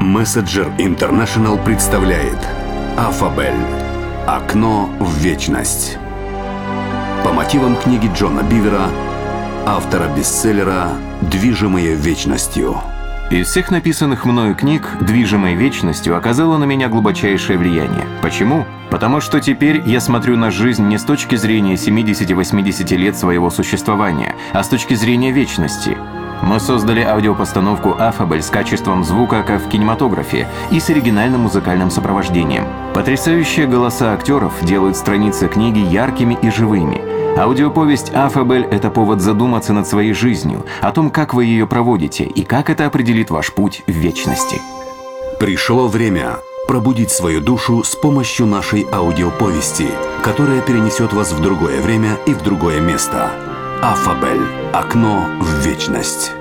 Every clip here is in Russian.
Messenger International представляет Афабель. Окно в вечность. По мотивам книги Джона Бивера, автора бестселлера «Движимые вечностью». Из всех написанных мною книг «Движимой вечностью» оказало на меня глубочайшее влияние. Почему? Потому что теперь я смотрю на жизнь не с точки зрения 70-80 лет своего существования, а с точки зрения вечности. Мы создали аудиопостановку «Афабель» с качеством звука, как в кинематографе, и с оригинальным музыкальным сопровождением. Потрясающие голоса актеров делают страницы книги яркими и живыми. Аудиоповесть «Афабель» — это повод задуматься над своей жизнью, о том, как вы ее проводите и как это определит ваш путь в вечности. Пришло время пробудить свою душу с помощью нашей аудиоповести, которая перенесет вас в другое время и в другое место. Афабель. Окно в вечность.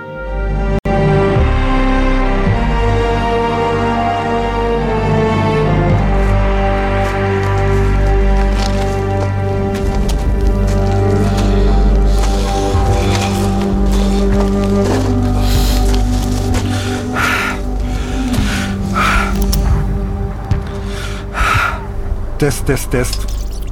Тест.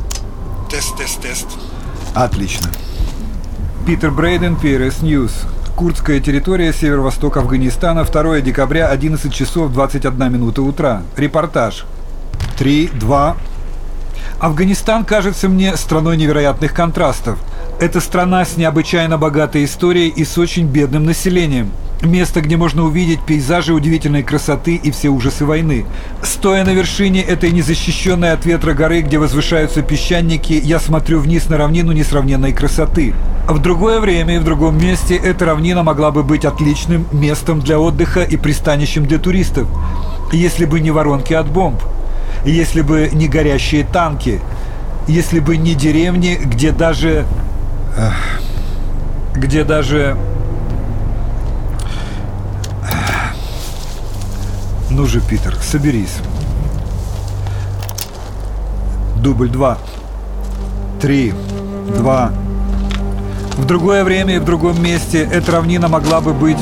Отлично. Питер Брейден, PRS News. Курдская территория, северо-восток Афганистана, 2 декабря, 11 часов 21 минута утра. Репортаж. 3, 2. Афганистан кажется мне страной невероятных контрастов. Это страна с необычайно богатой историей и с очень бедным населением. Место, где можно увидеть пейзажи удивительной красоты и все ужасы войны. Стоя на вершине этой незащищенной от ветра горы, где возвышаются песчаники, я смотрю вниз на равнину несравненной красоты. В другое время и в другом месте эта равнина могла бы быть отличным местом для отдыха и пристанищем для туристов, если бы не воронки от бомб, если бы не горящие танки, если бы не деревни, где даже... Ну же, Питер, соберись. Дубль 2. 3, 2. В другое время и в другом месте эта равнина могла бы быть...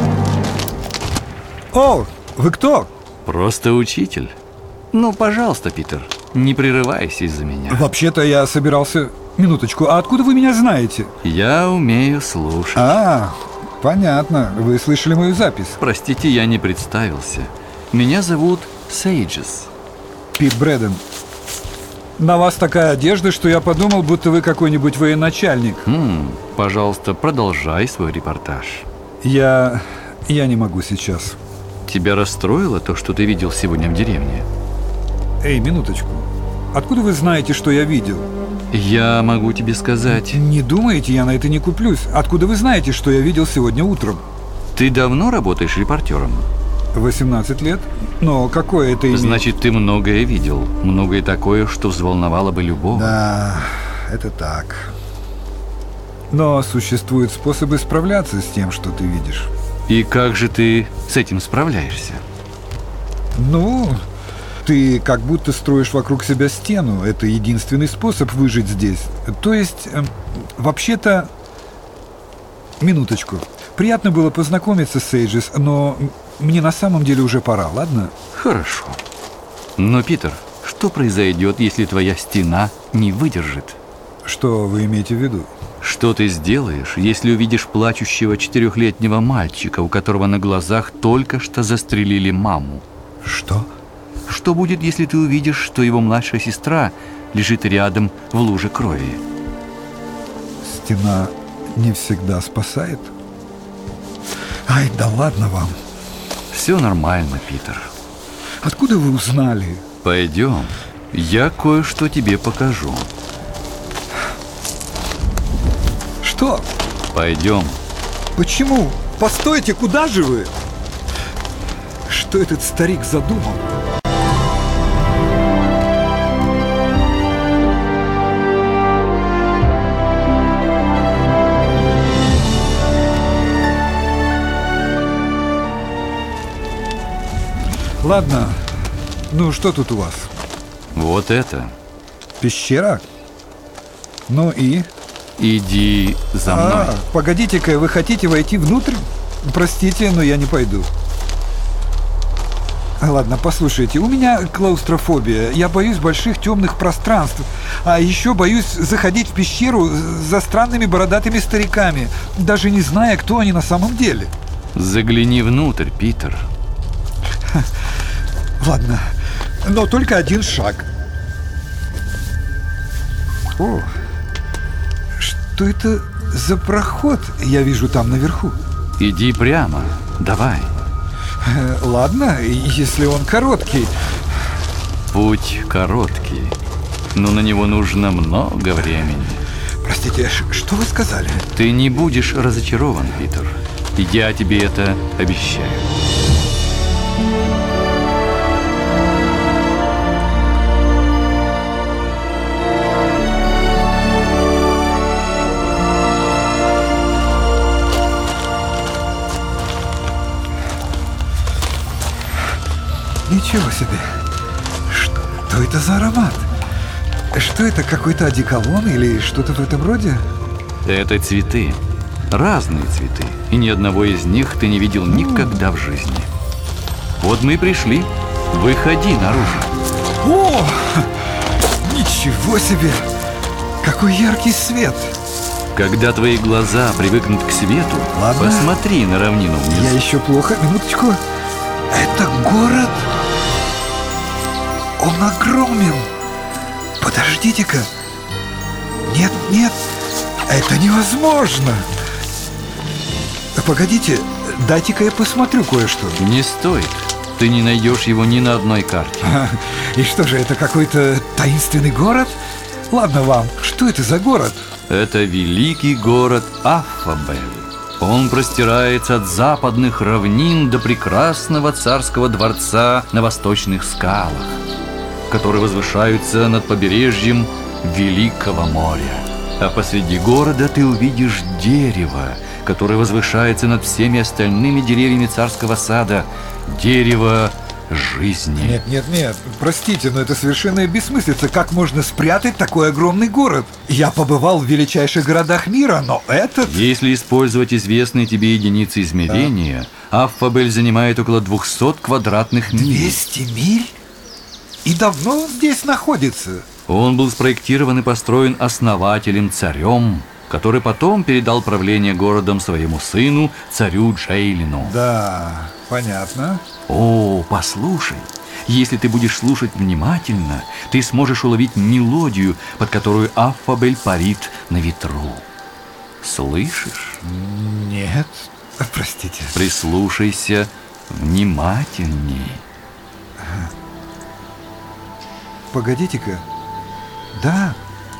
О, вы кто? Просто учитель. Ну, пожалуйста, Питер, не прерывайся из-за меня. Вообще-то я собирался... Минуточку, а откуда вы меня знаете? Я умею слушать. Понятно. Вы слышали мою запись? Простите, я не представился. Меня зовут Сейджес. Пит Брэден. На вас такая одежда, что я подумал, будто вы какой-нибудь военачальник. Пожалуйста, продолжай свой репортаж. Я не могу сейчас. Тебя расстроило то, что ты видел сегодня в деревне? Эй, минуточку. Откуда вы знаете, что я видел? Я могу тебе сказать. Не думаете, я на это не куплюсь. Откуда вы знаете, что я видел сегодня утром? Ты давно работаешь репортером? 18 лет? Но какое это имеет? Значит, ты многое видел. Многое такое, что взволновало бы любого. Да, это так. Но существуют способы справляться с тем, что ты видишь. И как же ты с этим справляешься? Ну, ты как будто строишь вокруг себя стену. Это единственный способ выжить здесь. То есть, вообще-то... Минуточку. Приятно было познакомиться с Сейджес, но мне на самом деле уже пора, ладно? Хорошо. Но, Питер, что произойдет, если твоя стена не выдержит? Что вы имеете в виду? Что ты сделаешь, если увидишь плачущего 4-летнего мальчика, у которого на глазах только что застрелили маму? Что? Что будет, если ты увидишь, что его младшая сестра лежит рядом в луже крови? Стена не всегда спасает? Ай, да ладно вам. Все нормально, Питер. Откуда вы узнали? Пойдем, я кое-что тебе покажу. Что? Пойдем. Почему? Постойте, куда же вы? Что этот старик задумал? Ладно, ну что тут у вас? Вот это. Пещера? Ну и? Иди за мной. Погодите-ка, вы хотите войти внутрь? Простите, но я не пойду. Ладно, послушайте, у меня клаустрофобия. Я боюсь больших темных пространств. А еще боюсь заходить в пещеру за странными бородатыми стариками, даже не зная, кто они на самом деле. Загляни внутрь, Питер. Ладно, но только один шаг. О, что это за проход я вижу там наверху? Иди прямо, давай. Ладно, если он короткий. Путь короткий, но на него нужно много времени. Простите, что вы сказали? Ты не будешь разочарован, Питер. Я тебе это обещаю. Ничего себе. Что это за аромат? Что это, какой-то одеколон или что-то в этом роде? Это цветы. Разные цветы. И ни одного из них ты не видел никогда в жизни. Вот мы и пришли. Выходи наружу. О! Ничего себе! Какой яркий свет! Когда твои глаза привыкнут к свету, Ладно. посмотри на равнину внизу. Я еще плохо. Минуточку. Это город? Он огромен. Подождите-ка. Нет, нет. Это невозможно. Погодите. Дайте-ка я посмотрю кое-что. Не стоит. Ты не найдешь его ни на одной карте. И что же, это какой-то таинственный город? Ладно вам. Что это за город? Это великий город Аффабель. Он простирается от западных равнин до прекрасного царского дворца на восточных скалах, которые возвышаются над побережьем Великого моря. А посреди города ты увидишь дерево, которое возвышается над всеми остальными деревьями царского сада. Дерево жизни. Нет, простите, но это совершенная бессмыслица. Как можно спрятать такой огромный город? Я побывал в величайших городах мира, но этот... Если использовать известные тебе единицы измерения, Аффабель занимает около 200 квадратных миль. 200 миль? И давно он здесь находится? Он был спроектирован и построен основателем-царем, который потом передал правление городом своему сыну, царю Джейлину. Да, понятно. О, послушай, если ты будешь слушать внимательно, ты сможешь уловить мелодию, под которую Аффабель парит на ветру. Слышишь? Нет, простите. Прислушайся внимательней. Погодите-ка. Да,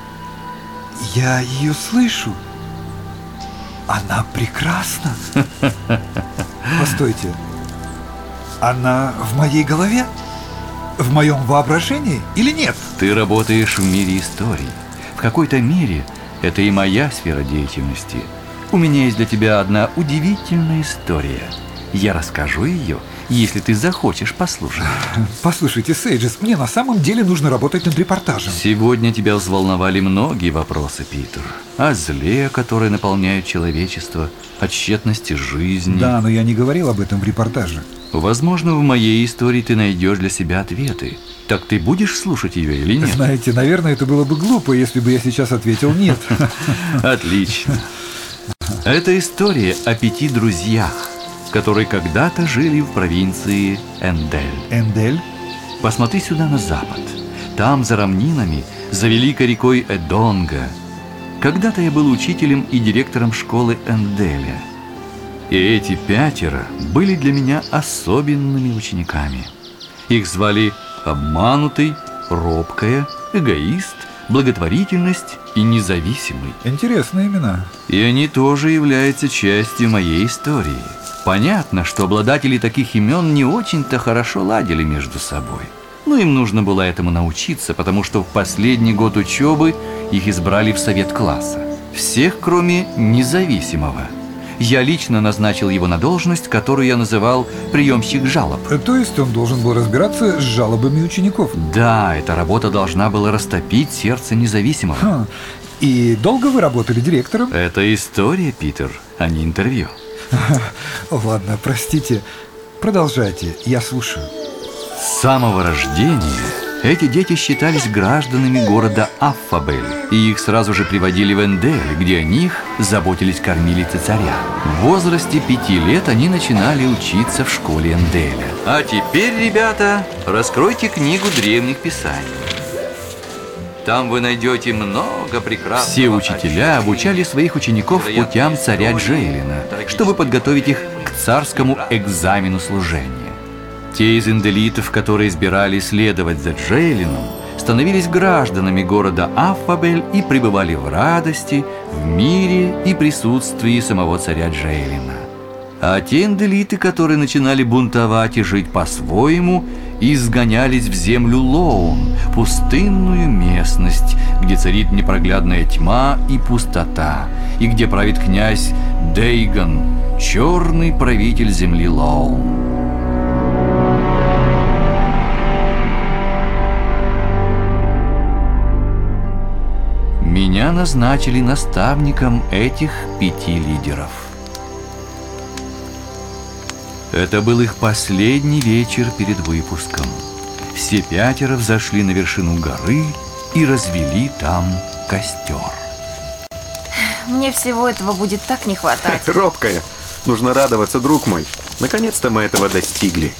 я ее слышу. Она прекрасна. Постойте. Она в моей голове? В моем воображении или нет? Ты работаешь в мире историй. В какой-то мере это и моя сфера деятельности. У меня есть для тебя одна удивительная история. Я расскажу ее, если ты захочешь послушать. Послушайте, Сейджес, мне на самом деле нужно работать над репортажем. Сегодня тебя взволновали многие вопросы, Питер. О зле, которое наполняет человечество, о тщетности жизни. Да, но я не говорил об этом в репортаже. Возможно, в моей истории ты найдешь для себя ответы. Так ты будешь слушать ее или нет? Знаете, наверное, это было бы глупо, если бы я сейчас ответил «нет». Отлично. Это история о 5 друзьях, которые когда-то жили в провинции Эндель. Эндель? Посмотри сюда на запад. Там, за равнинами, за великой рекой Эдонга. Когда-то я был учителем и директором школы Энделя. И эти 5 были для меня особенными учениками. Их звали Обманутый, Робкая, Эгоист, Благотворительность и Независимый. Интересные имена. И они тоже являются частью моей истории. Понятно, что обладатели таких имен не очень-то хорошо ладили между собой. Но им нужно было этому научиться, потому что в последний год учебы их избрали в совет класса. Всех, кроме Независимого. Я лично назначил его на должность, которую я называл приемщик жалоб. То есть он должен был разбираться с жалобами учеников? Да, эта работа должна была растопить сердце Независимого. И долго вы работали директором? Это история, Питер, а не интервью. Ладно, простите. Продолжайте, я слушаю. С самого рождения эти дети считались гражданами города Аффабель, и их сразу же приводили в Эндель, где о них заботились кормилицы царя. В возрасте 5 лет они начинали учиться в школе Энделя. А теперь, ребята, раскройте книгу древних писаний. Там вы найдете много прекрасного. Все учителя обучали своих учеников путям царя Джейлина, чтобы подготовить их к царскому экзамену служения. Те из энделитов, которые избирали следовать за Джейлином, становились гражданами города Аффабель и пребывали в радости, в мире и присутствии самого царя Джейлина. А те энделиты, которые начинали бунтовать и жить по-своему, изгонялись в землю Лоун, пустынную местность, где царит непроглядная тьма и пустота, и где правит князь Дейгон, черный правитель земли Лоун. Меня назначили наставником этих 5 лидеров. Это был их последний вечер перед выпуском. Все 5 взошли на вершину горы и развели там костер. Мне всего этого будет так не хватать. Робкая. Нужно радоваться, друг мой. Наконец-то мы этого достигли.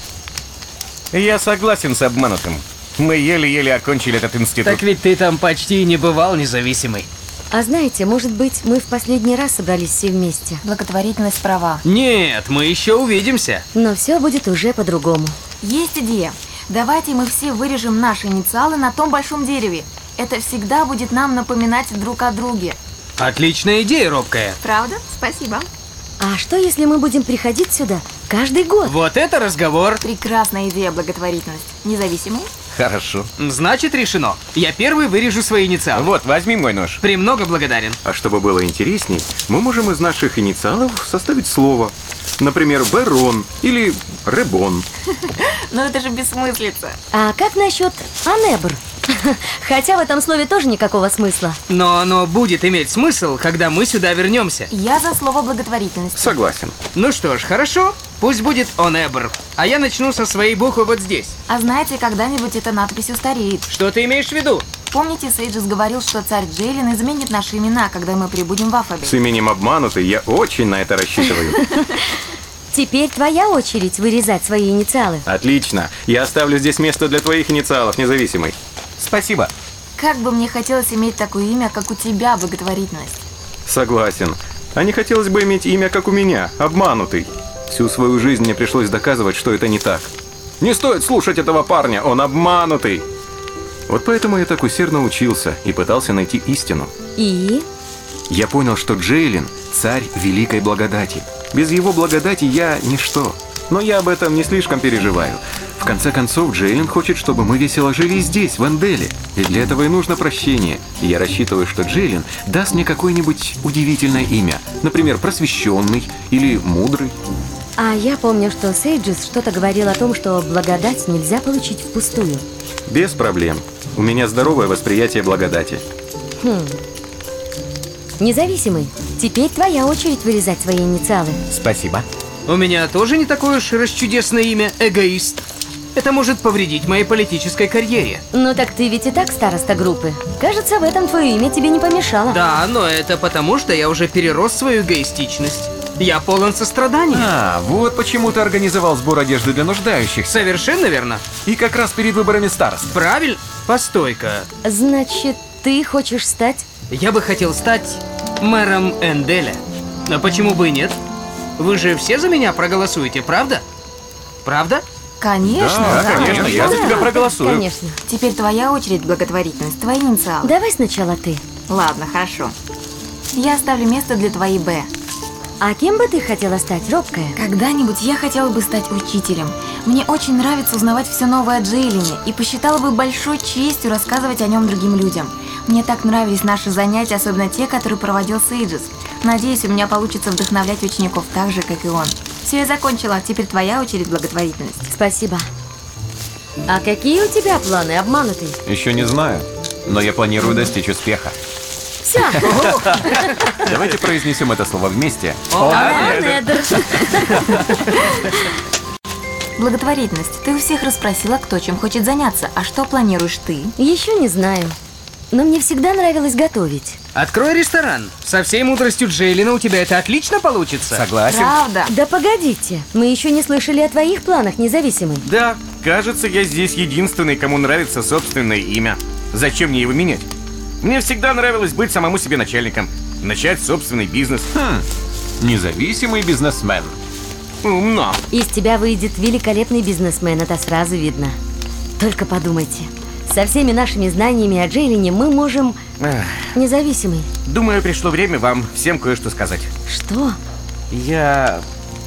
Я согласен с обманутым. Мы еле-еле окончили этот институт. Так ведь ты там почти и не бывал независимый. А знаете, может быть, мы в последний раз собрались все вместе. Благотворительность права. Нет, мы еще увидимся. Но все будет уже по-другому. Есть идея. Давайте мы все вырежем наши инициалы на том большом дереве. Это всегда будет нам напоминать друг о друге. Отличная идея, робкая. Правда? Спасибо. А что, если мы будем приходить сюда каждый год? Вот это разговор. Прекрасная идея, благотворительность. Независимые? Хорошо. Значит, решено. Я первый вырежу свои инициалы. Вот, возьми мой нож. Премного благодарен. А чтобы было интересней, мы можем из наших инициалов составить слово. Например, Берон или Ребон. Ну это же бессмыслица. А как насчет Анебр? Хотя в этом слове тоже никакого смысла. Но оно будет иметь смысл, когда мы сюда вернемся. Я за слово благотворительность. Согласен. Ну что ж, хорошо. Пусть будет Онебр. А я начну со своей буквы вот здесь. А знаете, когда-нибудь эта надпись устареет. Что ты имеешь в виду? Помните, Сейджес говорил, что царь Джейлин изменит наши имена, когда мы прибудем в Аффабель? С именем обманутый я очень на это рассчитываю. Теперь твоя очередь вырезать свои инициалы. Отлично. Я оставлю здесь место для твоих инициалов, независимый. Спасибо. Как бы мне хотелось иметь такое имя, как у тебя, благотворительность. Согласен. А не хотелось бы иметь имя, как у меня, обманутый. Всю свою жизнь мне пришлось доказывать, что это не так. Не стоит слушать этого парня, он обманутый. Вот поэтому я так усердно учился и пытался найти истину. И? Я понял, что Джейлин – царь великой благодати. Без его благодати я ничто. Но я об этом не слишком переживаю. В конце концов, Джейлин хочет, чтобы мы весело жили здесь, в Энделе. И для этого и нужно прощение. И я рассчитываю, что Джейлин даст мне какое-нибудь удивительное имя. Например, просвещенный или мудрый. А я помню, что Сейджес что-то говорил о том, что благодать нельзя получить впустую. Без проблем. У меня здоровое восприятие благодати. Независимый, теперь твоя очередь вырезать свои инициалы. Спасибо. У меня тоже не такое уж расчудесное имя, эгоист. Это может повредить моей политической карьере. Ну так ты ведь и так староста группы. Кажется, в этом твое имя тебе не помешало. Да, но это потому, что я уже перерос свою эгоистичность. Я полон сострадания. А, вот почему ты организовал сбор одежды для нуждающихся. Совершенно верно. И как раз перед выборами старост. Правильно? Постой-ка. Значит, ты хочешь стать? Я бы хотел стать мэром Энделя. А почему бы и нет? Вы же все за меня проголосуете, правда? Правда? Конечно. Да, конечно, я за тебя проголосую. Конечно. Теперь твоя очередь, благотворительность, твои инициалы. Давай сначала ты. Ладно, хорошо. Я оставлю место для твоей «Б». А кем бы ты хотела стать, робкая? Когда-нибудь я хотела бы стать учителем. Мне очень нравится узнавать все новое о Джейлине и посчитала бы большой честью рассказывать о нем другим людям. Мне так нравились наши занятия, особенно те, которые проводил Сейджес. Надеюсь, у меня получится вдохновлять учеников так же, как и он. Все, я закончила. Теперь твоя очередь, благотворительность. Спасибо. А какие у тебя планы, обманутый? Еще не знаю, но я планирую достичь успеха. Все. Давайте произнесем это слово вместе. Анедр. Благотворительность. Ты у всех расспросила, кто чем хочет заняться, а что планируешь ты? Еще не знаю. Но мне всегда нравилось готовить. Открой ресторан. Со всей мудростью Джейлина у тебя это отлично получится. Согласен. Правда? Да погодите, мы еще не слышали о твоих планах, независимый. Да, кажется, я здесь единственный, кому нравится собственное имя. Зачем мне его менять? Мне всегда нравилось быть самому себе начальником. Начать собственный бизнес. Независимый бизнесмен. Умно. Из тебя выйдет великолепный бизнесмен, это сразу видно. Только подумайте, со всеми нашими знаниями о Джейлине мы можем... Независимый. Думаю, пришло время вам всем кое-что сказать. Что? Я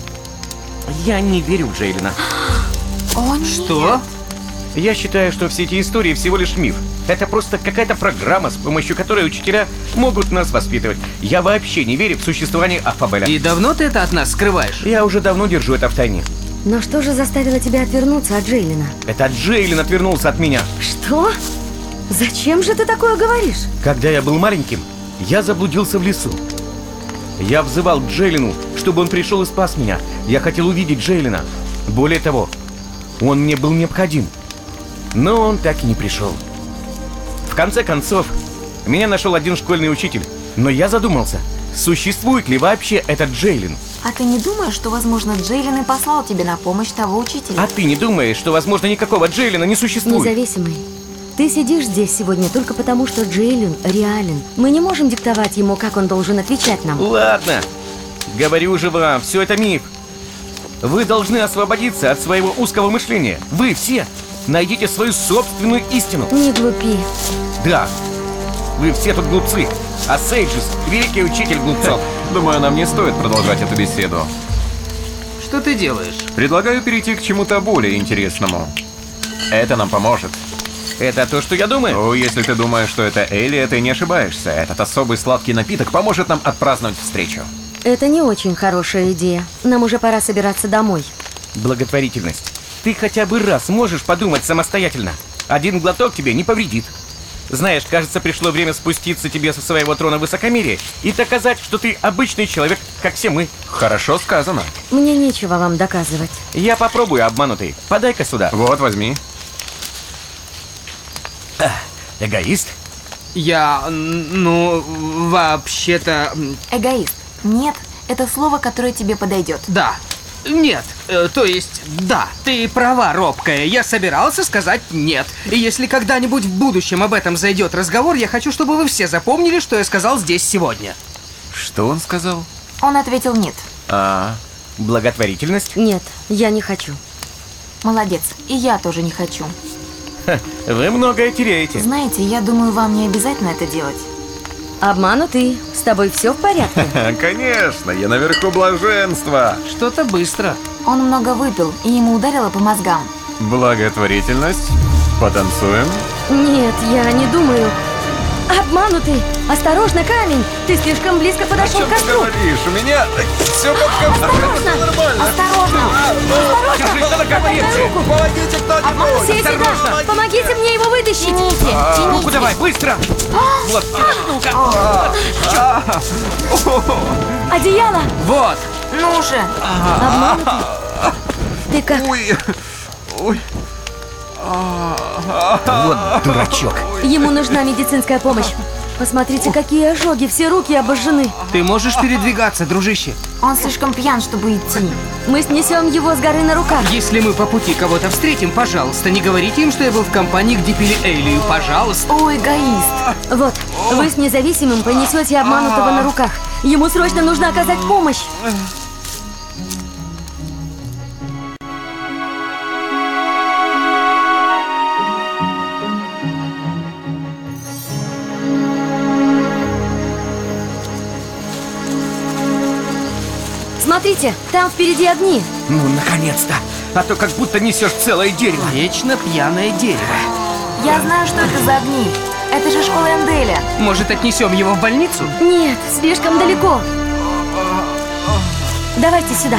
не верю в Джейлина. О, нет. Что? Я считаю, что все эти истории всего лишь миф. Это просто какая-то программа, с помощью которой учителя могут нас воспитывать. Я вообще не верю в существование Афабеля. И давно ты это от нас скрываешь? Я уже давно держу это в тайне. Но что же заставило тебя отвернуться от Джейлина? Это Джейлин отвернулся от меня. Что? Зачем же ты такое говоришь? Когда я был маленьким, я заблудился в лесу. Я взывал к Джейлину, чтобы он пришел и спас меня. Я хотел увидеть Джейлина. Более того, он мне был необходим. Но он так и не пришел. В конце концов, меня нашел один школьный учитель. Но я задумался, существует ли вообще этот Джейлин? А ты не думаешь, что, возможно, Джейлин и послал тебе на помощь того учителя? А ты не думаешь, что, возможно, никакого Джейлина не существует? Независимый. Ты сидишь здесь сегодня только потому, что Джейлин реален. Мы не можем диктовать ему, как он должен отвечать нам. Ладно, говорю же вам, все это миф. Вы должны освободиться от своего узкого мышления. Вы все найдите свою собственную истину. Не глупи. Да, вы все тут глупцы, а Сейджис – великий учитель глупцов. Думаю, нам не стоит продолжать эту беседу. Что ты делаешь? Предлагаю перейти к чему-то более интересному. Это нам поможет. Это то, что я думаю? Ну, если ты думаешь, что это Элия, ты не ошибаешься. Этот особый сладкий напиток поможет нам отпраздновать встречу. Это не очень хорошая идея. Нам уже пора собираться домой. Благотворительность. Ты хотя бы раз можешь подумать самостоятельно. Один глоток тебе не повредит. Знаешь, кажется, пришло время спуститься тебе со своего трона высокомерия и доказать, что ты обычный человек, как все мы. Хорошо сказано. Мне нечего вам доказывать. Я попробую, обманутый. Подай-ка сюда. Вот, возьми. Эгоист? Я, вообще-то... Эгоист. Нет, это слово, которое тебе подойдет. Да. Нет, то есть, да, ты права, робкая. Я собирался сказать нет. И если когда-нибудь в будущем об этом зайдет разговор, я хочу, чтобы вы все запомнили, что я сказал здесь сегодня. Что он сказал? Он ответил нет. Благотворительность? Нет, я не хочу. Молодец. И я тоже не хочу. Вы многое теряете. Знаете, я думаю, вам не обязательно это делать. Обманутый, с тобой все в порядке? Конечно, я наверху блаженства. Что-то быстро. Он много выпил, и ему ударило по мозгам. Благотворительность. Потанцуем. Нет, я не думаю. Обманутый! Осторожно, камень! Ты слишком близко подошел к костру! говоришь? У меня все под контролем. Осторожно! Осторожно! Держись за рукоятку! Помогите кто-нибудь! Все сюда! Помогите мне его вытащить! Тяните! Руку давай, быстро! Вот, Одеяло! Вот. Ну же! Обманутый! Ты как? Ой. вот дурачок. Ему нужна медицинская помощь. Посмотрите, какие ожоги, все руки обожжены. Ты можешь передвигаться, дружище. Он слишком пьян, чтобы идти. Мы снесем его с горы на руках. Если мы по пути кого-то встретим, пожалуйста, не говорите им, что я был в компании, где пили Элию, пожалуйста. О, эгоист! Вот, вы с независимым понесете обманутого на руках. Ему срочно нужно оказать помощь. Смотрите, там впереди огни. Ну, наконец-то! А то как будто несешь целое дерево. Вечно пьяное дерево. Я знаю, что это за огни. Это же школа Энделя. Может, отнесем его в больницу? Нет, слишком далеко. Давайте сюда.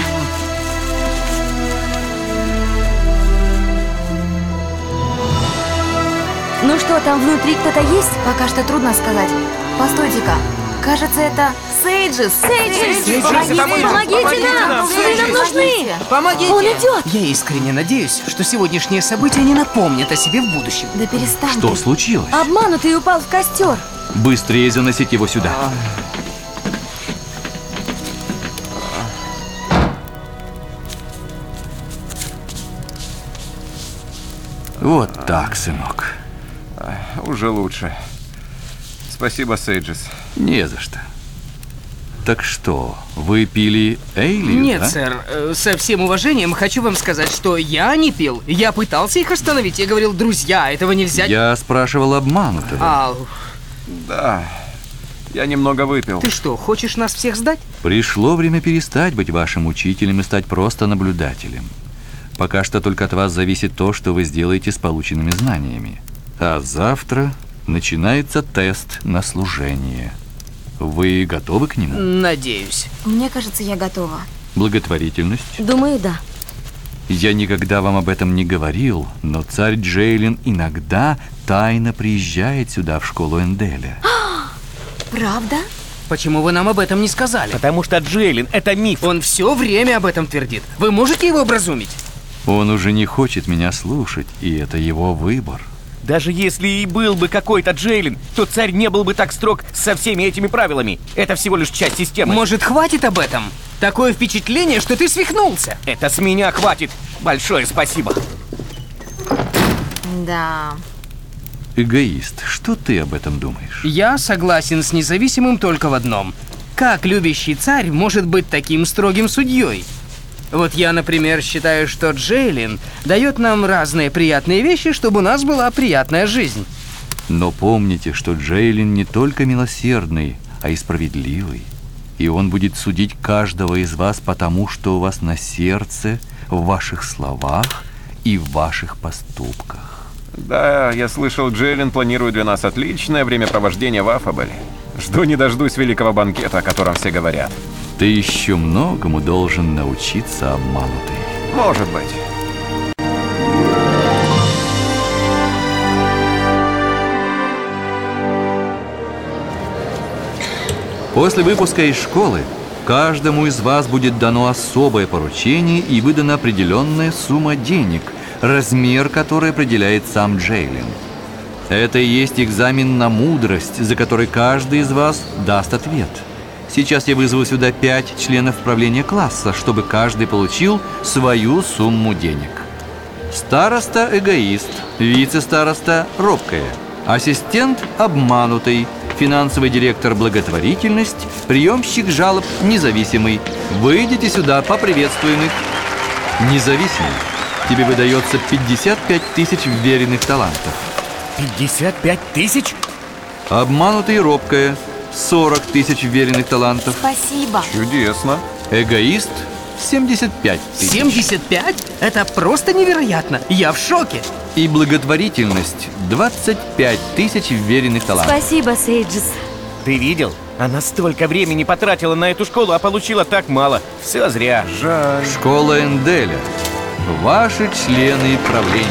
Ну что, там внутри кто-то есть? Пока что трудно сказать. Постойте-ка. Кажется, это Сейджис. Сейджис! Помогите Помогите нам! Вы нам нужны! Помогите! Он идет! Я искренне надеюсь, что сегодняшние события не напомнят о себе в будущем. Да перестань. Что ты. случилось? Обманутый упал в костер. Быстрее заносить его сюда. Вот так, сынок. Уже лучше. Спасибо, Сейджес. Не за что. Так что, вы пили эйлию, Нет, да? сэр, со всем уважением хочу вам сказать, что я не пил. Я пытался их остановить. Я говорил, друзья, этого нельзя... Я спрашивал обманутого. Да, я немного выпил. Ты что, хочешь нас всех сдать? Пришло время перестать быть вашим учителем и стать просто наблюдателем. Пока что только от вас зависит то, что вы сделаете с полученными знаниями. А завтра начинается тест на служение. Вы готовы к нему? Надеюсь. Мне кажется, я готова. Благотворительность? Думаю, да. Я никогда вам об этом не говорил, но царь Джейлин иногда тайно приезжает сюда, в школу Энделя. Правда? Почему вы нам об этом не сказали? Потому что Джейлин — это миф. Он все время об этом твердит. Вы можете его образумить? Он уже не хочет меня слушать, и это его выбор. Даже если и был бы какой-то Джейлин, то царь не был бы так строг со всеми этими правилами. Это всего лишь часть системы. Может, хватит об этом? Такое впечатление, что ты свихнулся. Это с меня хватит. Большое спасибо. Да. Эгоист, что ты об этом думаешь? Я согласен с независимым только в одном. Как любящий царь может быть таким строгим судьей? Вот я, например, считаю, что Джейлин дает нам разные приятные вещи, чтобы у нас была приятная жизнь. Но помните, что Джейлин не только милосердный, а и справедливый. И он будет судить каждого из вас потому, что у вас на сердце, в ваших словах и в ваших поступках. Да, я слышал, Джейлин планирует для нас отличное времяпровождение в Аффабеле. Жду не дождусь великого банкета, о котором все говорят. Ты еще многому должен научиться, обманутый. Может быть. После выпуска из школы каждому из вас будет дано особое поручение и выдана определенная сумма денег, размер которой определяет сам Джейлин. Это и есть экзамен на мудрость, за который каждый из вас даст ответ. Сейчас я вызову сюда 5 членов правления класса, чтобы каждый получил свою сумму денег. Староста – эгоист, вице-староста – робкая, ассистент – обманутый, финансовый директор – благотворительность, приемщик жалоб – независимый. Выйдите сюда, поприветствуем их. Независимый. Тебе выдается 55 тысяч вверенных талантов. 55 тысяч? Обманутый, робкая – 40 тысяч вверенных талантов. Спасибо. Чудесно. Эгоист – 75 тысяч. 75? Это просто невероятно. Я в шоке. И благотворительность – 25 тысяч вверенных талантов. Спасибо, Сейджес. Ты видел? Она столько времени потратила на эту школу, а получила так мало. Все зря. Жаль. Школа Энделя. Ваши члены правления.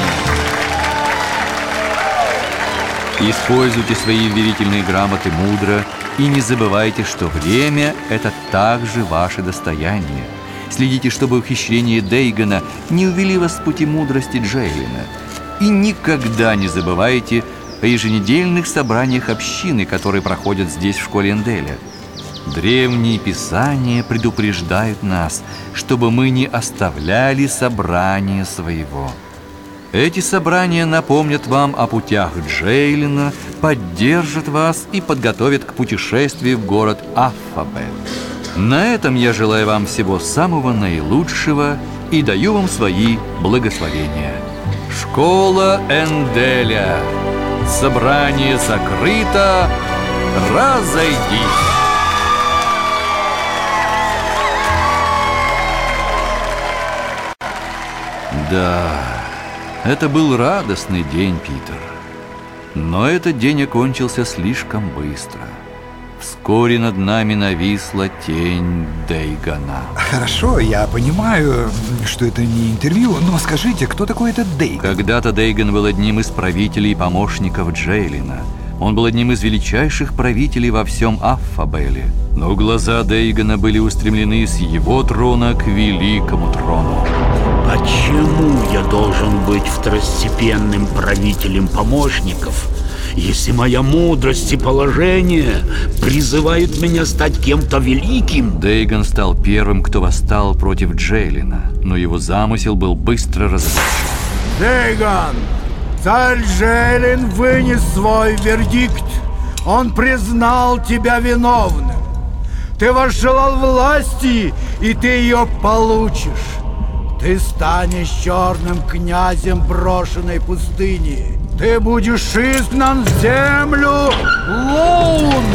Используйте свои верительные грамоты мудро и не забывайте, что время – это также ваше достояние. Следите, чтобы ухищрения Дейгана не увели вас с пути мудрости Джейлина. И никогда не забывайте о еженедельных собраниях общины, которые проходят здесь, в школе Энделя. Древние писания предупреждают нас, чтобы мы не оставляли собрания своего. Эти собрания напомнят вам о путях Джейлина, поддержат вас и подготовят к путешествию в город Аффабель. На этом я желаю вам всего самого наилучшего и даю вам свои благословения. Школа Энделя. Собрание закрыто. Разойдись. Да, это был радостный день, Питер. Но этот день окончился слишком быстро. Вскоре над нами нависла тень Дейгана. Хорошо, я понимаю, что это не интервью, но скажите, кто такой этот Дейган? Когда-то Дейган был одним из правителей и помощников Джейлина. Он был одним из величайших правителей во всем Аффабеле. Но глаза Дейгана были устремлены с его трона к великому трону. Почему я должен быть второстепенным правителем помощников, если моя мудрость и положение призывают меня стать кем-то великим? Дейган стал первым, кто восстал против Джейлина, но его замысел был быстро разоблачен. Дейган! Царь Джейлин вынес свой вердикт. Он признал тебя виновным. Ты возжелал власти, и ты ее получишь. Ты станешь черным князем брошенной пустыни. Ты будешь изгнан в землю Лоун.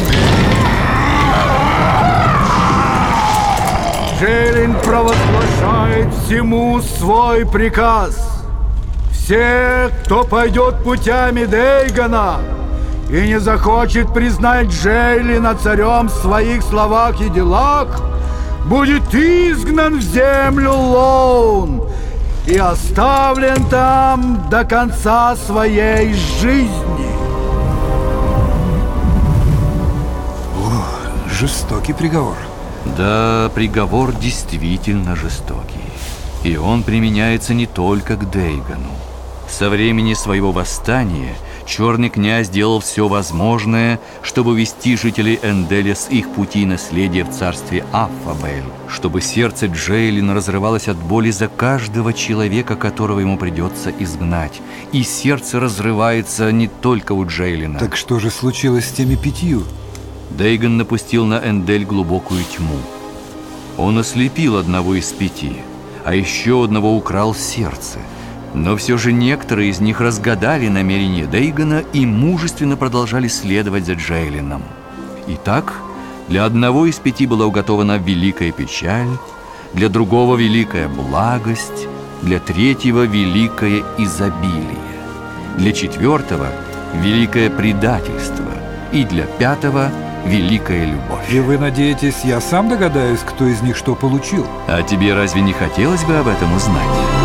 Джейлин провозглашает всему свой приказ. Все, кто пойдет путями Дейгана и не захочет признать Джейлина царем в своих словах и делах, будет изгнан в землю Лоун и оставлен там до конца своей жизни. О, жестокий приговор. Да, приговор действительно жестокий. И он применяется не только к Дейгану. Со времени своего восстания Черный князь делал все возможное, чтобы вести жителей Энделя с их пути наследия в царстве Аффабель, чтобы сердце Джейлина разрывалось от боли за каждого человека, которого ему придется изгнать. И сердце разрывается не только у Джейлина. Так что же случилось с теми 5? Дейган напустил на Эндель глубокую тьму. Он ослепил одного из 5, а еще одного украл сердце. Но все же некоторые из них разгадали намерения Дейгана и мужественно продолжали следовать за Джейлином. Итак, для одного из 5 была уготована великая печаль, для другого великая благость, для третьего великое изобилие, для 4 великое предательство и для 5 великая любовь. И вы надеетесь, я сам догадаюсь, кто из них что получил? А тебе разве не хотелось бы об этом узнать?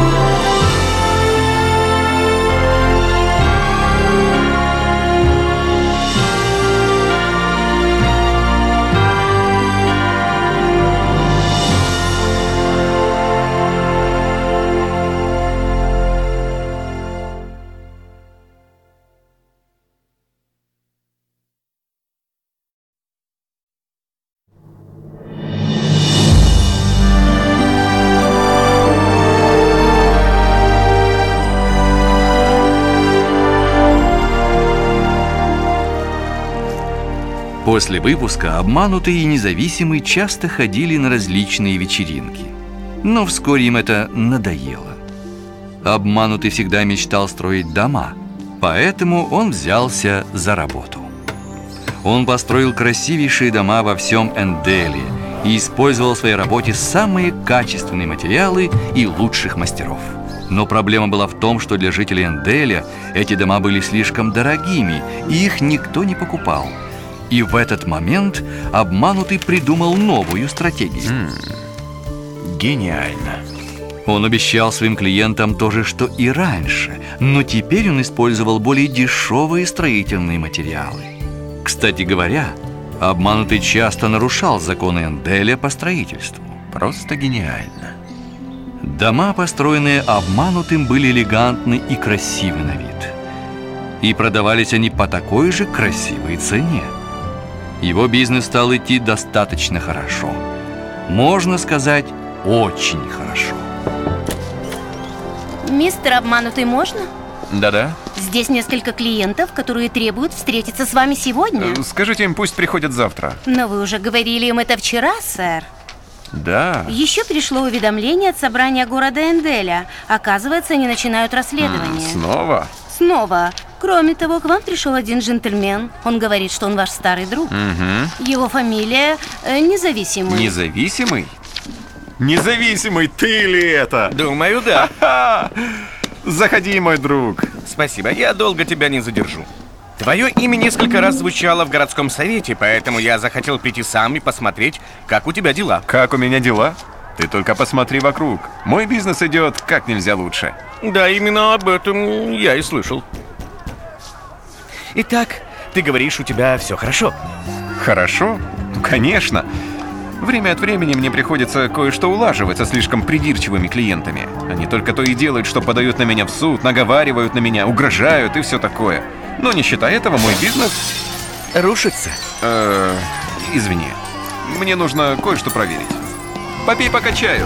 После выпуска обманутый и независимый часто ходили на различные вечеринки. Но вскоре им это надоело. Обманутый всегда мечтал строить дома, поэтому он взялся за работу. Он построил красивейшие дома во всем Энделе и использовал в своей работе самые качественные материалы и лучших мастеров. Но проблема была в том, что для жителей Энделя эти дома были слишком дорогими, и их никто не покупал. И в этот момент обманутый придумал новую стратегию. Гениально. Он обещал своим клиентам то же, что и раньше, но теперь он использовал более дешевые строительные материалы. Кстати говоря, обманутый часто нарушал законы Энделя по строительству. Просто гениально. Дома, построенные обманутым, были элегантны и красивы на вид. И продавались они по такой же красивой цене. Его бизнес стал идти достаточно хорошо. Можно сказать, очень хорошо. Мистер Обманутый, можно? Да-да. Здесь несколько клиентов, которые требуют встретиться с вами сегодня. Скажите им, пусть приходят завтра. Но вы уже говорили им это вчера, сэр. Да. Еще пришло уведомление от собрания города Энделя. Оказывается, они начинают расследование. Снова? Снова. Кроме того, к вам пришел один джентльмен. Он говорит, что он ваш старый друг. Его фамилия Независимый. Независимый? Независимый, ты ли это? Думаю, да. Заходи, мой друг. Спасибо, я долго тебя не задержу. Твое имя несколько раз звучало в городском совете, поэтому я захотел прийти сам и посмотреть, как у тебя дела. Как у меня дела? Ты только посмотри вокруг. Мой бизнес идет как нельзя лучше. Да, именно об этом я и слышал. Итак, Ты говоришь, у тебя все хорошо. Хорошо? Ну, конечно. Время от времени мне приходится кое-что улаживать со слишком придирчивыми клиентами. Они только то и делают, что подают на меня в суд, наговаривают на меня, угрожают и все такое. Но не считая этого, мой бизнес... Рушится? Извини. Мне нужно кое-что проверить. Попей пока чаю.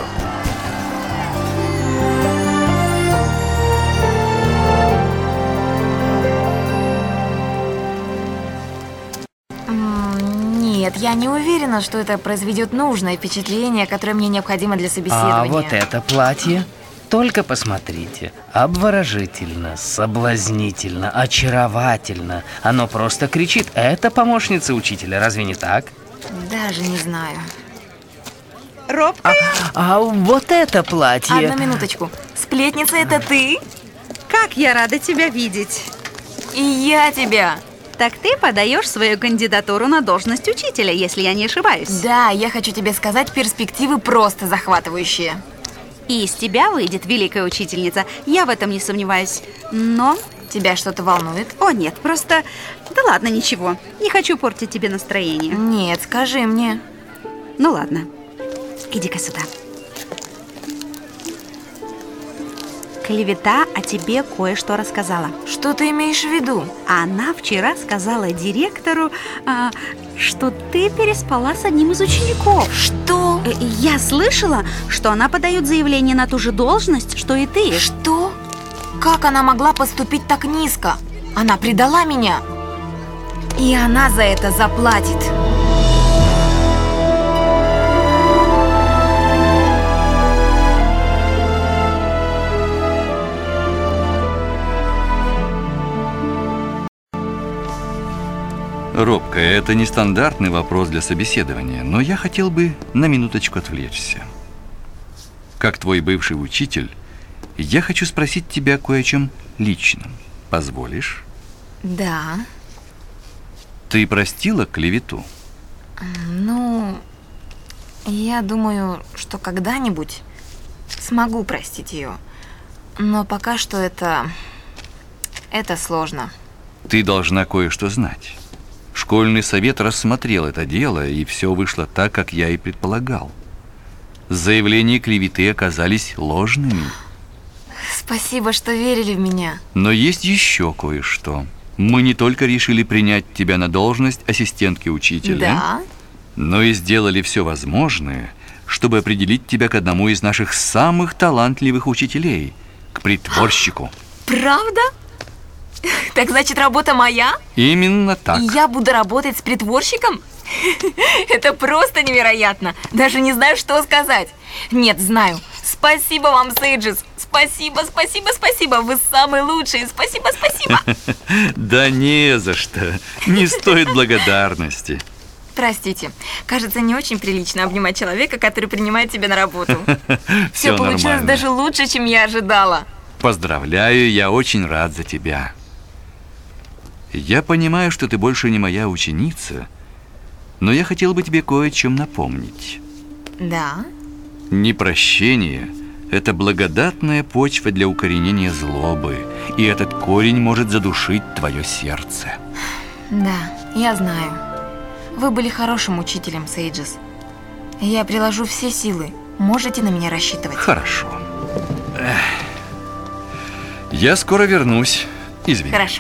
Нет, я не уверена, что это произведет нужное впечатление, которое мне необходимо для собеседования. А вот это платье, только посмотрите. Обворожительно, соблазнительно, очаровательно. Оно просто кричит. Это помощница учителя, разве не так? Даже не знаю. Робкая? А вот это платье... Одну минуточку. Сплетница, это ты? Как я рада тебя видеть. И я тебя. Так ты подаешь свою кандидатуру на должность учителя, если я не ошибаюсь. Да, я хочу тебе сказать, перспективы просто захватывающие. И из тебя выйдет великая учительница, я в этом не сомневаюсь. Но... Тебя что-то волнует? О, нет, просто... Да ладно, ничего. Не хочу портить тебе настроение. Нет, скажи мне. Ну ладно. Иди-ка сюда. Клевета о тебе кое-что рассказала. Что ты имеешь в виду? Она вчера сказала директору, что ты переспала с одним из учеников. Что? Я слышала, что она подает заявление на ту же должность, что и ты. Что? Как она могла поступить так низко? Она предала меня. И она за это заплатит. Робкая, это нестандартный вопрос для собеседования, но я хотел бы на минуточку отвлечься. Как твой бывший учитель, я хочу спросить тебя кое о чем личном. Позволишь? Да. Ты простила клевету? Ну, я думаю, что когда-нибудь смогу простить ее. Но пока что это сложно. Ты должна кое-что знать. Школьный совет рассмотрел это дело, и все вышло так, как я и предполагал. Заявления клеветы оказались ложными. Спасибо, что верили в меня. Но есть еще кое-что. Мы не только решили принять тебя на должность ассистентки учителя, да? Но и сделали все возможное, чтобы определить тебя к одному из наших самых талантливых учителей, к притворщику. Правда? Так значит, работа моя? Именно так. И я буду работать с притворщиком? Это просто невероятно. Даже не знаю, что сказать. Нет, знаю. Спасибо вам, Сейджес. Спасибо, спасибо, спасибо. Вы самые лучшие. Спасибо, спасибо. Да не за что. Не стоит благодарности. Простите, кажется, не очень прилично обнимать человека, который принимает тебя на работу. Все получилось нормально. даже лучше, чем я ожидала. Поздравляю, я очень рад за тебя. Я понимаю, что ты больше не моя ученица, но я хотел бы тебе кое о чем напомнить. Да? Непрощение – это благодатная почва для укоренения злобы, и этот корень может задушить твое сердце. Да, я знаю. Вы были хорошим учителем, Сейджес. Я приложу все силы. Можете на меня рассчитывать. Хорошо. Я скоро вернусь. Извини. Хорошо.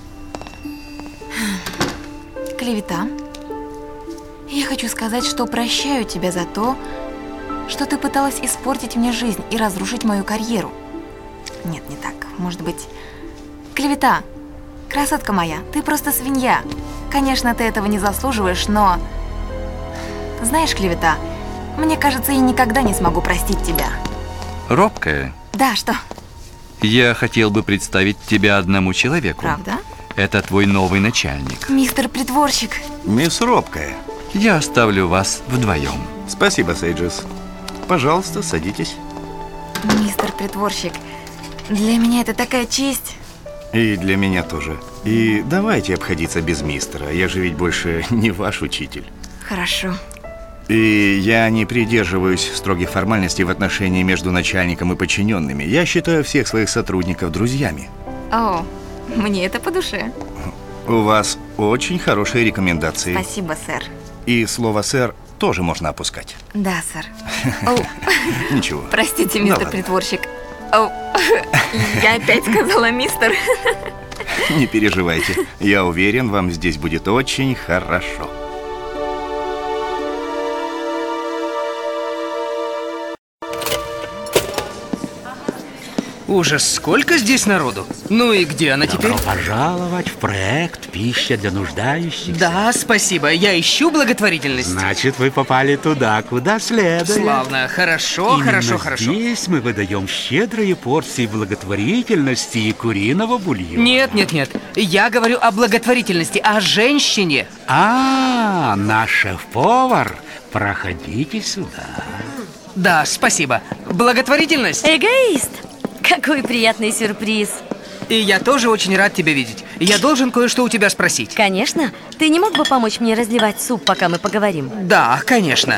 Клевета. Я хочу сказать, что прощаю тебя за то, что ты пыталась испортить мне жизнь и разрушить мою карьеру. Нет, не так. Может быть... Клевета. Красотка моя, ты просто свинья. Конечно, ты этого не заслуживаешь, но... Знаешь, Клевета, мне кажется, я никогда не смогу простить тебя. Робкая. Да, что? Я хотел бы представить тебя одному человеку. Правда? Это твой новый начальник. Мистер Притворщик. Мисс Робкая. Я оставлю вас вдвоем. Спасибо, Сейджес. Пожалуйста, садитесь. Мистер Притворщик, для меня это такая честь. И для меня тоже. И давайте обходиться без мистера. Я же ведь больше не ваш учитель. Хорошо. И я не придерживаюсь строгих формальностей в отношении между начальником и подчиненными. Я считаю всех своих сотрудников друзьями. О, мне это по душе. У вас очень хорошие рекомендации. Спасибо, сэр. И слово «сэр» тоже можно опускать. Да, сэр. Ничего. Простите, мистер притворщик. Я опять сказала мистер. Не переживайте. Я уверен, вам здесь будет очень хорошо. Ужас, сколько здесь народу? Ну и где она теперь? Добро пожаловать в проект «Пища для нуждающихся». Да, спасибо. Я ищу благотворительность. Значит, вы попали туда, куда следует. Славно. Хорошо, Именно хорошо. Здесь мы выдаем щедрые порции благотворительности и куриного бульона. Нет. Я говорю о благотворительности, о женщине. Наш шеф-повар. Проходите сюда. Да, спасибо. Благотворительность. Эгоист! Какой приятный сюрприз. И я тоже очень рад тебя видеть. Я должен кое-что у тебя спросить. Конечно. Ты не мог бы помочь мне разливать суп, пока мы поговорим? Да, конечно.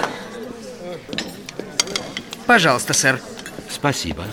Пожалуйста, сэр. Спасибо.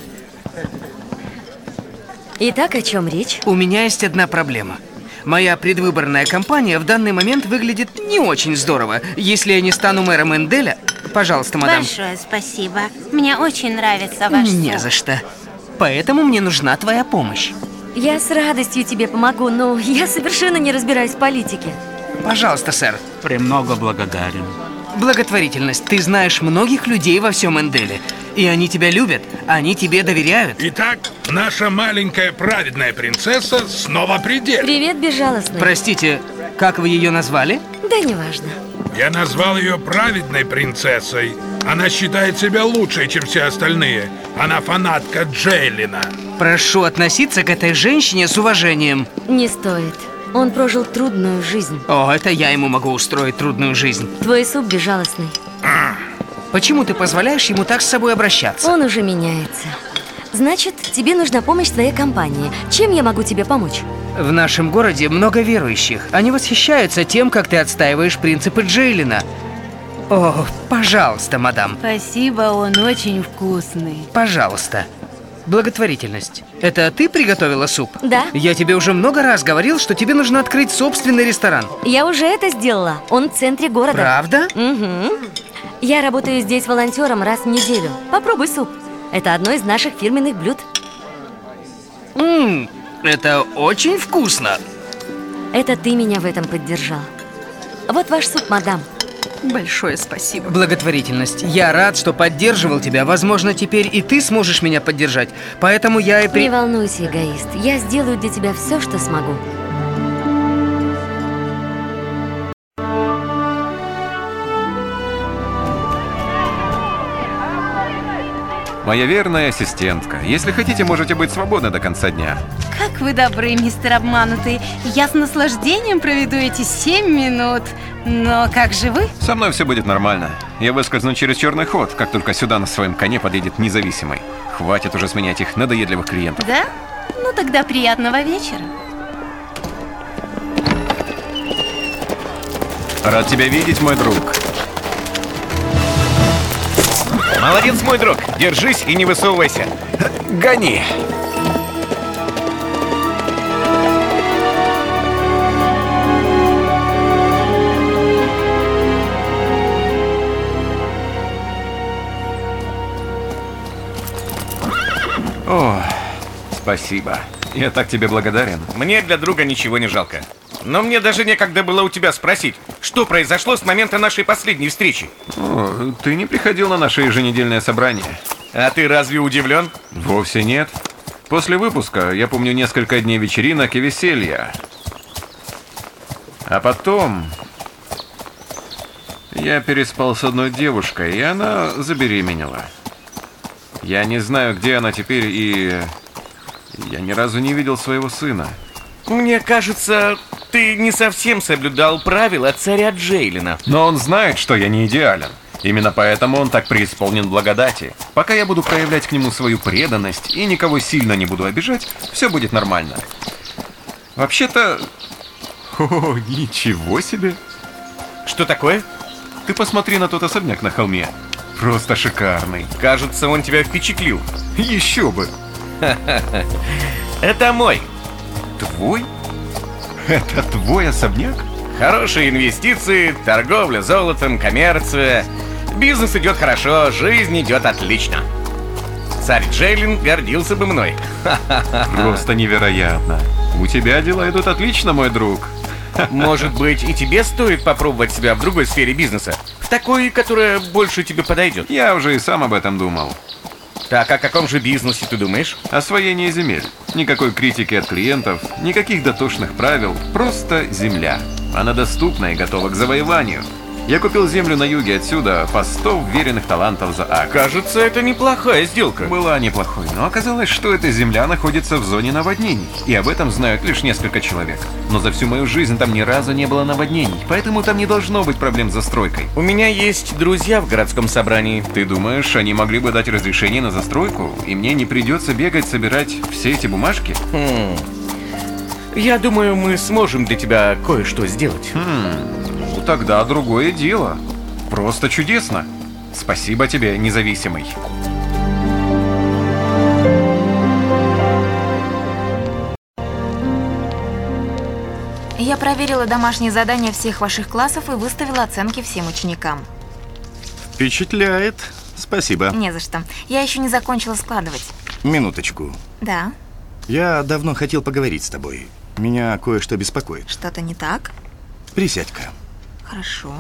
Итак, о чем речь? У меня есть одна проблема. Моя предвыборная кампания в данный момент выглядит не очень здорово. Если я не стану мэром Энделя... Пожалуйста, мадам. Большое спасибо. Мне очень нравится ваш суп. Не за что. Поэтому мне нужна твоя помощь. Я с радостью тебе помогу, но я совершенно не разбираюсь в политике. Пожалуйста, сэр. Премного благодарен. Благотворительность. Ты знаешь многих людей во всем Энделе. И они тебя любят, они тебе доверяют. Итак, наша маленькая праведная принцесса снова при деле. Привет, безжалостный. Простите, как вы ее назвали? Да неважно. Я назвал ее праведной принцессой. Она считает себя лучшей, чем все остальные. Она фанатка Джейлина. Прошу относиться к этой женщине с уважением. Не стоит. Он прожил трудную жизнь. О, это я ему могу устроить трудную жизнь. Твой суп безжалостный. Почему ты позволяешь ему так с собой обращаться? Он уже меняется. Значит, тебе нужна помощь твоей компании. Чем я могу тебе помочь? В нашем городе много верующих. Они восхищаются тем, как ты отстаиваешь принципы Джейлина. О, пожалуйста, мадам. Спасибо, он очень вкусный. Пожалуйста. Благотворительность. Это ты приготовила суп? Да. Я тебе уже много раз говорил, что тебе нужно открыть собственный ресторан. Я уже это сделала. Он в центре города. Правда? Угу. Я работаю здесь волонтером раз в неделю. Попробуй суп. Это одно из наших фирменных блюд. Это очень вкусно. Это ты меня в этом поддержал. Вот ваш суп, мадам. Большое спасибо. Благотворительность. Я рад, что поддерживал тебя. Возможно, теперь и ты сможешь меня поддержать. Поэтому я и Не волнуйся, эгоист. Я сделаю для тебя все, что смогу. Моя верная ассистентка. Если хотите, можете быть свободны до конца дня. Как вы добры, мистер Обманутый. Я с наслаждением проведу эти 7 минут. Но как же вы? Со мной все будет нормально. Я выскользну через черный ход, как только сюда на своем коне подъедет независимый. Хватит уже сменять их надоедливых клиентов. Да? Ну тогда приятного вечера. Рад тебя видеть, мой друг. Молодец, мой друг. Держись и не высовывайся. Гони. О, спасибо. Я так тебе благодарен. Мне для друга ничего не жалко. Но мне даже некогда было у тебя спросить, что произошло с момента нашей последней встречи. О, ты не приходил на наше еженедельное собрание. А ты разве удивлен? Вовсе нет. После выпуска я помню несколько дней вечеринок и веселья. А потом я переспал с одной девушкой, и она забеременела. Я не знаю, где она теперь, и я ни разу не видел своего сына. Мне кажется, ты не совсем соблюдал правила царя Джейлина. Но он знает, что я не идеален. Именно поэтому он так преисполнен благодати. Пока я буду проявлять к нему свою преданность и никого сильно не буду обижать, все будет нормально. Вообще-то... О, ничего себе! Что такое? Ты посмотри на тот особняк на холме. Просто шикарный. Кажется, он тебя впечатлил. Еще бы. Это мой. Твой? Это твой особняк? Хорошие инвестиции, торговля золотом, коммерция. Бизнес идет хорошо, жизнь идет отлично. Царь Джейлин гордился бы мной. Просто невероятно. У тебя дела идут отлично, мой друг. Может быть, и тебе стоит попробовать себя в другой сфере бизнеса? В такой, которая больше тебе подойдет? Я уже и сам об этом думал. Так, о каком же бизнесе ты думаешь? Освоение земель. Никакой критики от клиентов, никаких дотошных правил. Просто земля. Она доступна и готова к завоеванию. Я купил землю на юге отсюда по 100 вверенных талантов за акр. Кажется, это неплохая сделка. Была неплохой, но оказалось, что эта земля находится в зоне наводнений. И об этом знают лишь несколько человек. Но за всю мою жизнь там ни разу не было наводнений, поэтому там не должно быть проблем с застройкой. У меня есть друзья в городском собрании. Ты думаешь, они могли бы дать разрешение на застройку, и мне не придется бегать собирать все эти бумажки? Я думаю, мы сможем для тебя кое-что сделать. Ну тогда другое дело. Просто чудесно. Спасибо тебе, независимый. Я проверила домашние задания всех ваших классов и выставила оценки всем ученикам. Впечатляет. Спасибо. Не за что. Я еще не закончила складывать. Минуточку. Да. Я давно хотел поговорить с тобой. Меня кое-что беспокоит. Что-то не так? Присядь-ка. Хорошо.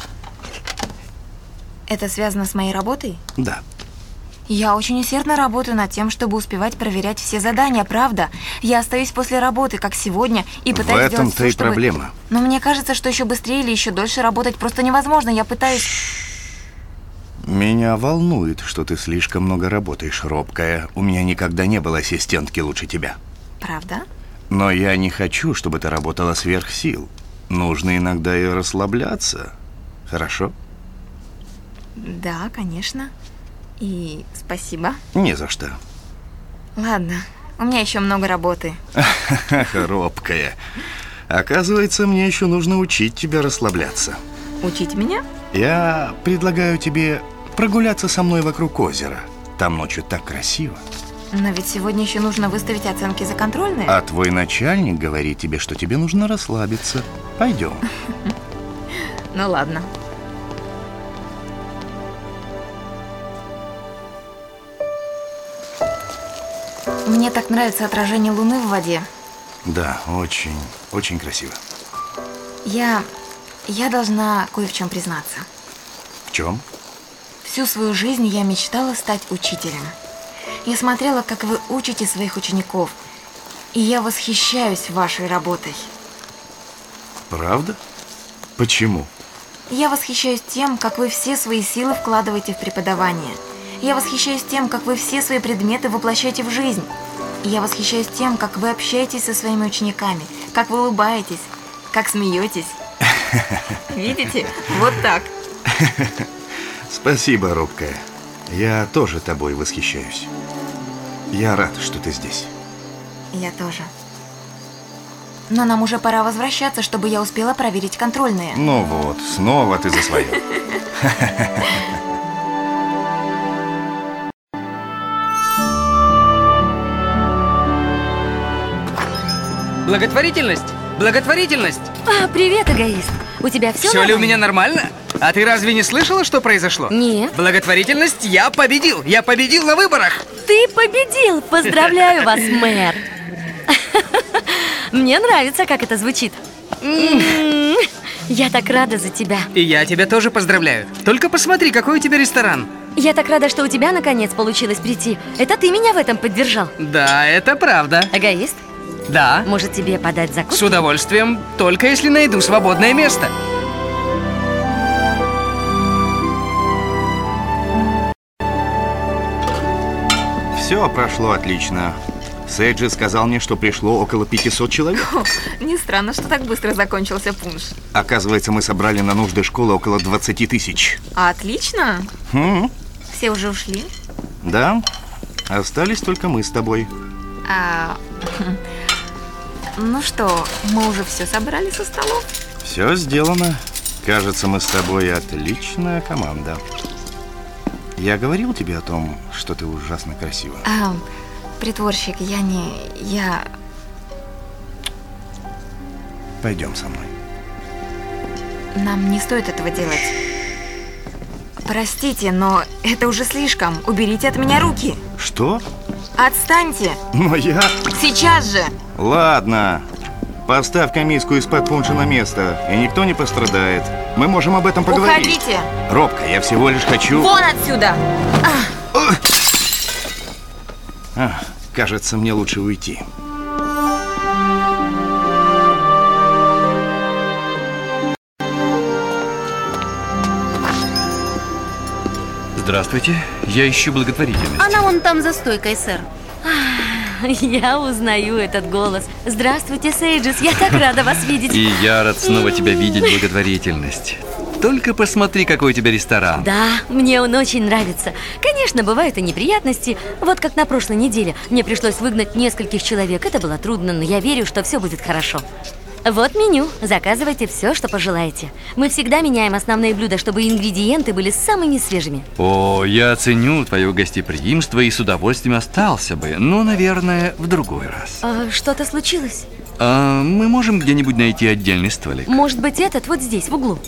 Это связано с моей работой? Да. Я очень усердно работаю над тем, чтобы успевать проверять все задания, правда. Я остаюсь после работы, как сегодня, и пытаюсь сделать все, В этом-то и чтобы... проблема. Но мне кажется, что еще быстрее или еще дольше работать просто невозможно. Я пытаюсь... Меня волнует, что ты слишком много работаешь, робкая. У меня никогда не было ассистентки лучше тебя. Правда? Но я не хочу, чтобы ты работала сверх сил. Нужно иногда и расслабляться. Хорошо? Да, конечно. И спасибо. Не за что. Ладно, у меня еще много работы. Робкая. Оказывается, мне еще нужно учить тебя расслабляться. Учить меня? Я предлагаю тебе прогуляться со мной вокруг озера. Там ночью так красиво. Но ведь сегодня еще нужно выставить оценки за контрольные. А твой начальник говорит тебе, что тебе нужно расслабиться. Пойдем. Ну ладно. Мне так нравится отражение Луны в воде. Да, очень, очень красиво. Я должна кое в чем признаться. В чем? Всю свою жизнь я мечтала стать учителем. Я смотрела, как вы учите своих учеников, и я восхищаюсь вашей работой. Правда? Почему? Я восхищаюсь тем, как вы все свои силы вкладываете в преподавание. Я восхищаюсь тем, как вы все свои предметы воплощаете в жизнь. И я восхищаюсь тем, как вы общаетесь со своими учениками, как вы улыбаетесь, как смеетесь. Видите? Вот так. Спасибо, робкая. Я тоже тобой восхищаюсь. Я рад, что ты здесь. Я тоже. Но нам уже пора возвращаться, чтобы я успела проверить контрольные. Ну вот, снова ты за свое. Благотворительность! Благотворительность! Привет, эгоист. У тебя все Все ли у меня нормально? А ты разве не слышала, что произошло? Нет. Благотворительность, я победил! Я победил на выборах! Ты победил! Поздравляю вас, мэр! Мне нравится, как это звучит. Я так рада за тебя. И я тебя тоже поздравляю. Только посмотри, какой у тебя ресторан. Я так рада, что у тебя наконец получилось прийти. Это ты меня в этом поддержал. Да, это правда. Эгоист? Да. Может, тебе подать закуску? С удовольствием, только если найду свободное место. Все прошло отлично. Сейджи сказал мне, что пришло около 500 человек. Не странно, что так быстро закончился пунш. Оказывается, мы собрали на нужды школы около 20 тысяч. Отлично. Все уже ушли? Да. Остались только мы с тобой. Ну что, мы уже все собрали со столов? Все сделано. Кажется, мы с тобой отличная команда. Я говорил тебе о том, что ты ужасно красива. Притворщик, пойдем со мной. Нам не стоит этого делать. Простите, но это уже слишком. Уберите от меня руки. Что? Отстаньте. Но я... Сейчас же. Ладно. Поставь-ка миску из-под пунша на место, и никто не пострадает. Мы можем об этом поговорить. Уходите. Робка, я всего лишь хочу... Вон отсюда. Кажется, мне лучше уйти. Здравствуйте, я ищу благотворительность. Она вон там за стойкой, сэр. Я узнаю этот голос. Здравствуйте, Сейджес, я так рада вас видеть. И я рад снова тебя видеть, благотворительность. Только посмотри, какой у тебя ресторан. Да, мне он очень нравится. Конечно, бывают и неприятности. Вот как на прошлой неделе. Мне пришлось выгнать нескольких человек. Это было трудно, но я верю, что все будет хорошо. Вот меню. Заказывайте все, что пожелаете. Мы всегда меняем основные блюда, чтобы ингредиенты были самыми свежими. О, я ценю твое гостеприимство и с удовольствием остался бы. Но, наверное, в другой раз. Что-то случилось? Мы можем где-нибудь найти отдельный столик? Может быть, этот вот здесь, в углу.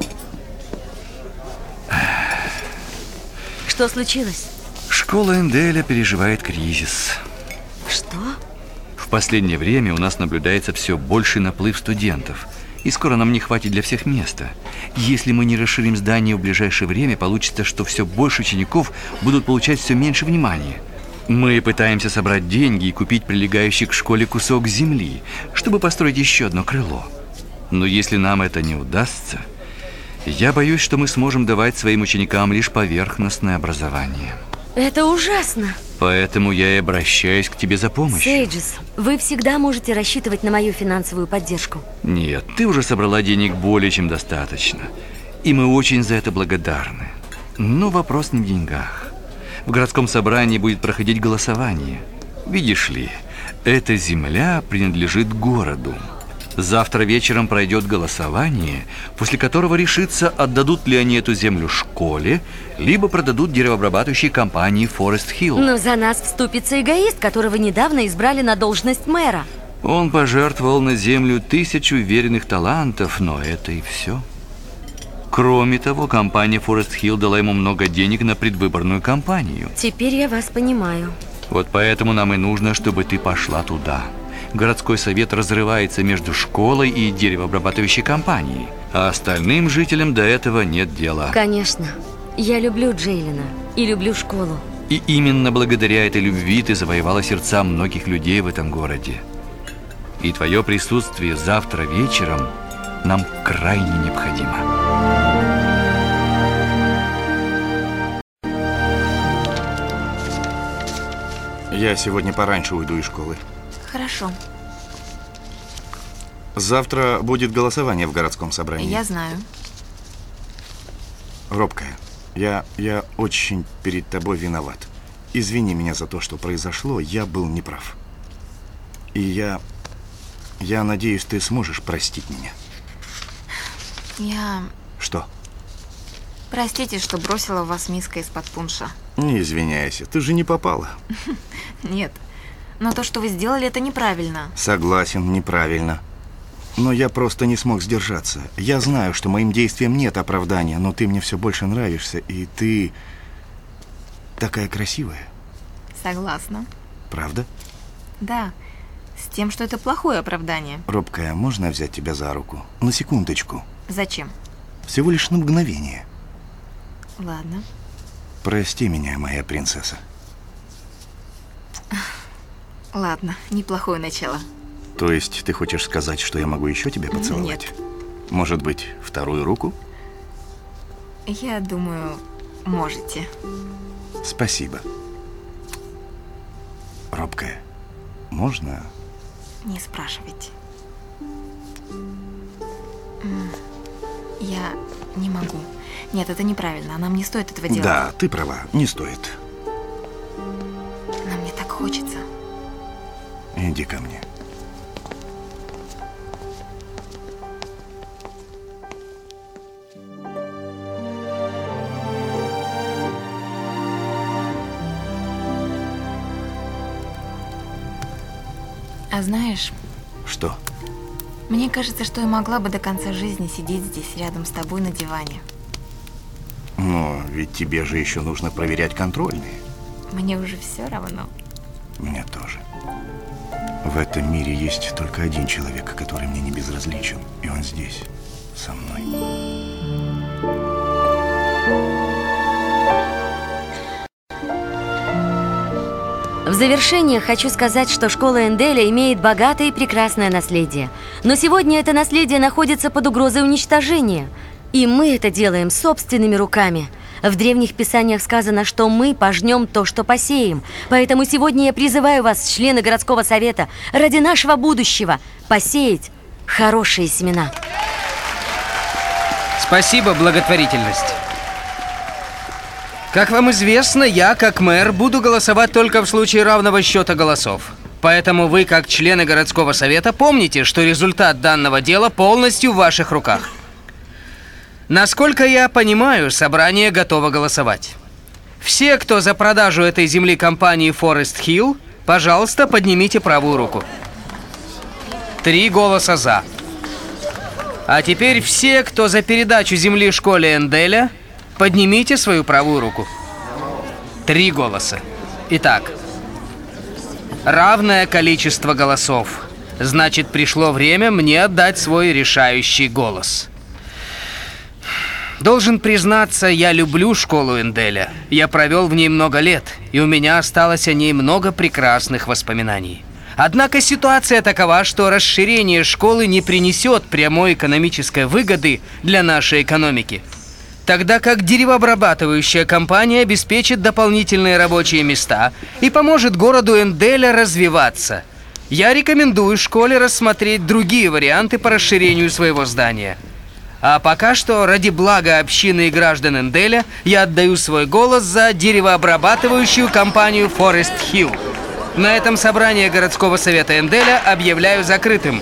Что случилось? Школа Энделя переживает кризис. Что? В последнее время у нас наблюдается все больший наплыв студентов. И скоро нам не хватит для всех места. Если мы не расширим здание в ближайшее время, получится, что все больше учеников будут получать все меньше внимания. Мы пытаемся собрать деньги и купить прилегающий к школе кусок земли, чтобы построить еще одно крыло. Но если нам это не удастся, я боюсь, что мы сможем давать своим ученикам лишь поверхностное образование. Это ужасно. Поэтому я и обращаюсь к тебе за помощью. Сейджес, вы всегда можете рассчитывать на мою финансовую поддержку. Нет, ты уже собрала денег более чем достаточно. И мы очень за это благодарны. Но вопрос не в деньгах. В городском собрании будет проходить голосование. Видишь ли, эта земля принадлежит городу. Завтра вечером пройдет голосование, после которого решится, отдадут ли они эту землю школе, либо продадут деревообрабатывающей компании Форест Хилл. Но за нас вступится эгоист, которого недавно избрали на должность мэра. Он пожертвовал на землю 1000 веренных талантов, но это и все. Кроме того, компания Форест Хилл дала ему много денег на предвыборную кампанию. Теперь я вас понимаю. Вот поэтому нам и нужно, чтобы ты пошла туда. Городской совет разрывается между школой и деревообрабатывающей компанией, а остальным жителям до этого нет дела. Конечно. Я люблю Джейлина и люблю школу. И именно благодаря этой любви ты завоевала сердца многих людей в этом городе. И твое присутствие завтра вечером нам крайне необходимо. Я сегодня пораньше уйду из школы. Хорошо. Завтра будет голосование в городском собрании. Я знаю. Робкая, я очень перед тобой виноват. Извини меня за то, что произошло, я был неправ. И я надеюсь, ты сможешь простить меня. Что? Простите, что бросила вас миской из-под пунша. Не извиняйся, ты же не попала. Нет. Но то, что вы сделали, это неправильно. Согласен, неправильно. Но я просто не смог сдержаться. Я знаю, что моим действиям нет оправдания, но ты мне все больше нравишься, и ты такая красивая. Согласна. Правда? Да. С тем, что это плохое оправдание. Робкая, можно взять тебя за руку? На секундочку. Зачем? Всего лишь на мгновение. Ладно. Прости меня, моя принцесса. Ладно, неплохое начало. То есть ты хочешь сказать, что я могу еще тебя поцеловать? Нет. Может быть, вторую руку? Я думаю, можете. Спасибо. Робкая, можно? Не спрашивайте. Я не могу. Нет, это неправильно. Нам не стоит этого делать. Да, ты права, не стоит. Но мне так хочется. Иди ко мне. А знаешь... Что? Мне кажется, что я могла бы до конца жизни сидеть здесь рядом с тобой на диване. Но ведь тебе же еще нужно проверять контрольные. Мне уже все равно. Мне тоже. В этом мире есть только один человек, который мне не безразличен. И он здесь, со мной. В завершение хочу сказать, что школа Энделя имеет богатое и прекрасное наследие. Но сегодня это наследие находится под угрозой уничтожения. И мы это делаем собственными руками. В древних писаниях сказано, что мы пожнем то, что посеем. Поэтому сегодня я призываю вас, члены городского совета, ради нашего будущего посеять хорошие семена. Спасибо, благотворительность. Как вам известно, я, как мэр, буду голосовать только в случае равного счета голосов. Поэтому вы, как члены городского совета, помните, что результат данного дела полностью в ваших руках. Насколько я понимаю, собрание готово голосовать. Все, кто за продажу этой земли компании Forest Hill, пожалуйста, поднимите правую руку. 3 голоса «за». А теперь все, кто за передачу земли школе Энделя, поднимите свою правую руку. 3 голоса. Итак, равное количество голосов. Значит, пришло время мне отдать свой решающий голос. Должен признаться, я люблю школу Энделя. Я провел в ней много лет, и у меня осталось о ней много прекрасных воспоминаний. Однако ситуация такова, что расширение школы не принесет прямой экономической выгоды для нашей экономики, тогда как деревообрабатывающая компания обеспечит дополнительные рабочие места и поможет городу Энделя развиваться. Я рекомендую школе рассмотреть другие варианты по расширению своего здания. А пока что, ради блага общины и граждан Энделя, я отдаю свой голос за деревообрабатывающую компанию Forest Hill. На этом собрание городского совета Энделя объявляю закрытым.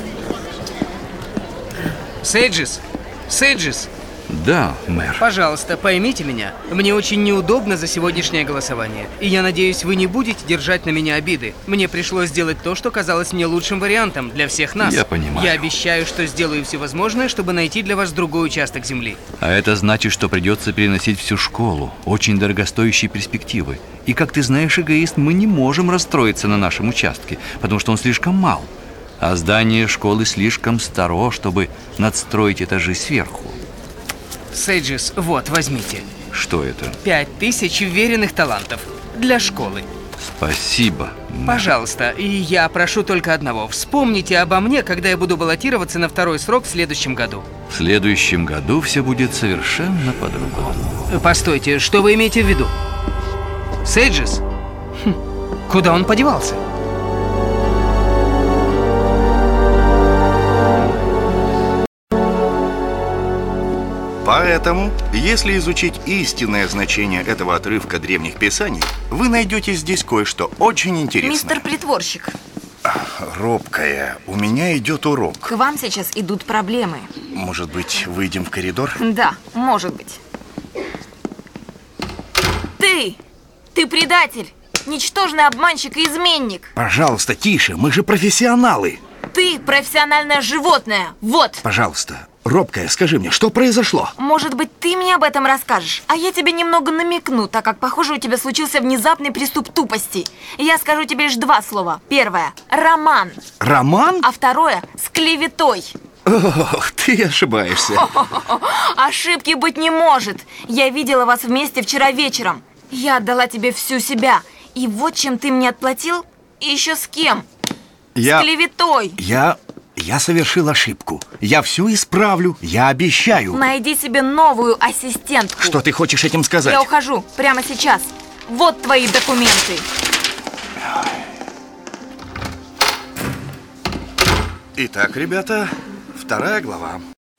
Сейджис! Сейджис! Да, мэр. Пожалуйста, поймите меня. Мне очень неудобно за сегодняшнее голосование. И я надеюсь, вы не будете держать на меня обиды. Мне пришлось сделать то, что казалось мне лучшим вариантом для всех нас. Я понимаю. Я обещаю, что сделаю все возможное, чтобы найти для вас другой участок земли. А это значит, что придется переносить всю школу. Очень дорогостоящие перспективы. И, как ты знаешь, эгоист, мы не можем расстроиться на нашем участке, потому что он слишком мал. А здание школы слишком старо, чтобы надстроить этажи сверху. Сейджис, вот, возьмите. Что это? 5000 уверенных талантов для школы. Спасибо. Пожалуйста, и я прошу только одного. Вспомните обо мне, когда я буду баллотироваться на 2-й срок в следующем году. В следующем году все будет совершенно по-другому. Постойте, что вы имеете в виду? Сейджис? Куда он подевался? Поэтому, если изучить истинное значение этого отрывка древних писаний, вы найдете здесь кое-что очень интересное. Мистер Притворщик. Робкая, у меня идет урок. К вам сейчас идут проблемы. Может быть, выйдем в коридор? Да, может быть. Ты предатель, ничтожный обманщик и изменник. Пожалуйста, тише, мы же профессионалы. Ты профессиональное животное, вот. Пожалуйста, Робкая, скажи мне, что произошло? Может быть, ты мне об этом расскажешь, а я тебе немного намекну, так как, похоже, у тебя случился внезапный приступ тупости. Я скажу тебе лишь 2 слова. Первое – роман. Роман? А второе – с клеветой. Ох, ты ошибаешься. Ошибки быть не может. Я видела вас вместе вчера вечером. Я отдала тебе всю себя. И вот чем ты мне отплатил. И еще с кем? С клеветой. Я совершил ошибку. Я все исправлю, я обещаю. Найди себе новую ассистентку. Что ты хочешь этим сказать? Я ухожу прямо сейчас. Вот твои документы. Итак, ребята, 2 глава.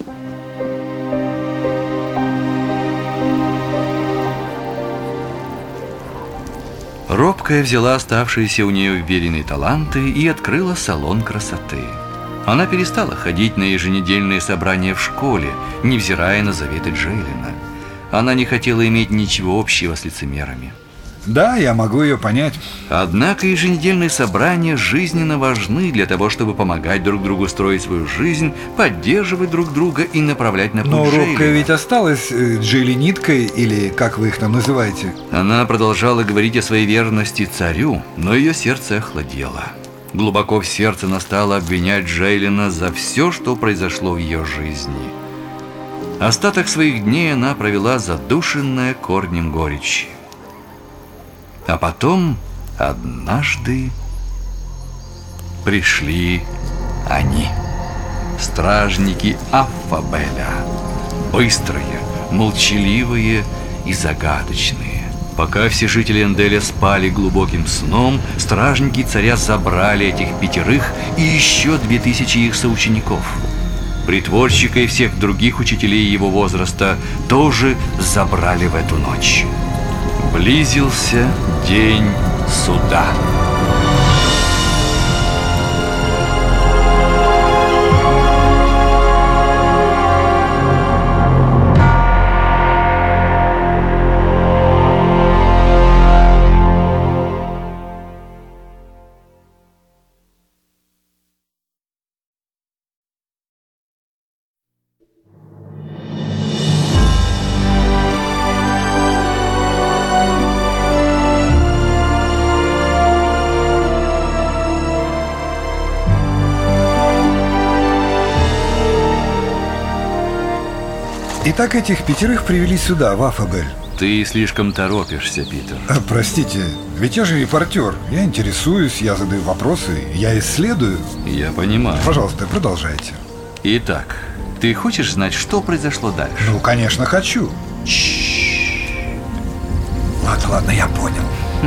Робкая взяла оставшиеся у нее вверенные таланты и открыла салон красоты. Она перестала ходить на еженедельные собрания в школе, невзирая на заветы Джейлина. Она не хотела иметь ничего общего с лицемерами. Да, я могу ее понять. Однако еженедельные собрания жизненно важны для того, чтобы помогать друг другу строить свою жизнь, поддерживать друг друга и направлять на путь Но Джейлин. робкая ведь осталась Джейли-ниткой, или как вы их там называете? Она продолжала говорить о своей верности царю, но ее сердце охладело. Глубоко в сердце она стала обвинять Джейлина за все, что произошло в ее жизни. Остаток своих дней она провела задушенная корнем горечи. А потом, однажды, пришли они, стражники Аффабеля, быстрые, молчаливые и загадочные. Пока все жители Энделя спали глубоким сном, стражники царя забрали этих 5 и еще 2000 их соучеников. Притворщика и всех других учителей его возраста тоже забрали в эту ночь. Близился день суда. Итак, этих 5 привели сюда, в Аффабель. Ты слишком торопишься, Питер. Простите, ведь я же репортер. Я интересуюсь, я задаю вопросы, я исследую. Я понимаю. Пожалуйста, продолжайте. Итак, ты хочешь знать, что произошло дальше? Ну, конечно, хочу. Ладно, я понял.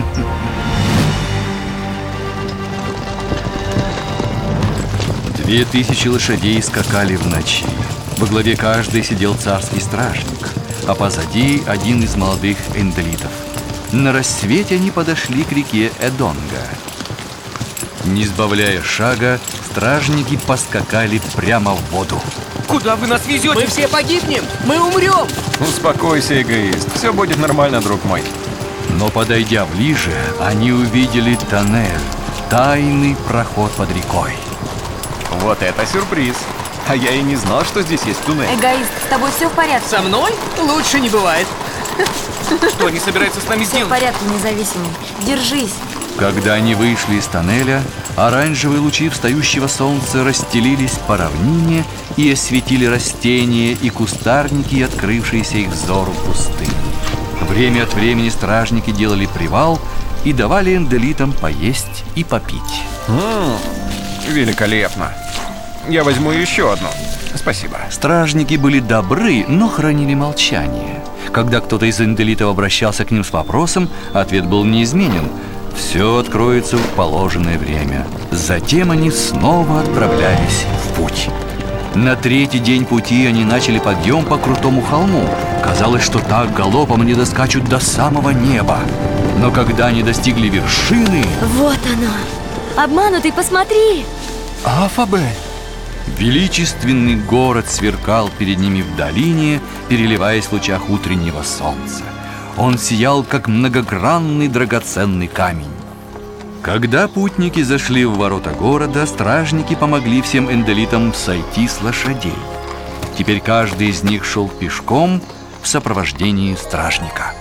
2000 лошадей скакали в ночи. Во главе каждой сидел царский стражник, а позади один из молодых энделитов. На рассвете они подошли к реке Эдонга. Не сбавляя шага, стражники поскакали прямо в воду. Куда вы нас везете? Мы все погибнем! Мы умрем! Успокойся, эгоист. Все будет нормально, друг мой. Но подойдя ближе, они увидели тоннель, тайный проход под рекой. Вот это сюрприз. А я и не знал, что здесь есть туннель. Эгоист, с тобой все в порядке? Со мной? Лучше не бывает. Что они собираются с нами Все сделать? в порядке, независимый. Держись. Когда они вышли из тоннеля, оранжевые лучи встающего солнца расстелились по равнине и осветили растения и кустарники, открывшиеся их взору пустыни. Время от времени стражники делали привал и давали энделитам поесть и попить. Великолепно. Я возьму еще одну. Спасибо. Стражники были добры, но хранили молчание. Когда кто-то из энделитов обращался к ним с вопросом, ответ был неизменен. Все откроется в положенное время. Затем они снова отправлялись в путь. На 3-й день пути они начали подъем по крутому холму. Казалось, что так галопом они доскачут до самого неба. Но когда они достигли вершины... Вот оно! Обманутый, посмотри! Аффабель! Величественный город сверкал перед ними в долине, переливаясь в лучах утреннего солнца. Он сиял, как многогранный драгоценный камень. Когда путники зашли в ворота города, стражники помогли всем энделитам сойти с лошадей. Теперь каждый из них шел пешком в сопровождении стражника.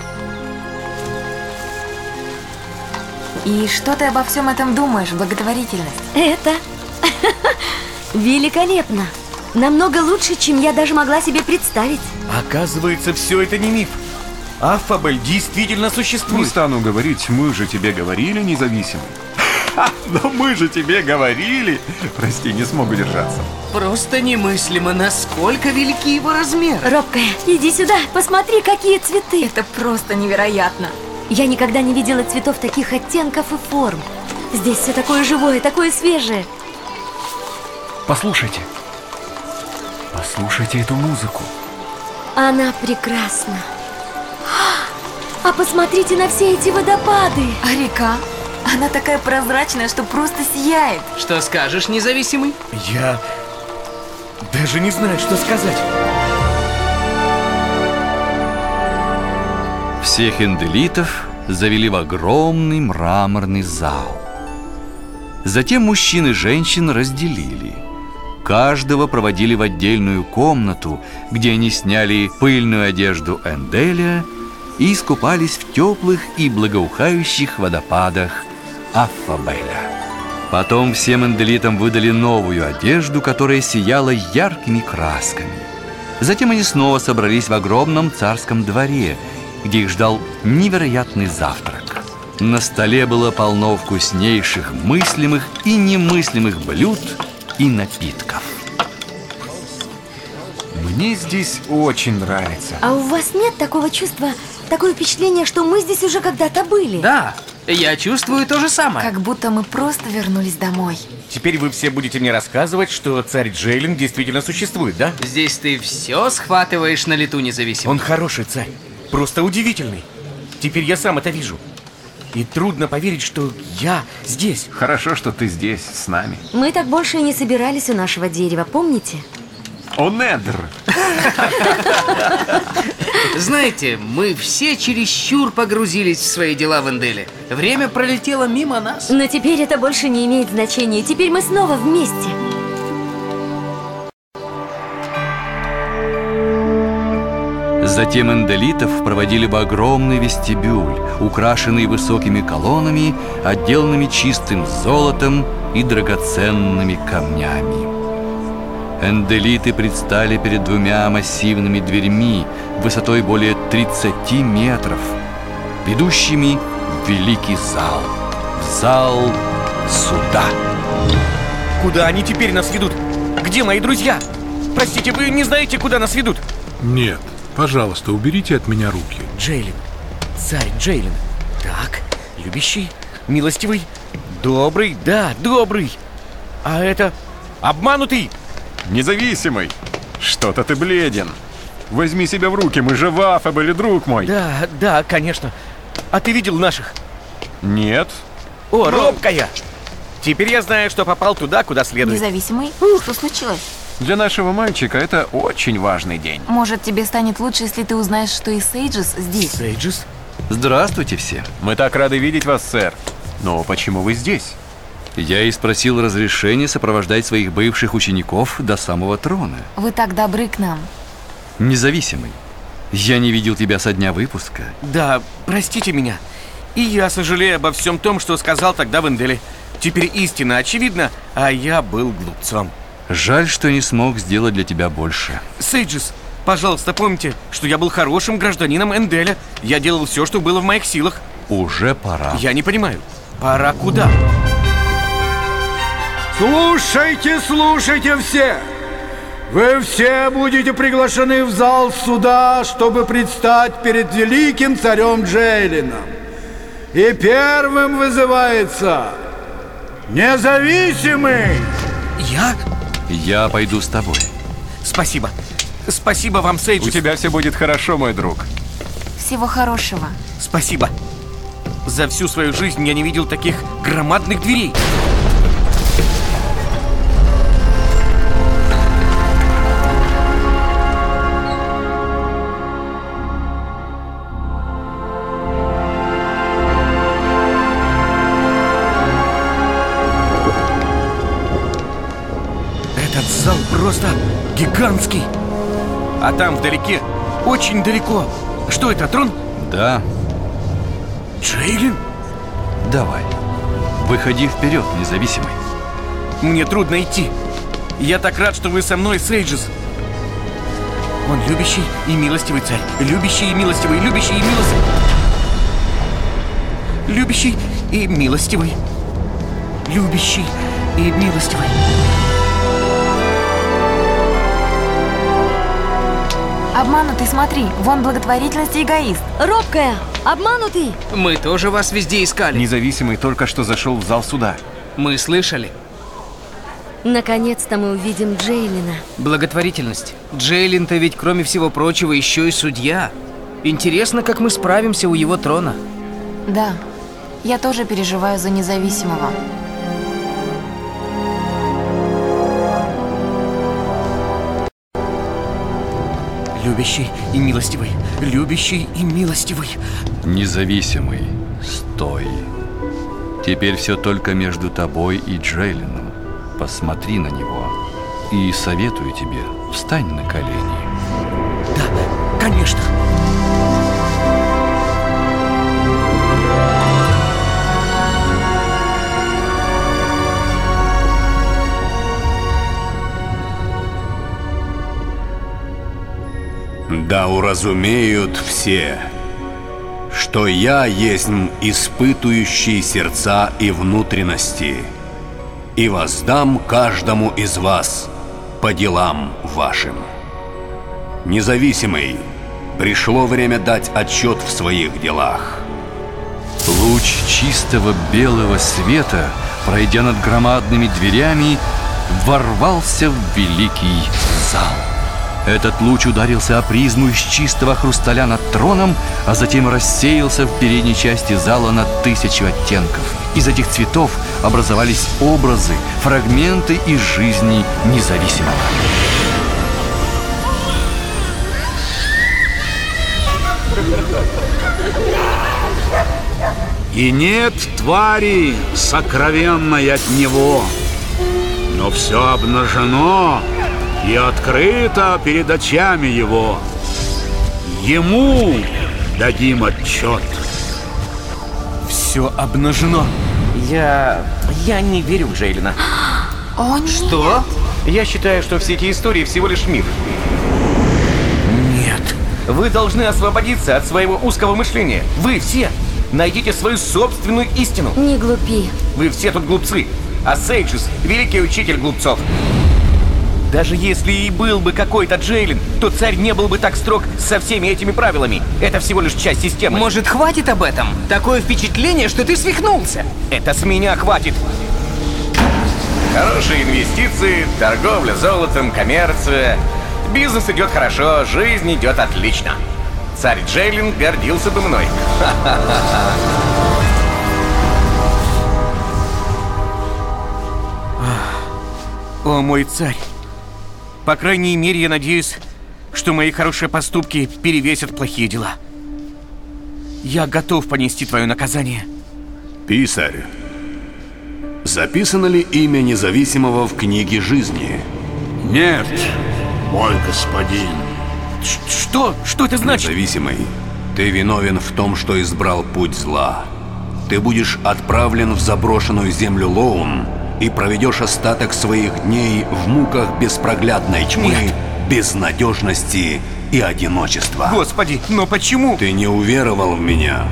И что ты обо всем этом думаешь, благотворительность? Это великолепно. Намного лучше, чем я даже могла себе представить. Оказывается, все это не миф. Аффабель действительно Не существует. стану говорить, мы же тебе говорили, независимый. Но мы же тебе говорили. Прости, не смог удержаться. Просто немыслимо, насколько велики его размеры. Робкая, иди сюда, посмотри, какие цветы. Это просто невероятно. Я никогда не видела цветов таких оттенков и форм. Здесь все такое живое, такое свежее. Послушайте. Послушайте эту музыку. Она прекрасна. А посмотрите на все эти водопады. А река? Она такая прозрачная, что просто сияет. Что скажешь, независимый? Я даже не знаю, что сказать. Всех энделитов завели в огромный мраморный зал. Затем мужчин и женщин разделили. Каждого проводили в отдельную комнату, где они сняли пыльную одежду Энделя и искупались в теплых и благоухающих водопадах Аффабеля. Потом всем энделитам выдали новую одежду, которая сияла яркими красками. Затем они снова собрались в огромном царском дворе, где их ждал невероятный завтрак. На столе было полно вкуснейших мыслимых и немыслимых блюд и напитков. Мне здесь очень нравится. А у вас нет такого чувства, такое впечатление, что мы здесь уже когда-то были? Да, я чувствую то же самое. Как будто мы просто вернулись домой. Теперь вы все будете мне рассказывать, что царь Джейлин действительно существует, да? Здесь ты все схватываешь на лету независимо. Он хороший царь, просто удивительный. Теперь я сам это вижу. И трудно поверить, что я здесь. Хорошо, что ты здесь, с нами. Мы так больше и не собирались у нашего дерева, помните? О, Недр! Знаете, мы все чересчур погрузились в свои дела в Энделе. Время пролетело мимо нас. Но теперь это больше не имеет значения. Теперь мы снова вместе. Затем энделитов проводили в огромный вестибюль, украшенный высокими колоннами, отделанными чистым золотом и драгоценными камнями. Энделиты предстали перед двумя массивными дверьми высотой более 30 метров, ведущими в великий зал, в зал суда. Куда они теперь нас ведут? Где мои друзья? Простите, вы не знаете, куда нас ведут? Нет, пожалуйста, уберите от меня руки. Джейлин, царь Джейлин. Так, любящий, милостивый, добрый, да, добрый. А это обманутый. Независимый. Что-то ты бледен. Возьми себя в руки, мы же в Аффабеле, друг мой. Да, конечно. А ты видел наших? Нет. О, робкая. Теперь я знаю, что попал туда, куда следует. Независимый? Что случилось? Для нашего мальчика это очень важный день. Может, тебе станет лучше, если ты узнаешь, что и Сейджес здесь? Сейджес? Здравствуйте все. Мы так рады видеть вас, сэр. Но почему вы здесь? Я и спросил разрешения сопровождать своих бывших учеников до самого трона. Вы так добры к нам. Независимый. Я не видел тебя со дня выпуска. Да, простите меня. И я сожалею обо всем том, что сказал тогда в Энделе. Теперь истина очевидна, а я был глупцом. Жаль, что не смог сделать для тебя больше. Сейджес, пожалуйста, помните, что я был хорошим гражданином Энделя. Я делал все, что было в моих силах. Уже пора. Я не понимаю, пора куда? Слушайте, слушайте все! Вы все будете приглашены в зал суда, чтобы предстать перед великим царем Джейлином. И первым вызывается Независимый! Я пойду с тобой. Спасибо. Спасибо вам, Сейджес. У тебя все будет хорошо, мой друг. Всего хорошего. Спасибо. За всю свою жизнь я не видел таких громадных дверей. Этот зал просто гигантский. А там вдалеке, очень далеко. Что это, трон? Да. Джейлин? Давай. Выходи вперед, независимый. Мне трудно идти. Я так рад, что вы со мной, Сейджес. Он любящий и милостивый царь. Любящий и милостивый, любящий и милостивый. Любящий и милостивый. Любящий и милостивый. Обманутый, смотри, вон благотворительность и эгоист. Робкая, обманутый. Мы тоже вас везде искали. Независимый только что зашел в зал суда. Мы слышали. Наконец-то мы увидим Джейлина. Благотворительность. Джейлин-то ведь, кроме всего прочего, еще и судья. Интересно, как мы справимся у его трона. Да, я тоже переживаю за независимого. Любящий и милостивый, любящий и милостивый. Независимый, стой. Теперь все только между тобой и Джейлином. Посмотри на него. И советую тебе, встань на колени. Да, конечно. Да уразумеют все, что я есть испытующий сердца и внутренности, и воздам каждому из вас по делам вашим. Независимый, пришло время дать отчет в своих делах. Луч чистого белого света, пройдя над громадными дверями, ворвался в великий зал. Этот луч ударился о призму из чистого хрусталя над троном, а затем рассеялся в передней части зала на 1000 оттенков. Из этих цветов образовались образы, фрагменты из жизни независимого. И нет твари сокровенной от него, но все обнажено и открыто перед очами его. Ему дадим отчет. Все обнажено. Я не верю в Джейлина. О, нет. Что? Я считаю, что все эти истории всего лишь миф. Нет. Вы должны освободиться от своего узкого мышления. Вы все. Найдите свою собственную истину. Не глупи. Вы все тут глупцы. А Сейджис – великий учитель глупцов. Даже если и был бы какой-то Джейлин, то царь не был бы так строг со всеми этими правилами. Это всего лишь часть системы. Может, хватит об этом? Такое впечатление, что ты свихнулся. Это с меня хватит. Хорошие инвестиции, торговля золотом, коммерция. Бизнес идет хорошо, жизнь идет отлично. Царь Джейлин гордился бы мной. О, мой царь. По крайней мере, я надеюсь, что мои хорошие поступки перевесят плохие дела. Я готов понести твое наказание. Писарь, записано ли имя независимого в книге жизни? Нет, мой господин. Что? Что это значит? Независимый, ты виновен в том, что избрал путь зла. Ты будешь отправлен в заброшенную землю Лоун и проведешь остаток своих дней в муках беспроглядной тьмы, Нет. безнадежности и одиночества. Господи, но почему? Ты не уверовал в меня.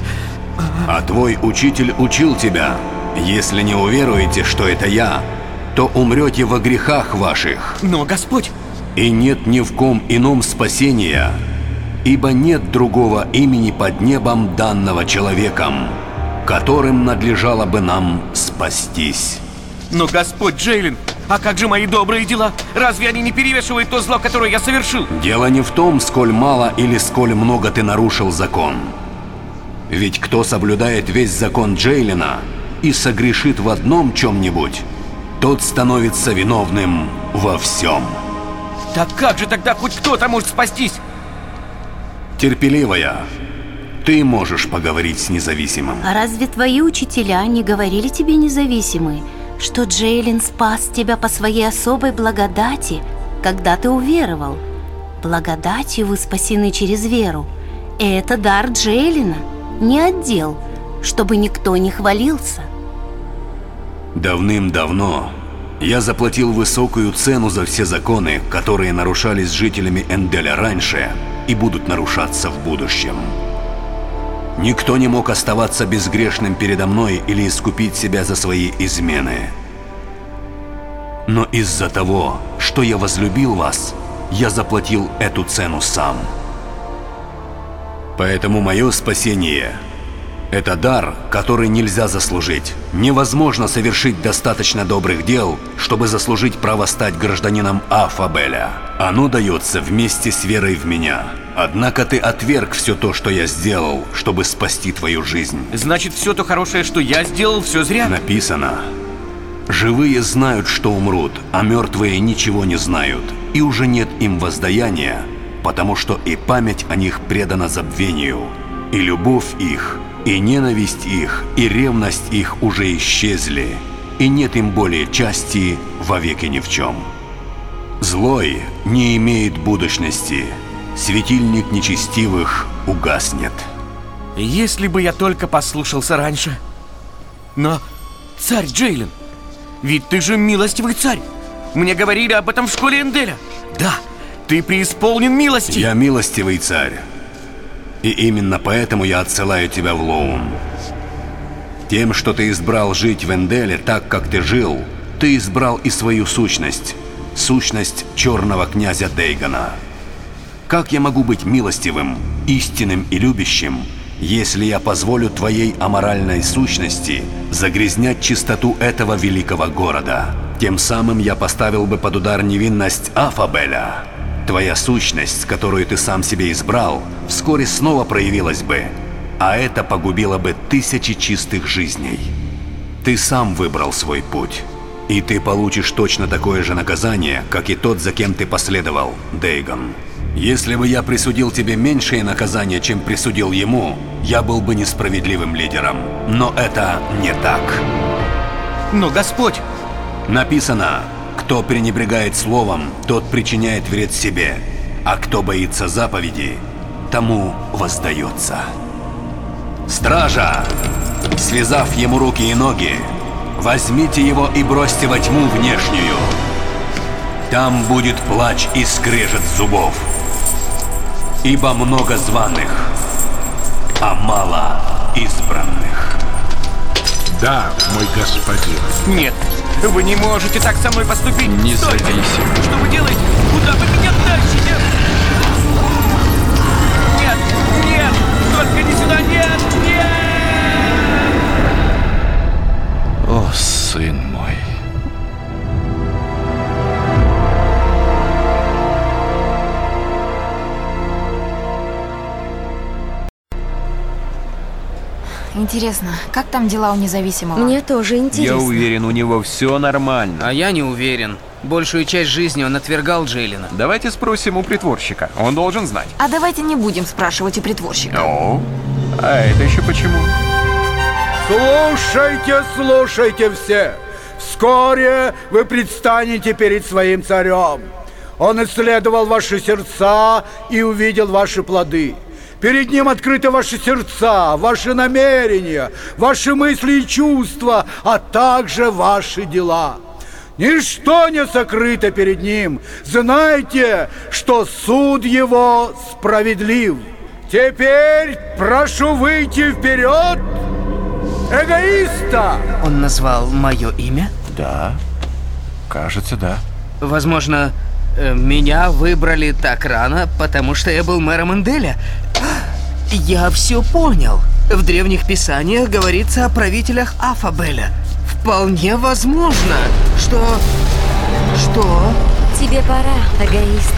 А твой учитель учил тебя. Если не уверуете, что это я, то умрете во грехах ваших. Но, Господь... И нет ни в ком ином спасения, ибо нет другого имени под небом, данного человеком, которым надлежало бы нам спастись. Но, Господь Джейлин, а как же мои добрые дела? Разве они не перевешивают то зло, которое я совершил? Дело не в том, сколь мало или сколь много ты нарушил закон. Ведь кто соблюдает весь закон Джейлина и согрешит в одном чем-нибудь, тот становится виновным во всем. Так как же тогда хоть кто-то может спастись? Терпеливая, ты можешь поговорить с независимым. А разве твои учителя не говорили тебе, независимый, что Джейлин спас тебя по своей особой благодати, когда ты уверовал? Благодатью вы спасены через веру. И это дар Джейлина, не отдел, чтобы никто не хвалился. Давным-давно я заплатил высокую цену за все законы, которые нарушались жителями Энделя раньше и будут нарушаться в будущем. Никто не мог оставаться безгрешным передо мной или искупить себя за свои измены. Но из-за того, что я возлюбил вас, я заплатил эту цену сам. Поэтому мое спасение – это дар, который нельзя заслужить. Невозможно совершить достаточно добрых дел, чтобы заслужить право стать гражданином Афабеля. Оно дается вместе с верой в меня. Однако ты отверг все то, что я сделал, чтобы спасти твою жизнь. Значит, все то хорошее, что я сделал, все зря? Написано: живые знают, что умрут, а мертвые ничего не знают, и уже нет им воздаяния, потому что и память о них предана забвению, и любовь их, и ненависть их, и ревность их уже исчезли, и нет им более части вовеки ни в чем. Злой не имеет будущности, светильник нечестивых угаснет. Если бы я только послушался раньше. Но, царь Джейлин, ведь ты же милостивый царь. Мне говорили об этом в школе Энделя. Да, ты преисполнен милости. Я милостивый царь. И именно поэтому я отсылаю тебя в Лоун. Тем, что ты избрал жить в Энделе так, как ты жил, ты избрал и свою сущность. Сущность черного князя Дейгона. Как я могу быть милостивым, истинным и любящим, если я позволю твоей аморальной сущности загрязнять чистоту этого великого города? Тем самым я поставил бы под удар невинность Афабеля. Твоя сущность, которую ты сам себе избрал, вскоре снова проявилась бы, а это погубило бы тысячи чистых жизней. Ты сам выбрал свой путь, и ты получишь точно такое же наказание, как и тот, за кем ты последовал, Дейгон. Если бы я присудил тебе меньшее наказание, чем присудил ему, я был бы несправедливым лидером. Но это не так. Но Господь... Написано: кто пренебрегает словом, тот причиняет вред себе, а кто боится заповеди, тому воздается. Стража, связав ему руки и ноги, возьмите его и бросьте во тьму внешнюю. Там будет плач и скрежет зубов, ибо много званых, а мало избранных. Да, мой господин. Нет, вы не можете так со мной поступить. Независимо. Что вы делаете? Куда вы меня тащите? Нет, нет, только не сюда, нет, нет! О, сын мой. Интересно, как там дела у независимого? Мне тоже интересно. Я уверен, у него все нормально. А я не уверен. Большую часть жизни он отвергал Джейлина. Давайте спросим у притворщика. Он должен знать. А давайте не будем спрашивать у притворщика. О, а это еще почему? Слушайте, слушайте все! Вскоре вы предстанете перед своим царем. Он исследовал ваши сердца и увидел ваши плоды. Перед ним открыты ваши сердца, ваши намерения, ваши мысли и чувства, а также ваши дела. Ничто не сокрыто перед ним. Знайте, что суд его справедлив. Теперь прошу выйти вперед эгоиста. Он назвал мое имя? Да, кажется, да. Возможно, меня выбрали так рано, потому что я был мэром Энделя. Я все понял. В древних писаниях говорится о правителях Афабеля. Вполне возможно, что... Тебе пора, эгоист.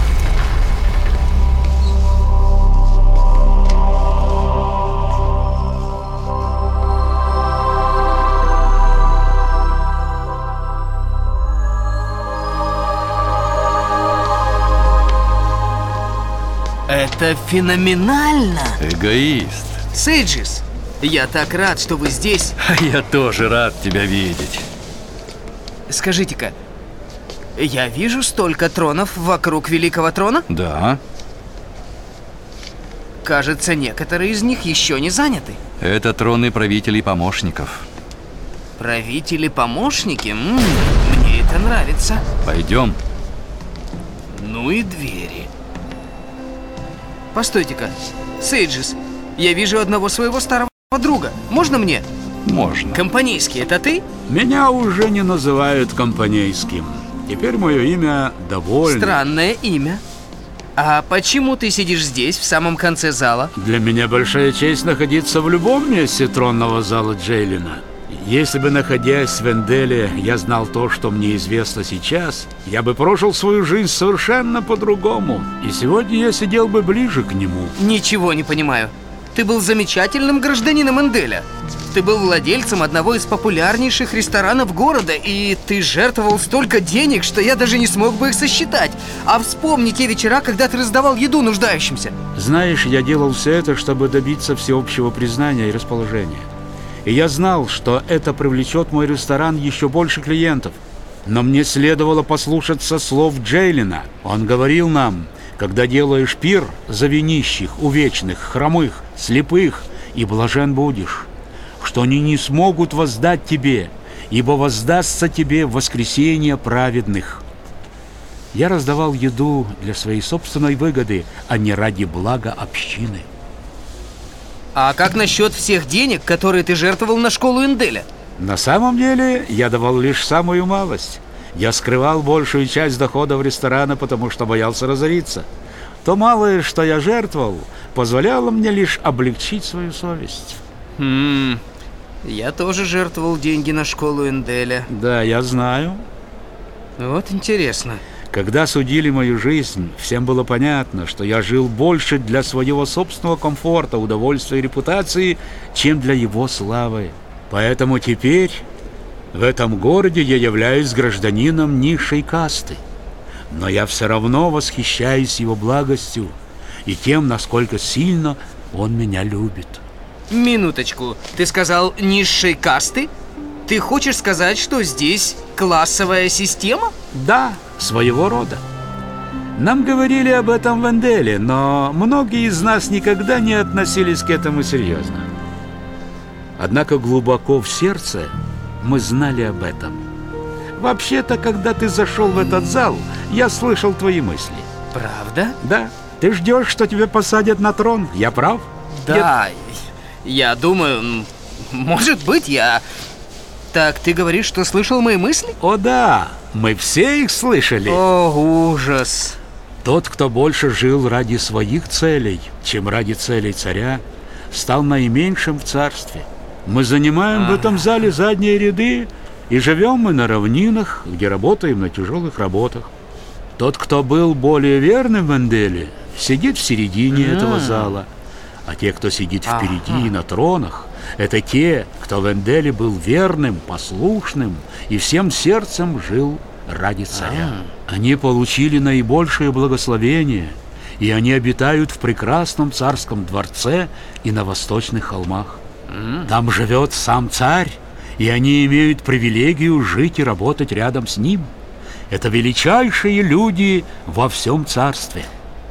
Это феноменально! Эгоист. Сейджис, я так рад, что вы здесь. Я тоже рад тебя видеть. Скажите-ка, я вижу столько тронов вокруг Великого Трона? Да. Кажется, некоторые из них еще не заняты. Это троны правителей помощников. Правители-помощники? Мне это нравится. Пойдем. Ну и двери. Постойте-ка, Сейджис, я вижу одного своего старого друга. Можно мне? Можно. Компанейский, это ты? Меня уже не называют компанейским. Теперь мое имя Довольный. Странное имя. А почему ты сидишь здесь, в самом конце зала? Для меня большая честь находиться в любом месте тронного зала Джейлина. Если бы, находясь в Энделе, я знал то, что мне известно сейчас, я бы прожил свою жизнь совершенно по-другому. И сегодня я сидел бы ближе к нему. Ничего не понимаю. Ты был замечательным гражданином Энделя. Ты был владельцем одного из популярнейших ресторанов города, и ты жертвовал столько денег, что я даже не смог бы их сосчитать. А вспомни те вечера, когда ты раздавал еду нуждающимся. Знаешь, я делал все это, чтобы добиться всеобщего признания и расположения. И я знал, что это привлечет в мой ресторан еще больше клиентов. Но мне следовало послушаться слов Джейлина. Он говорил нам: когда делаешь пир за нищих, увечных, хромых, слепых, и блажен будешь, что они не смогут воздать тебе, ибо воздастся тебе в воскресение праведных. Я раздавал еду для своей собственной выгоды, а не ради блага общины. А как насчет всех денег, которые ты жертвовал на школу Энделя? На самом деле, я давал лишь самую малость. Я скрывал большую часть доходов ресторана, потому что боялся разориться. То малое, что я жертвовал, позволяло мне лишь облегчить свою совесть. Я тоже жертвовал деньги на школу Энделя. Да, я знаю. Вот интересно. Когда судили мою жизнь, всем было понятно, что я жил больше для своего собственного комфорта, удовольствия и репутации, чем для его славы. Поэтому теперь в этом городе я являюсь гражданином низшей касты. Но я все равно восхищаюсь его благостью и тем, насколько сильно он меня любит. Минуточку, ты сказал низшей касты? Ты хочешь сказать, что здесь классовая система? Да, своего рода. Нам говорили об этом в Энделе, но многие из нас никогда не относились к этому серьезно. Однако глубоко в сердце мы знали об этом. Вообще-то, когда ты зашел в этот зал, я слышал твои мысли. Правда? Да. Ты ждешь, что тебя посадят на трон. Я прав? Да. Я думаю, может быть, я... Так, ты говоришь, что слышал мои мысли? О да, мы все их слышали. О, ужас. Тот, кто больше жил ради своих целей, чем ради целей царя, стал наименьшим в царстве. Мы занимаем в этом зале задние ряды, и живем мы на равнинах, где работаем на тяжелых работах. Тот, кто был более верным в Энделе, сидит в середине этого зала. А те, кто сидит впереди на тронах, это те, кто в Энделе был верным, послушным и всем сердцем жил ради царя. Они получили наибольшее благословение, и они обитают в прекрасном царском дворце и на восточных холмах. Там живет сам царь, и они имеют привилегию жить и работать рядом с ним. Это величайшие люди во всем царстве.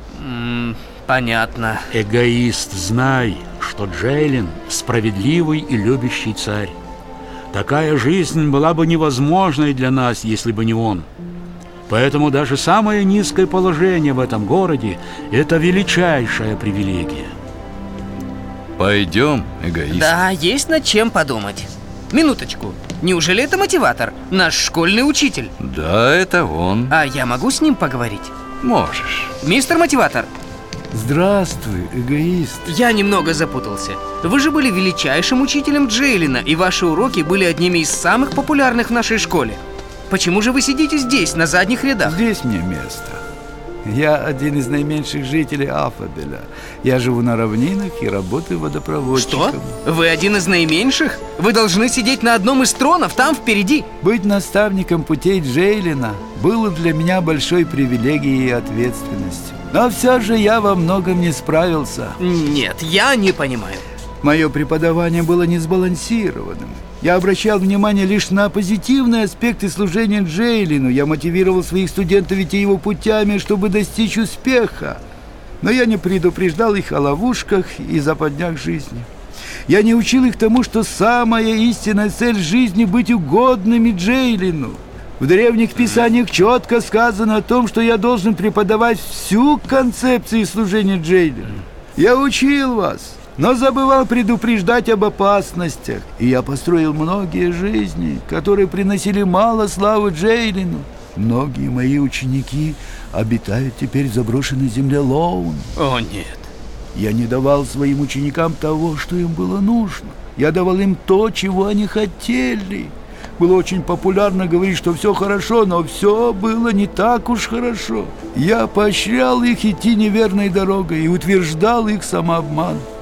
Понятно. Эгоист, знай, что Джейлин справедливый и любящий царь. Такая жизнь была бы невозможной для нас, если бы не он. Поэтому даже самое низкое положение в этом городе – это величайшая привилегия. Пойдем, эгоист. Да, есть над чем подумать. Минуточку. Неужели это мотиватор? Наш школьный учитель? Да, это он. А я могу с ним поговорить? Можешь. Мистер мотиватор. Здравствуй, эгоист. Я немного запутался. Вы же были величайшим учителем Джейлина, и ваши уроки были одними из самых популярных в нашей школе. Почему же вы сидите здесь, на задних рядах? Здесь мне место. Я один из наименьших жителей Аффабеля. Я живу на равнинах и работаю водопроводчиком. Что? Вы один из наименьших? Вы должны сидеть на одном из тронов, там впереди. Быть наставником путей Джейлина было для меня большой привилегией и ответственностью. Но все же я во многом не справился. Нет, я не понимаю. Мое преподавание было несбалансированным. Я обращал внимание лишь на позитивные аспекты служения Джейлину. Я мотивировал своих студентов идти его путями, чтобы достичь успеха. Но я не предупреждал их о ловушках и западнях жизни. Я не учил их тому, что самая истинная цель жизни – быть угодными Джейлину. В древних писаниях четко сказано о том, что я должен преподавать всю концепцию служения Джейлину. Я учил вас, но забывал предупреждать об опасностях. И я построил многие жизни, которые приносили мало славы Джейлину. Многие мои ученики обитают теперь в заброшенной земле Лоун. О, нет. Я не давал своим ученикам того, что им было нужно. Я давал им то, чего они хотели. Было очень популярно говорить, что все хорошо, но все было не так уж хорошо. Я поощрял их идти неверной дорогой и утверждал их самообман.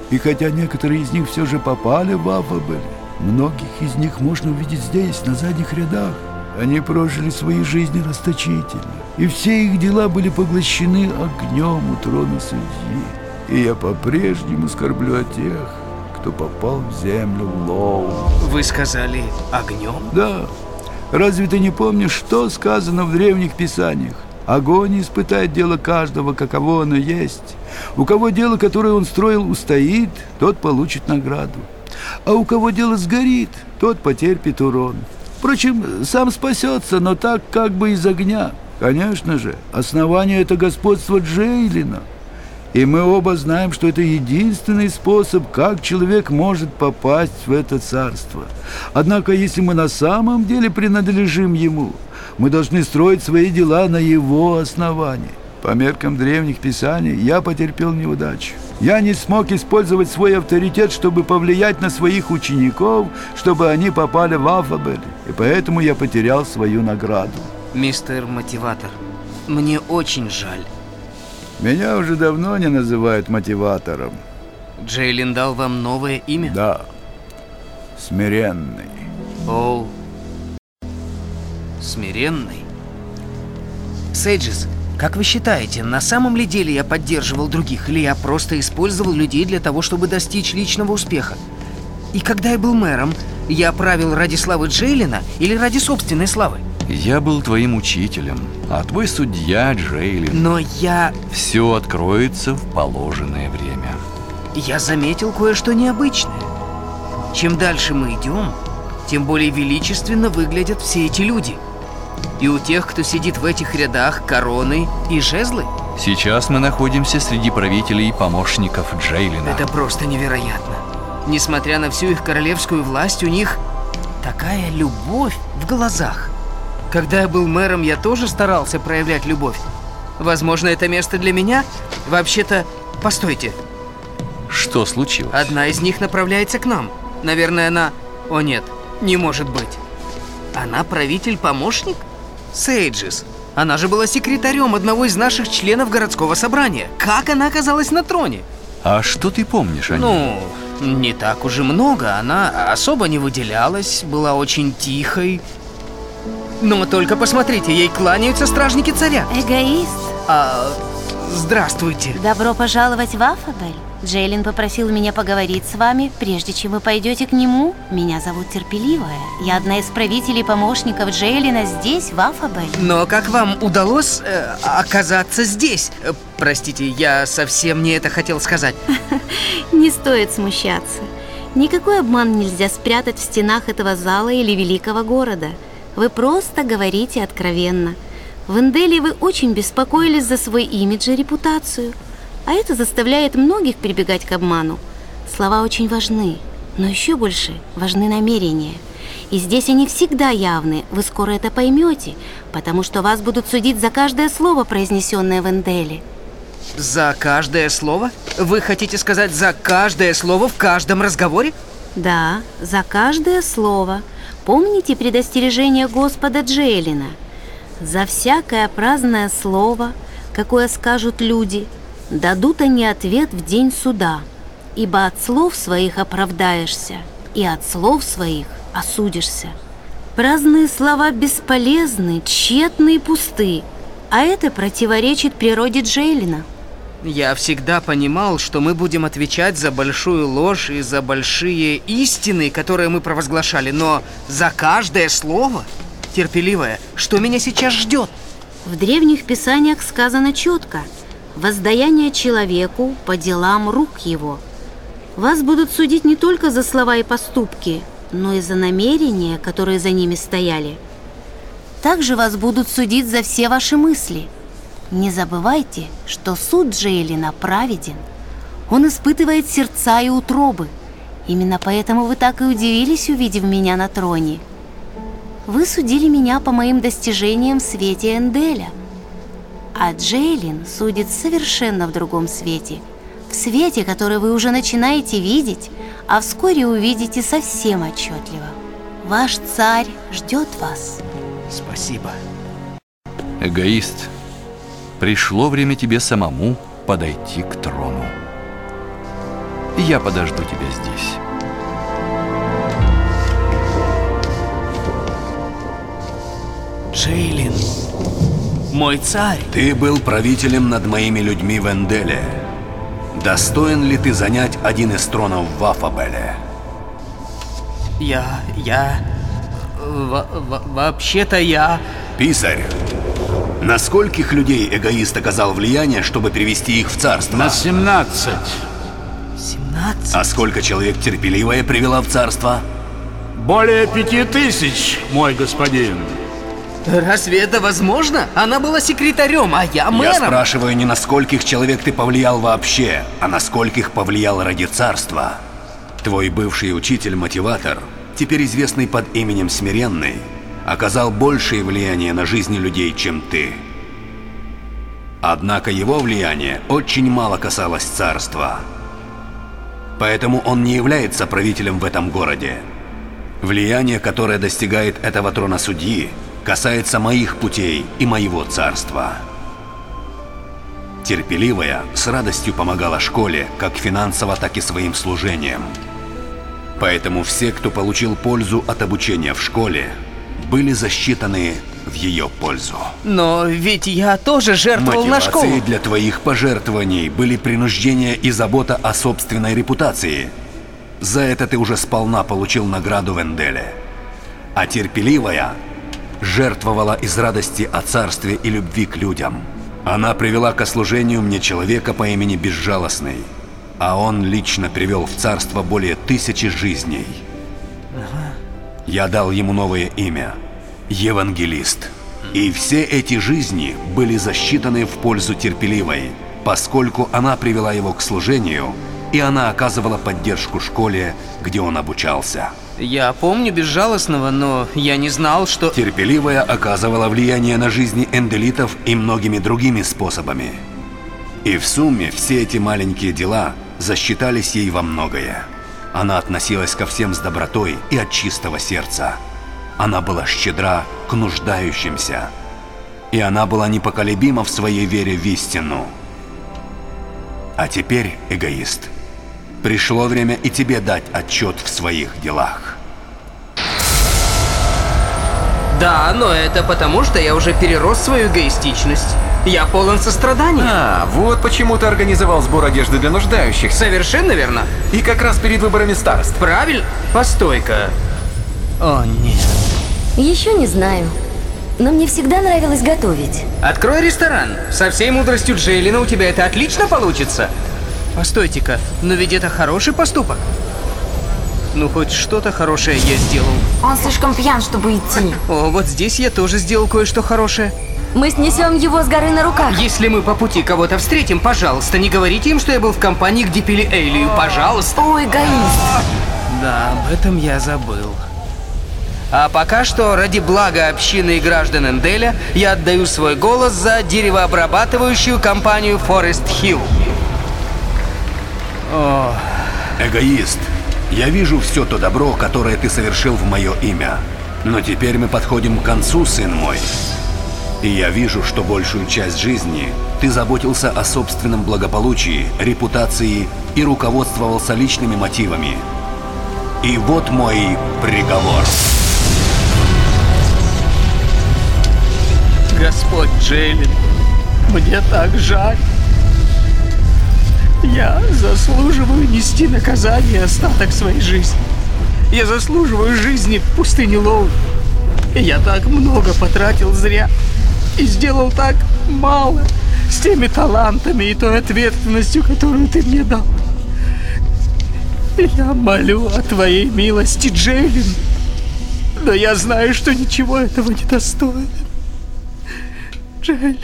И хотя некоторые из них все же попали в Аффабель, многих из них можно увидеть здесь, на задних рядах. Они прожили свои жизни расточительно, и все их дела были поглощены огнем у трона судьи. И я по-прежнему скорблю о тех, кто попал в землю Лоу. Вы сказали огнем? Да. Разве ты не помнишь, что сказано в древних писаниях? Огонь испытает дело каждого, каково оно есть. У кого дело, которое он строил, устоит, тот получит награду. А у кого дело сгорит, тот потерпит урон. Впрочем, сам спасется, но так как бы из огня. Конечно же, основание – это господство Джейлина. И мы оба знаем, что это единственный способ, как человек может попасть в это царство. Однако, если мы на самом деле принадлежим ему, мы должны строить свои дела на его основании. По меркам древних писаний я потерпел неудачу. Я не смог использовать свой авторитет, чтобы повлиять на своих учеников, чтобы они попали в Аффабель, и поэтому я потерял свою награду. Мистер Мотиватор, мне очень жаль. Меня уже давно не называют мотиватором. Джейлин дал вам новое имя? Да. Смиренный. О, смиренный. Сейджис, как вы считаете, на самом ли деле я поддерживал других, или я просто использовал людей для того, чтобы достичь личного успеха? И когда я был мэром, я правил ради славы Джейлина или ради собственной славы? Я был твоим учителем, а твой судья Джейлин. Но я... Все откроется в положенное время. Я заметил кое-что необычное. Чем дальше мы идем, тем более величественно выглядят все эти люди. И у тех, кто сидит в этих рядах, короны и жезлы. Сейчас мы находимся среди правителей и помощников Джейлина. Это просто невероятно. Несмотря на всю их королевскую власть, у них такая любовь в глазах. Когда я был мэром, я тоже старался проявлять любовь. Возможно, это место для меня? Вообще-то, постойте. Что случилось? Одна из них направляется к нам. Наверное, она... О нет, не может быть. Она правитель-помощник? Сейджис. Она же была секретарем одного из наших членов городского собрания. Как она оказалась на троне? А что ты помнишь о ней? Ну, не так уж и много. Она особо не выделялась, была очень тихой. Но только посмотрите, ей кланяются стражники царя. Эгоист. Здравствуйте. Добро пожаловать в Аффабель. Джейлин попросил меня поговорить с вами, прежде чем вы пойдете к нему. Меня зовут Терпеливая. Я одна из правителей помощников Джейлина здесь, в Аффабель. Но как вам удалось оказаться здесь? Простите, я совсем не это хотел сказать. Не стоит смущаться. Никакой обман нельзя спрятать в стенах этого зала или великого города. Вы просто говорите откровенно. В Энделе вы очень беспокоились за свой имидж и репутацию, а это заставляет многих прибегать к обману. Слова очень важны, но еще больше важны намерения. И здесь они всегда явны, вы скоро это поймете, потому что вас будут судить за каждое слово, произнесенное в Энделе. За каждое слово? Вы хотите сказать, за каждое слово в каждом разговоре? Да, за каждое слово. Помните предостережение Господа Джейлина? За всякое праздное слово, какое скажут люди, дадут они ответ в день суда, ибо от слов своих оправдаешься, и от слов своих осудишься. Праздные слова бесполезны, тщетны и пусты, а это противоречит природе Джейлина. Я всегда понимал, что мы будем отвечать за большую ложь и за большие истины, которые мы провозглашали, но за каждое слово? Терпеливая, что меня сейчас ждет? В древних писаниях сказано четко: воздаяние человеку по делам рук его. Вас будут судить не только за слова и поступки, но и за намерения, которые за ними стояли. Также вас будут судить за все ваши мысли. Не забывайте, что суд Джейлина праведен. Он испытывает сердца и утробы. Именно поэтому вы так и удивились, увидев меня на троне. Вы судили меня по моим достижениям в свете Энделя. А Джейлин судит совершенно в другом свете. В свете, который вы уже начинаете видеть, а вскоре увидите совсем отчетливо. Ваш царь ждет вас. Спасибо. Эгоист. Пришло время тебе самому подойти к трону. Я подожду тебя здесь. Джейлин, мой царь. Ты был правителем над моими людьми в Энделе. Достоин ли ты занять один из тронов в Аффабеле? Вообще-то я... Писарь, на скольких людей эгоист оказал влияние, чтобы привести их в царство? На 17. 17? А сколько человек терпеливая привела в царство? Более 5000, мой господин. Разве это возможно? Она была секретарем, а я мэром. Я спрашиваю, не на скольких человек ты повлиял вообще, а на скольких повлиял ради царства. Твой бывший учитель-мотиватор, теперь известный под именем Смиренный, оказал большее влияние на жизни людей, чем ты. Однако его влияние очень мало касалось царства. Поэтому он не является правителем в этом городе. Влияние, которое достигает этого трона судьи, касается моих путей и моего царства. Терпеливая с радостью помогала школе, как финансово, так и своим служением. Поэтому все, кто получил пользу от обучения в школе, были засчитаны в ее пользу. Но ведь я тоже жертвовал на школу. Мотивацией для твоих пожертвований были принуждение и забота о собственной репутации. За это ты уже сполна получил награду в Энделе. А терпеливая жертвовала из радости о царстве и любви к людям. Она привела ко служению мне человека по имени Безжалостный, а он лично привел в царство более 1000 жизней. Я дал ему новое имя – Евангелист. И все эти жизни были засчитаны в пользу терпеливой, поскольку она привела его к служению, и она оказывала поддержку школе, где он обучался. Я помню Безжалостного, но я не знал, что... Терпеливая оказывала влияние на жизни энделитов и многими другими способами. И в сумме все эти маленькие дела засчитались ей во многое. Она относилась ко всем с добротой и от чистого сердца. Она была щедра к нуждающимся. И она была непоколебима в своей вере в истину. А теперь, эгоист, пришло время и тебе дать отчет в своих делах. Да, но это потому, что я уже перерос свою эгоистичность. Я полон сострадания. А, вот почему ты организовал сбор одежды для нуждающихся. Совершенно верно. И как раз перед выборами старост. Правильно? Постой-ка. О, нет. Еще не знаю. Но мне всегда нравилось готовить. Открой ресторан. Со всей мудростью Джейлина у тебя это отлично получится. Постойте-ка, но ведь это хороший поступок. Ну, хоть что-то хорошее я сделал. Он слишком пьян, чтобы идти. О, вот здесь я тоже сделал кое-что хорошее. Мы снесем его с горы на руках. Если мы по пути кого-то встретим, пожалуйста, не говорите им, что я был в компании, где пили Эйлию, пожалуйста. О, эгоист. Да, об этом я забыл. А пока что, ради блага общины и граждан Энделя, я отдаю свой голос за деревообрабатывающую компанию Forest Hill. О. Эгоист, я вижу все то добро, которое ты совершил в мое имя. Но теперь мы подходим к концу, сын мой. И я вижу, что большую часть жизни ты заботился о собственном благополучии, репутации и руководствовался личными мотивами. И вот мой приговор. Господь Джейлин, мне так жаль. Я заслуживаю нести наказание остаток своей жизни. Я заслуживаю жизни в пустыне Лоун. И я так много потратил зря. И сделал так мало с теми талантами и той ответственностью, которую ты мне дал. Я молю о твоей милости, Джейлин. Но я знаю, что ничего этого не достоин. Джейлин.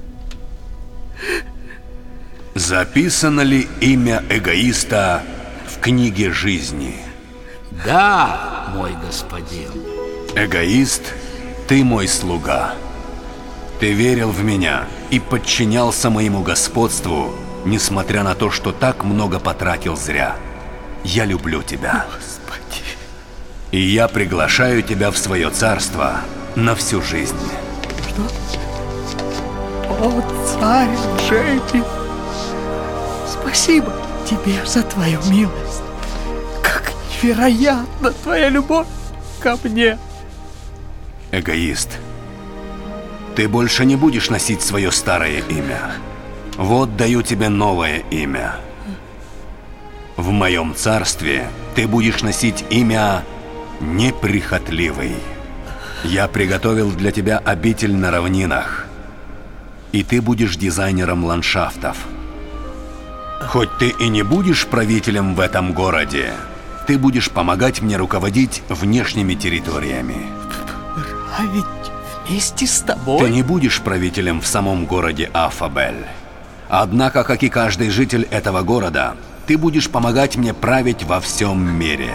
Записано ли имя эгоиста в книге жизни? Да, мой господин. Эгоист, ты мой слуга. Ты верил в меня и подчинялся моему господству, несмотря на то, что так много потратил зря. Я люблю тебя. Господи. И я приглашаю тебя в свое царство на всю жизнь. Что? О, царь Джейлин. Спасибо тебе за твою милость. Как невероятна твоя любовь ко мне. Эгоист. Ты больше не будешь носить свое старое имя. Вот даю тебе новое имя. В моем царстве ты будешь носить имя Неприхотливый. Я приготовил для тебя обитель на равнинах. И ты будешь дизайнером ландшафтов. Хоть ты и не будешь правителем в этом городе, ты будешь помогать мне руководить внешними территориями. А ведь вместе с тобой... Ты не будешь правителем в самом городе Аффабель. Однако, как и каждый житель этого города, ты будешь помогать мне править во всем мире.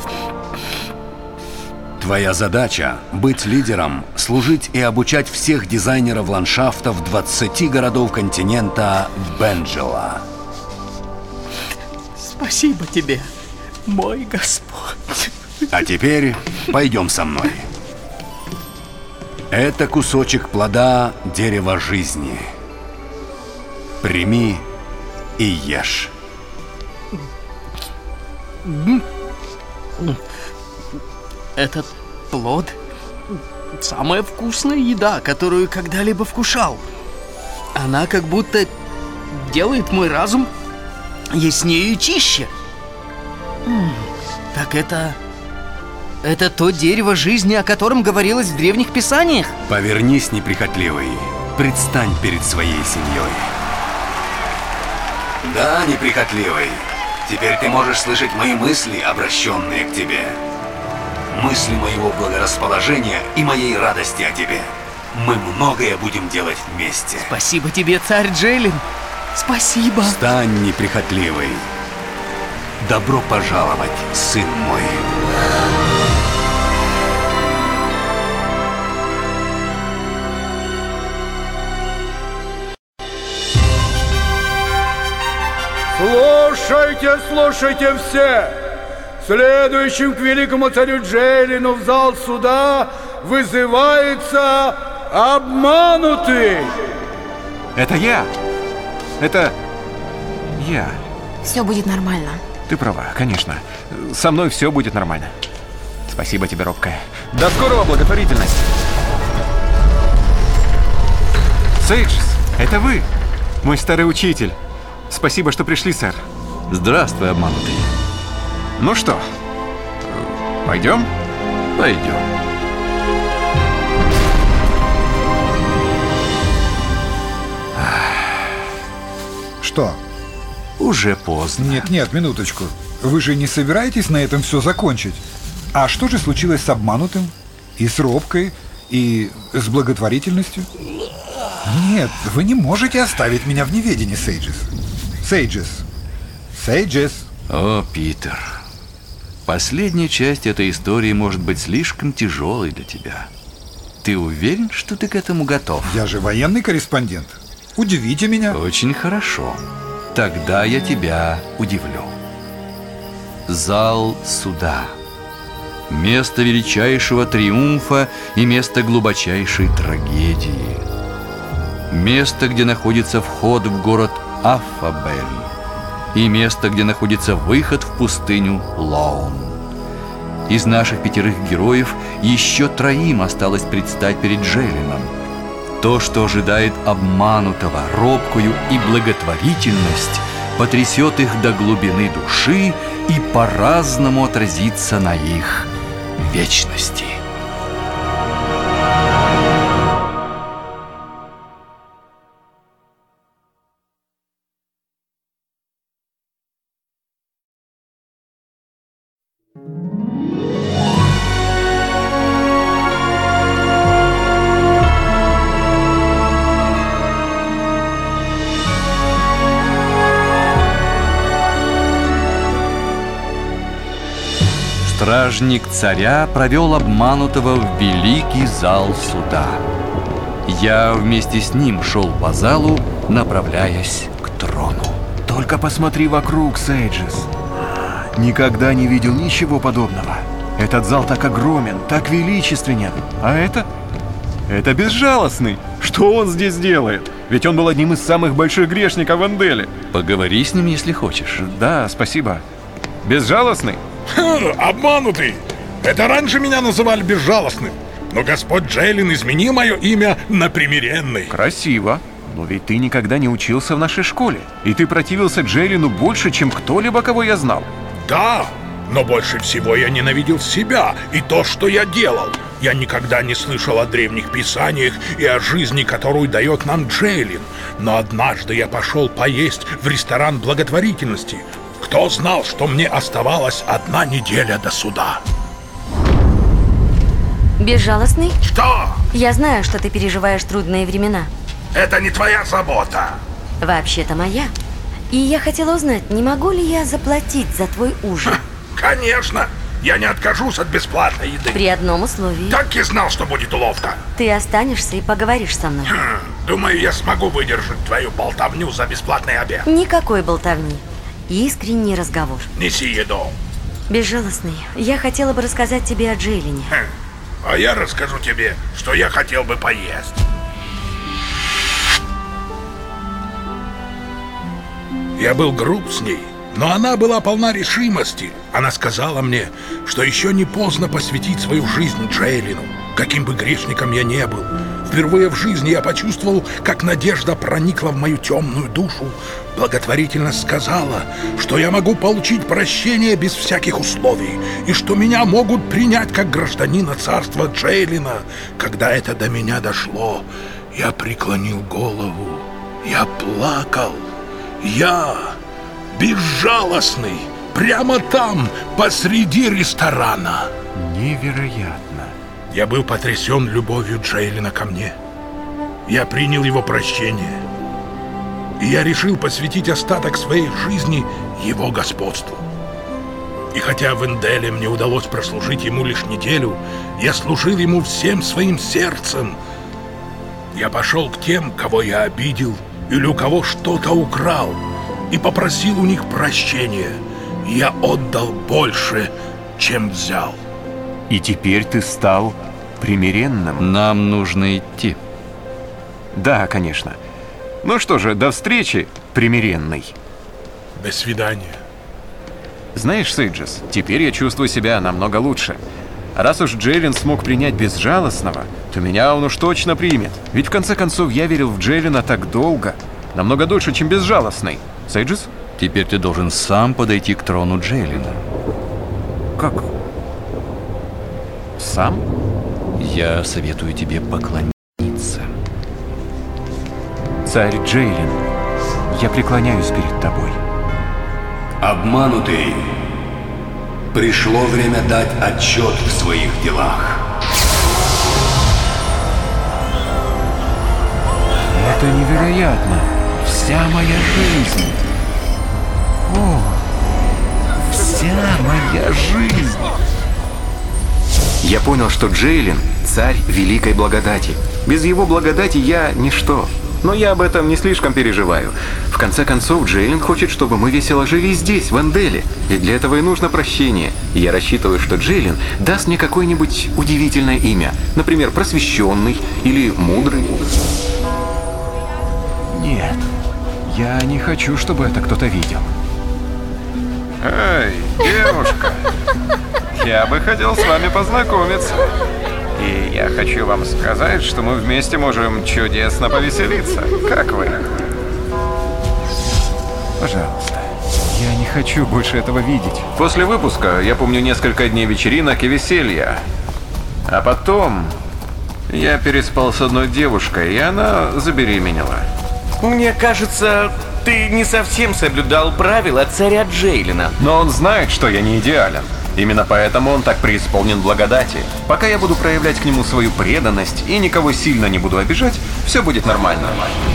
Твоя задача – быть лидером, служить и обучать всех дизайнеров ландшафтов 20 городов континента Бенджела. Спасибо тебе, мой Господь. А теперь пойдем со мной. Это кусочек плода дерева жизни. Прими и ешь. Этот плод – самая вкусная еда, которую когда-либо вкушал. Она как будто делает мой разум яснее и чище. Так это то дерево жизни, о котором говорилось в древних писаниях? Повернись, неприхотливый. Предстань перед своей семьей. Да, неприхотливый. Теперь ты можешь слышать мои мысли, обращенные к тебе. Мысли моего благорасположения и моей радости о тебе. Мы многое будем делать вместе. Спасибо тебе, царь Джейлин. Спасибо. Встань, неприхотливый. Добро пожаловать, сын мой. Слушайте, слушайте все! Следующим к великому царю Джейлину в зал суда вызывается обманутый! Это я! Это я. Все будет нормально. Ты права, конечно. Со мной все будет нормально. Спасибо тебе, робкая. До скорого, благотворительность! Сейджес, это вы, мой старый учитель. Спасибо, что пришли, сэр. Здравствуй, обманутый. Ну что, пойдем? Пойдем. Что? Уже поздно. Нет, минуточку. Вы же не собираетесь на этом все закончить? А что же случилось с обманутым? И с робкой? И с благотворительностью? Нет, вы не можете оставить меня в неведении, Сейджес. Сейджес. О, Питер. Последняя часть этой истории может быть слишком тяжелой для тебя. Ты уверен, что ты к этому готов? Я же военный корреспондент. Удивите меня. Очень хорошо. Тогда я тебя удивлю. Зал суда. Место величайшего триумфа и место глубочайшей трагедии. Место, где находится вход в город Аффабель. И место, где находится выход в пустыню Лоун. Из наших 5 героев еще 3 осталось предстать перед Джейлином. То, что ожидает обманутого, робкую и благотворительность, потрясет их до глубины души и по-разному отразится на их вечности. Стражник царя провел обманутого в великий зал суда. Я вместе с ним шел по залу, направляясь к трону. Только посмотри вокруг, Сейджес. Никогда не видел ничего подобного. Этот зал так огромен, так величественен. А это Это безжалостный. Что он здесь делает? Ведь он был одним из самых больших грешников в Энделе. Поговори с ним, если хочешь. Да, спасибо. Безжалостный? Обманутый! Это раньше меня называли безжалостным. Но Господь Джейлин изменил мое имя на примиренный. Красиво. Но ведь ты никогда не учился в нашей школе. И ты противился Джейлину больше, чем кто-либо, кого я знал. Да, но больше всего я ненавидел себя и то, что я делал. Я никогда не слышал о древних писаниях и о жизни, которую дает нам Джейлин. Но однажды я пошел поесть в ресторан благотворительности. Кто знал, что мне оставалась 1 неделя до суда? Безжалостный? Что? Я знаю, что ты переживаешь трудные времена. Это не твоя забота. Вообще-то моя. И я хотела узнать, не могу ли я заплатить за твой ужин? Конечно. Я не откажусь от бесплатной еды. При одном условии. Так и знал, что будет уловка. Ты останешься и поговоришь со мной. Думаю, я смогу выдержать твою болтовню за бесплатный обед. Никакой болтовни. Искренний разговор. Неси еду. Безжалостный, я хотела бы рассказать тебе о Джейлине. А я расскажу тебе, что я хотел бы поесть. Я был груб с ней, но она была полна решимости. Она сказала мне, что еще не поздно посвятить свою жизнь Джейлину, каким бы грешником я не был. Впервые в жизни я почувствовал, как надежда проникла в мою темную душу. Благотворительность сказала, что я могу получить прощение без всяких условий, и что меня могут принять как гражданина царства Джейлина. Когда это до меня дошло, я преклонил голову, я плакал. Я, безжалостный, прямо там, посреди ресторана. Невероятно. Я был потрясен любовью Джейлина ко мне. Я принял его прощение. И я решил посвятить остаток своей жизни его господству. И хотя в Энделе мне удалось прослужить ему лишь неделю, я служил ему всем своим сердцем. Я пошел к тем, кого я обидел, или у кого что-то украл, и попросил у них прощения. Я отдал больше, чем взял. И теперь ты стал примиренным. Нам нужно идти. Да, конечно. Ну что же, до встречи, примиренный. До свидания. Знаешь, Сейджес, теперь я чувствую себя намного лучше. Раз уж Джейлин смог принять безжалостного, то меня он уж точно примет. Ведь в конце концов я верил в Джейлина так долго. Намного дольше, чем безжалостный. Сейджес? Теперь ты должен сам подойти к трону Джейлина. Как? Сам? Я советую тебе поклониться. Царь Джейлин, я преклоняюсь перед тобой. Обманутый. Пришло время дать отчет в своих делах. Это невероятно. Вся моя жизнь. О, вся моя жизнь. Я понял, что Джейлин – царь великой благодати. Без его благодати я – ничто. Но я об этом не слишком переживаю. В конце концов, Джейлин хочет, чтобы мы весело жили здесь, в Энделе. И для этого и нужно прощение. И я рассчитываю, что Джейлин даст мне какое-нибудь удивительное имя. Например, просвещенный или мудрый. Нет, я не хочу, чтобы это кто-то видел. Эй, девушка, я бы хотел с вами познакомиться. И я хочу вам сказать, что мы вместе можем чудесно повеселиться. Как вы? Пожалуйста, я не хочу больше этого видеть. После выпуска я помню несколько дней вечеринок и веселья. А потом я переспал с одной девушкой, и она забеременела. Мне кажется, ты не совсем соблюдал правила царя Джейлина. Но он знает, что я не идеален. Именно поэтому он так преисполнен благодати. Пока я буду проявлять к нему свою преданность и никого сильно не буду обижать, все будет нормально.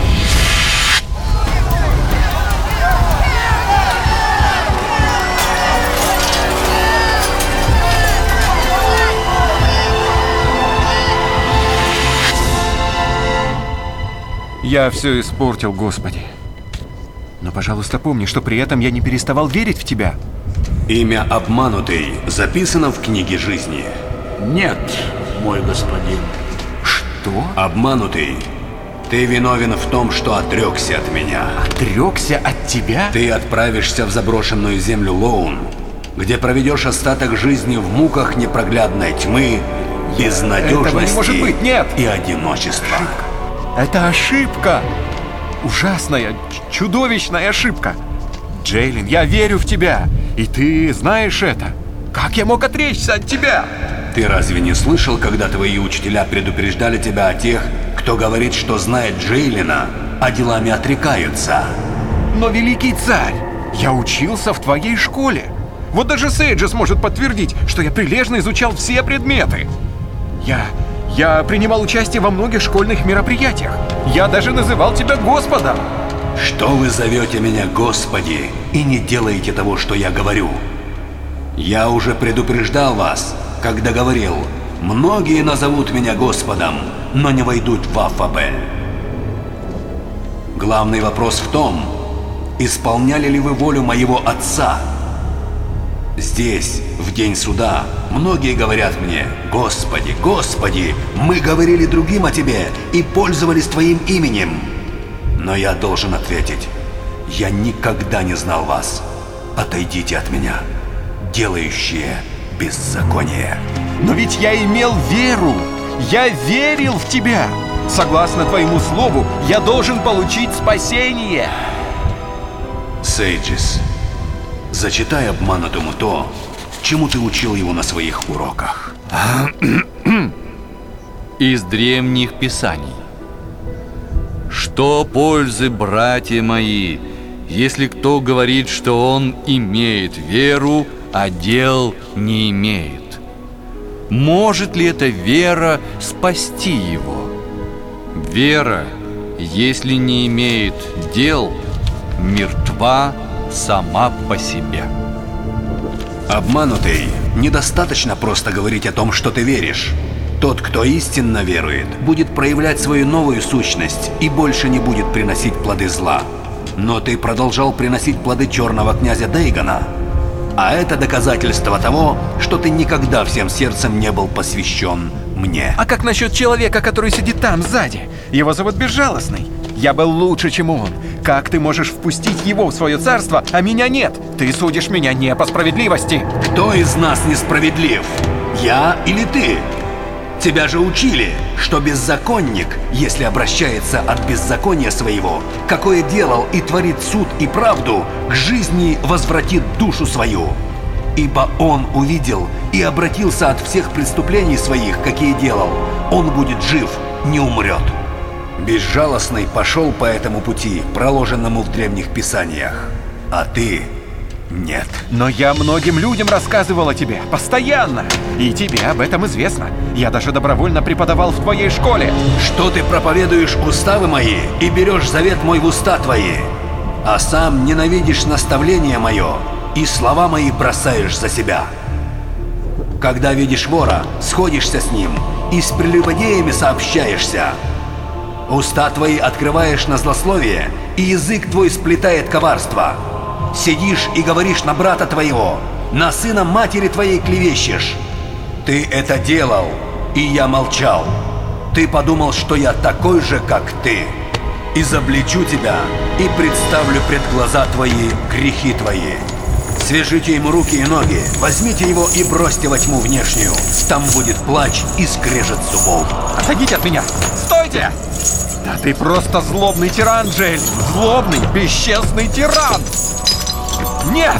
Я все испортил, Господи. Но, пожалуйста, помни, что при этом я не переставал верить в Тебя. Имя обманутый записано в книге жизни. Нет, мой господин. Что? Обманутый. Ты виновен в том, что отрекся от меня. Отрекся от тебя? Ты отправишься в заброшенную землю Лоун, где проведешь остаток жизни в муках непроглядной тьмы, безнадежности Этого не может быть, нет! И одиночества. Это ошибка! Ужасная, чудовищная ошибка! Джейлин, я верю в тебя, и ты знаешь это. Как я мог отречься от тебя? Ты разве не слышал, когда твои учителя предупреждали тебя о тех, кто говорит, что знает Джейлина, а делами отрекаются? Но, великий царь, я учился в твоей школе. Вот даже Сейджес может подтвердить, что я прилежно изучал все предметы. Я принимал участие во многих школьных мероприятиях. Я даже называл тебя Господом. Что вы зовете меня Господи и не делаете того, что я говорю? Я уже предупреждал вас, когда говорил: многие назовут меня Господом, но не войдут в Аффабель. Главный вопрос в том, исполняли ли вы волю моего Отца? Здесь, в день суда, многие говорят мне: Господи, Господи, мы говорили другим о Тебе и пользовались Твоим именем. Но я должен ответить: я никогда не знал вас. Отойдите от меня, делающие беззаконие. Но ведь я имел веру. Я верил в тебя. Согласно твоему слову, я должен получить спасение. Сейджес, зачитай обманутому то, чему ты учил его на своих уроках. Из древних писаний. Что пользы, братья мои, если кто говорит, что он имеет веру, а дел не имеет? Может ли эта вера спасти его? Вера, если не имеет дел, мертва сама по себе. Обманутый, недостаточно просто говорить о том, что ты веришь. Тот, кто истинно верует, будет проявлять свою новую сущность и больше не будет приносить плоды зла. Но ты продолжал приносить плоды черного князя Дейгона. А это доказательство того, что ты никогда всем сердцем не был посвящен мне. А как насчет человека, который сидит там, сзади? Его зовут Безжалостный. Я был лучше, чем он. Как ты можешь впустить его в свое царство, а меня нет? Ты судишь меня не по справедливости. Кто из нас несправедлив? Я или ты? Тебя же учили, что беззаконник, если обращается от беззакония своего, какое делал и творит суд и правду, к жизни возвратит душу свою. Ибо он увидел и обратился от всех преступлений своих, какие делал. Он будет жив, не умрет. Безжалостный пошел по этому пути, проложенному в древних писаниях. А ты... нет. Но я многим людям рассказывал о тебе, постоянно. И тебе об этом известно. Я даже добровольно преподавал в твоей школе. Что ты проповедуешь уставы мои и берешь завет мой в уста твои, а сам ненавидишь наставление мое и слова мои бросаешь за себя. Когда видишь вора, сходишься с ним и с прелюбодеями сообщаешься. Уста твои открываешь на злословие, и язык твой сплетает коварство. Сидишь и говоришь на брата твоего, на сына матери твоей клевещешь. Ты это делал, и я молчал. Ты подумал, что я такой же, как ты. Изобличу тебя и представлю пред глаза твои грехи твои. Свяжите ему руки и ноги, возьмите его и бросьте во тьму внешнюю. Там будет плач и скрежет зубов. Отойдите от меня! Стойте! Да ты просто злобный тиран, Джейлин! Злобный, бесчестный тиран! Нет!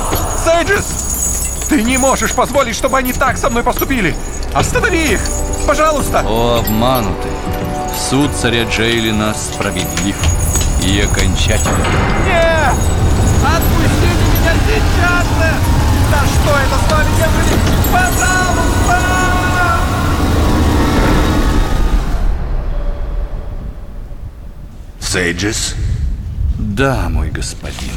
Сейджес! Ты не можешь позволить, чтобы они так со мной поступили! Останови их! Пожалуйста! О, обманутый! Суд царя Джейлина справедлив и окончателен. Нет! Отпустите меня сейчас же! Да что это с вами делали? Пожалуйста! Сейджес? Да, мой господин.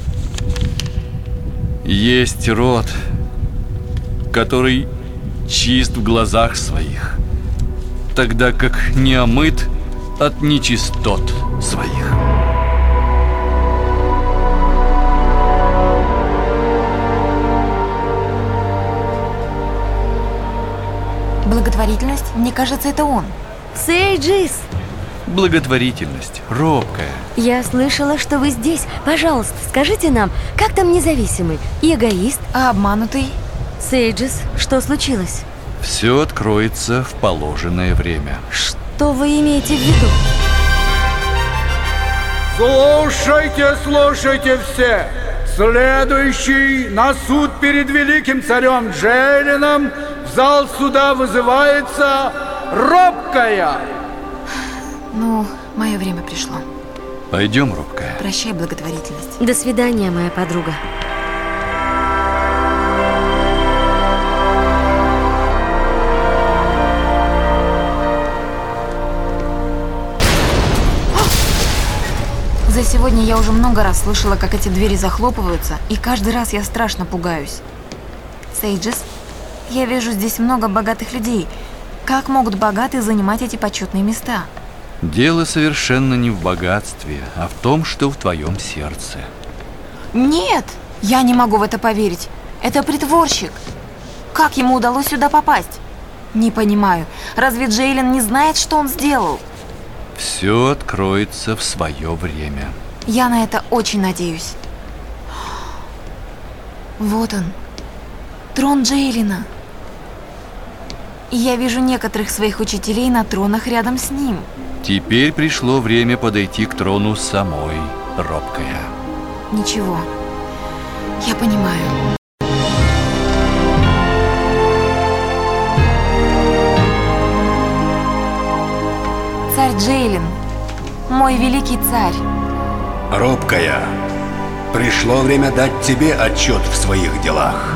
Есть род, который чист в глазах своих, тогда как не омыт от нечистот своих. Благотворительность, мне кажется, это он. Сейджис! Благотворительность, робкая. Я слышала, что вы здесь. Пожалуйста, скажите нам, как там независимый и эгоист? А обманутый? Сейджис, что случилось? Все откроется в положенное время. Что вы имеете в виду? Слушайте, слушайте все! Следующий на суд перед великим царем Джейлином в зал суда вызывается робкая. Ну, мое время пришло. Пойдем, робкая. Прощай, благотворительность. До свидания, моя подруга. За сегодня я уже много раз слышала, как эти двери захлопываются, и каждый раз я страшно пугаюсь. Сейджис, я вижу здесь много богатых людей. Как могут богатые занимать эти почетные места? Дело совершенно не в богатстве, а в том, что в твоем сердце. Нет, я не могу в это поверить. Это притворщик. Как ему удалось сюда попасть? Не понимаю. Разве Джейлин не знает, что он сделал? Все откроется в свое время. Я на это очень надеюсь. Вот он, трон Джейлина. И я вижу некоторых своих учителей на тронах рядом с ним. Теперь пришло время подойти к трону самой, робкая. Ничего, я понимаю. Царь Джейлин, мой великий царь. Робкая, пришло время дать тебе отчет в своих делах.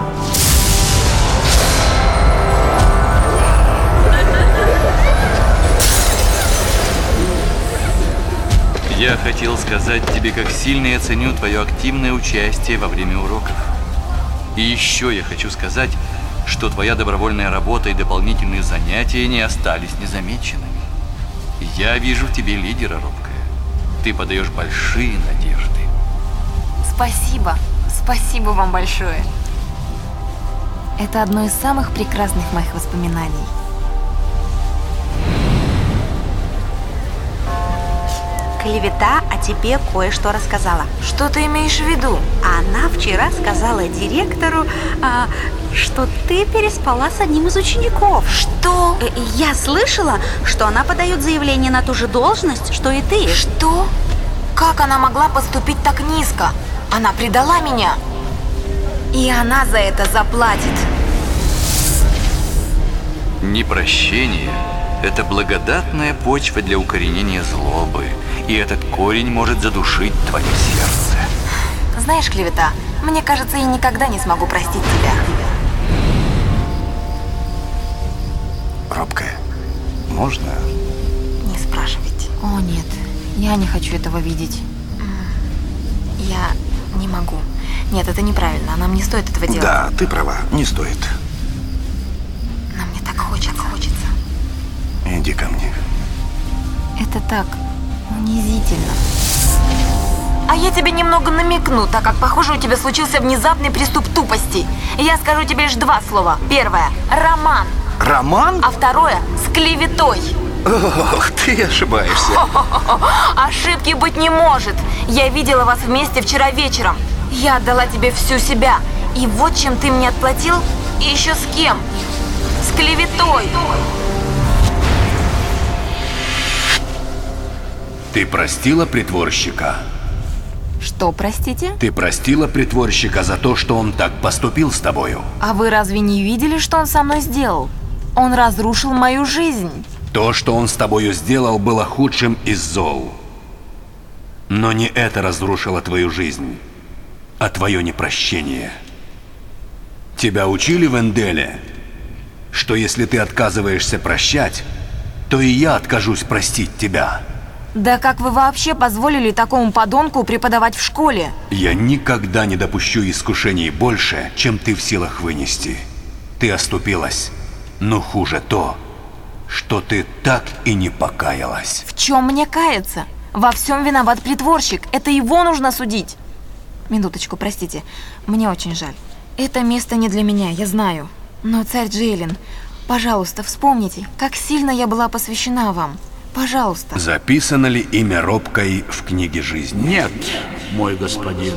Я хотел сказать тебе, как сильно я ценю твое активное участие во время уроков. И еще я хочу сказать, что твоя добровольная работа и дополнительные занятия не остались незамеченными. Я вижу в тебе лидера, робкая. Ты подаешь большие надежды. Спасибо. Спасибо вам большое. Это одно из самых прекрасных моих воспоминаний. Клевета о тебе кое-что рассказала. Что ты имеешь в виду? Она вчера сказала директору, что ты переспала с одним из учеников. Что? Я слышала, что она подает заявление на ту же должность, что и ты. Что? Как она могла поступить так низко? Она предала меня. И она за это заплатит. Непрощение – это благодатная почва для укоренения злобы. И этот корень может задушить твое сердце. Знаешь, Клевета, мне кажется, я никогда не смогу простить тебя. Робкая, можно? Не спрашивайте. О, нет, я не хочу этого видеть. Я не могу. Нет, это неправильно, нам не стоит этого делать. Да, ты права, не стоит. Но мне так хочется. Иди ко мне. Это так унизительно. А я тебе немного намекну, так как, похоже, у тебя случился внезапный приступ тупости. Я скажу тебе лишь два слова. Первое – роман. Роман? А второе – с клеветой. Ох, ты ошибаешься. Ошибки быть не может. Я видела вас вместе вчера вечером. Я отдала тебе всю себя. И вот чем ты мне отплатил. И еще с кем? С клеветой. Ты простила притворщика? Что, простите? Ты простила притворщика за то, что он так поступил с тобою? А вы разве не видели, что он со мной сделал? Он разрушил мою жизнь. То, что он с тобою сделал, было худшим из зол. Но не это разрушило твою жизнь, а твое непрощение. Тебя учили в Энделе, что если ты отказываешься прощать, то и я откажусь простить тебя. Да как вы вообще позволили такому подонку преподавать в школе? Я никогда не допущу искушений больше, чем ты в силах вынести. Ты оступилась, но хуже то, что ты так и не покаялась. В чем мне каяться? Во всем виноват притворщик. Это его нужно судить. Минуточку, простите. Мне очень жаль. Это место не для меня, я знаю. Но царь Джейлин, Пожалуйста, вспомните, как сильно я была посвящена вам. Пожалуйста. Записано ли имя робкой в книге жизни? Нет, мой господин.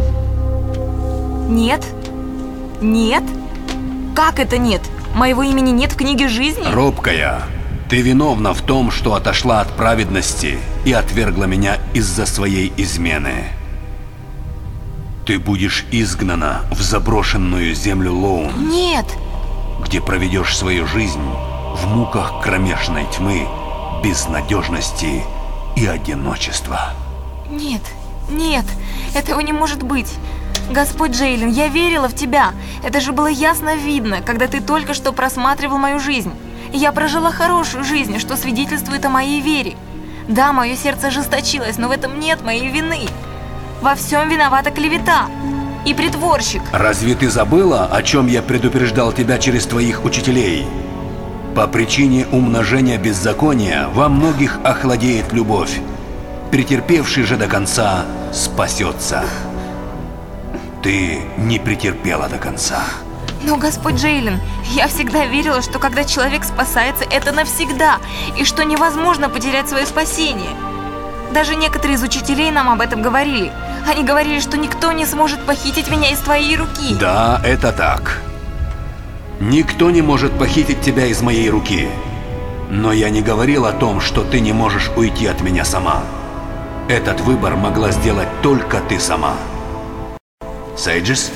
Нет? Нет? Как это нет? Моего имени нет в книге жизни? Робкая, ты виновна в том, что отошла от праведности и отвергла меня из-за своей измены. Ты будешь изгнана в заброшенную землю Лоун. Нет! Где проведешь свою жизнь в муках кромешной тьмы, безнадежности и одиночества. Нет, нет, этого не может быть. Господь Джейлин, я верила в тебя. Это же было ясно видно, когда ты только что просматривал мою жизнь. Я прожила хорошую жизнь, что свидетельствует о моей вере. Да, мое сердце ожесточилось, но в этом нет моей вины. Во всем виновата клевета и притворщик. Разве ты забыла, о чем я предупреждал тебя через твоих учителей? По причине умножения беззакония во многих охладеет любовь. Претерпевший же до конца спасется. Ты не претерпела до конца. Но, Господь Джейлин, я всегда верила, что когда человек спасается, это навсегда, и что невозможно потерять свое спасение. Даже некоторые из учителей нам об этом говорили. Они говорили, что никто не сможет похитить меня из твоей руки. Да, это так. Никто не может похитить тебя из моей руки. Но я не говорил о том, что ты не можешь уйти от меня сама. Этот выбор могла сделать только ты сама. Сейджис?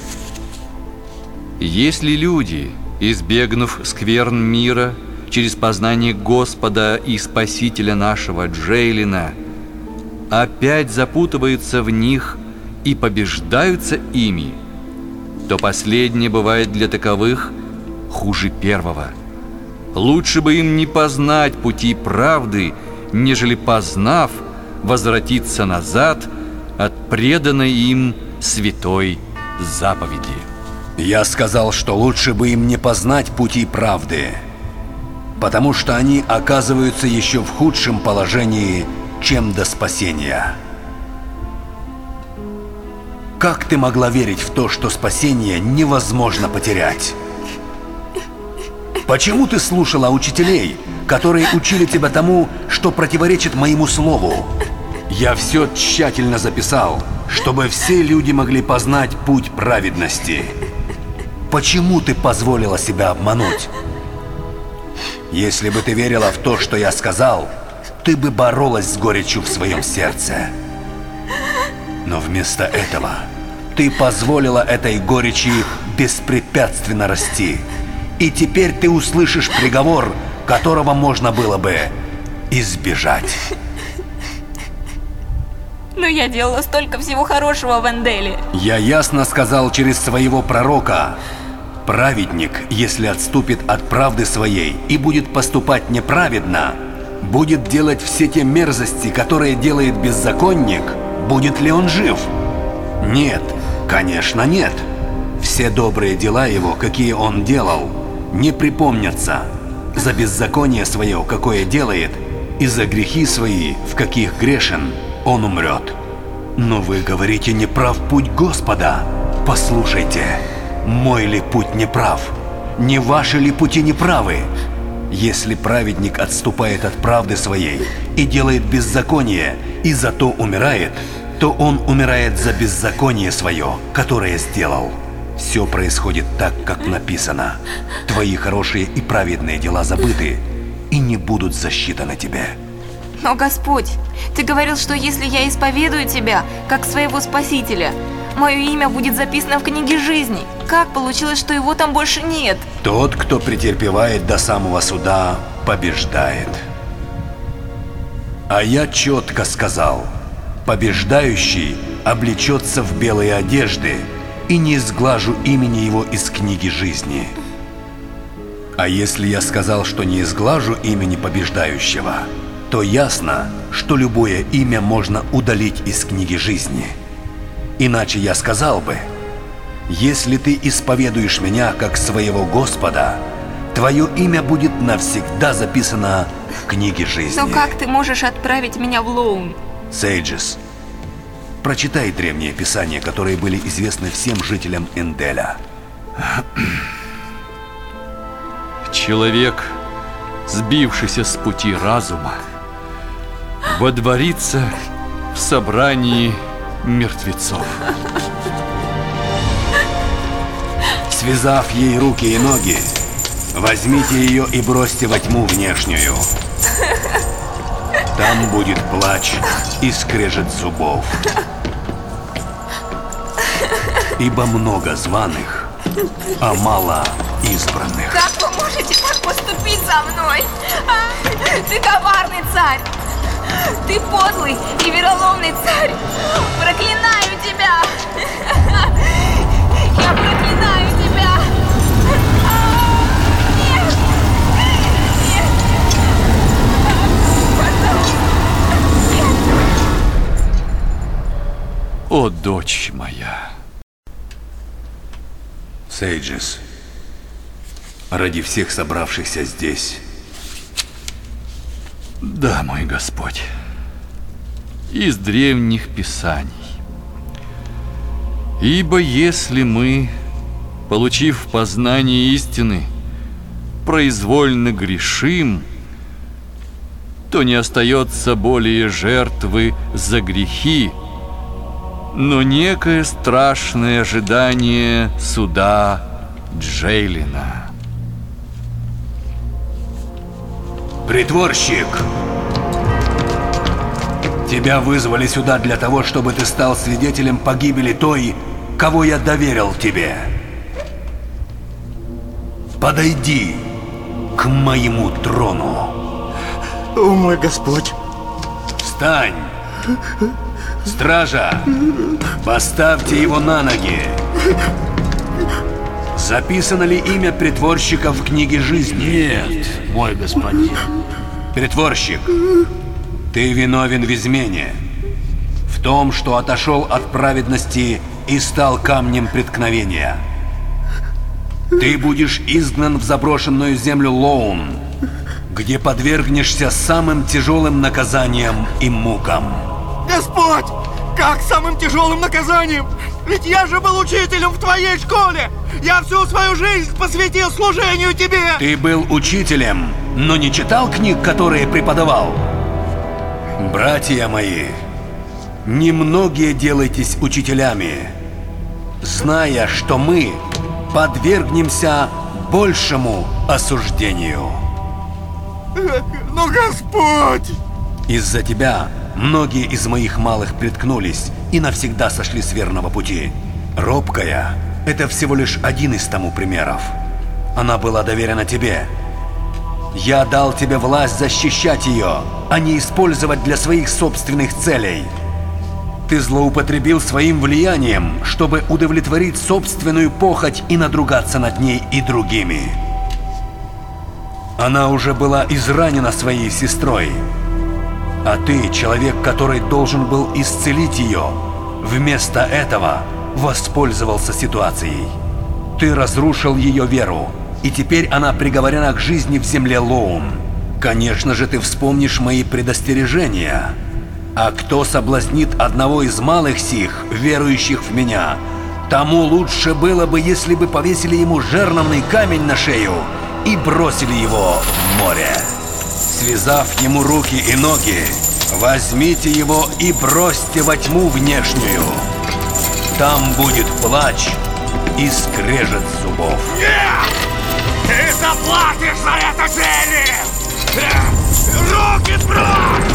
Если люди, избегнув скверн мира, через познание Господа и Спасителя нашего Джейлина, опять запутываются в них и побеждаются ими, то последнее бывает для таковых хуже первого. Лучше бы им не познать пути правды, нежели, познав, возвратиться назад от преданной им святой заповеди. Я сказал, что лучше бы им не познать пути правды, потому что они оказываются еще в худшем положении, чем до спасения. Как ты могла верить в то, что спасение невозможно потерять? Почему ты слушала учителей, которые учили тебя тому, что противоречит моему слову? Я все тщательно записал, чтобы все люди могли познать путь праведности. Почему ты позволила себя обмануть? Если бы ты верила в то, что я сказал, ты бы боролась с горечью в своем сердце. Но вместо этого ты позволила этой горечи беспрепятственно расти. И теперь ты услышишь приговор, которого можно было бы избежать. Но я делала столько всего хорошего в Энделе. Я ясно сказал через своего пророка: праведник, если отступит от правды своей и будет поступать неправедно, будет делать все те мерзости, которые делает беззаконник, будет ли он жив? Нет, конечно нет. Все добрые дела его, какие он делал, не припомнятся. За беззаконие свое, какое делает, и за грехи свои, в каких грешен, он умрет. Но вы говорите, не прав путь Господа. Послушайте, мой ли путь не прав? Не ваши ли пути неправы? Если праведник отступает от правды своей и делает беззаконие, и зато умирает, то он умирает за беззаконие свое, которое сделал. Все происходит так, как написано. Твои хорошие и праведные дела забыты и не будут засчитаны тебе. Но, Господь, Ты говорил, что если я исповедую Тебя, как своего Спасителя, мое имя будет записано в книге жизни. Как получилось, что его там больше нет? Тот, кто претерпевает до самого суда, побеждает. А я четко сказал: побеждающий облечется в белые одежды, и не изглажу имени его из книги жизни. А если я сказал, что не изглажу имени побеждающего, то ясно, что любое имя можно удалить из книги жизни. Иначе я сказал бы: если ты исповедуешь меня как своего Господа, твое имя будет навсегда записано в книге жизни. Но как ты можешь отправить меня в Лоун? Сейджис, прочитай древние писания, которые были известны всем жителям Энделя. человек, сбившийся с пути разума, водворится в собрании мертвецов. Связав ей руки и ноги, возьмите ее и бросьте во тьму внешнюю. Там будет плач и скрежет зубов. Ибо много званых, а мало избранных. Как вы можете так поступить со мной? Ты коварный царь! Ты подлый и вероломный царь! Проклинаю тебя! Я проклинаю тебя! Нет! Нет! О, дочь моя! Сейджес, ради всех собравшихся здесь. Да, мой Господь, из древних писаний. Ибо если мы, получив познание истины, произвольно грешим, то не остается более жертвы за грехи, но некое страшное ожидание суда Джейлина. Притворщик! Тебя вызвали сюда для того, чтобы ты стал свидетелем погибели той, кого я доверил тебе. Подойди к моему трону. О, мой Господь! Встань! Стража! Поставьте его на ноги! Записано ли имя притворщика в книге жизни? Нет, мой господин. Притворщик, ты виновен в измене, в том, что отошел от праведности и стал камнем преткновения. Ты будешь изгнан в заброшенную землю Лоун, где подвергнешься самым тяжелым наказаниям и мукам. Господь! Как самым тяжелым наказанием? Ведь я же был учителем в твоей школе! Я всю свою жизнь посвятил служению тебе! Ты был учителем, но не читал книг, которые преподавал? Братья мои, немногие делайтесь учителями, зная, что мы подвергнемся большему осуждению. Но, Господь! Из-за тебя многие из моих малых приткнулись и навсегда сошли с верного пути. Робкая – это всего лишь один из тому примеров. Она была доверена тебе. Я дал тебе власть защищать ее, а не использовать для своих собственных целей. Ты злоупотребил своим влиянием, чтобы удовлетворить собственную похоть и надругаться над ней и другими. Она уже была изранена своей сестрой. А ты, человек, который должен был исцелить ее, вместо этого воспользовался ситуацией. Ты разрушил ее веру, и теперь она приговорена к жизни в земле Лоун. Конечно же, ты вспомнишь мои предостережения. А кто соблазнит одного из малых сих, верующих в меня, тому лучше было бы, если бы повесили ему жерновный камень на шею и бросили его в море. Связав ему руки и ноги, возьмите его и бросьте во тьму внешнюю. Там будет плач и скрежет зубов. Нет! Ты заплатишь за это, Джерри! Руки прочь!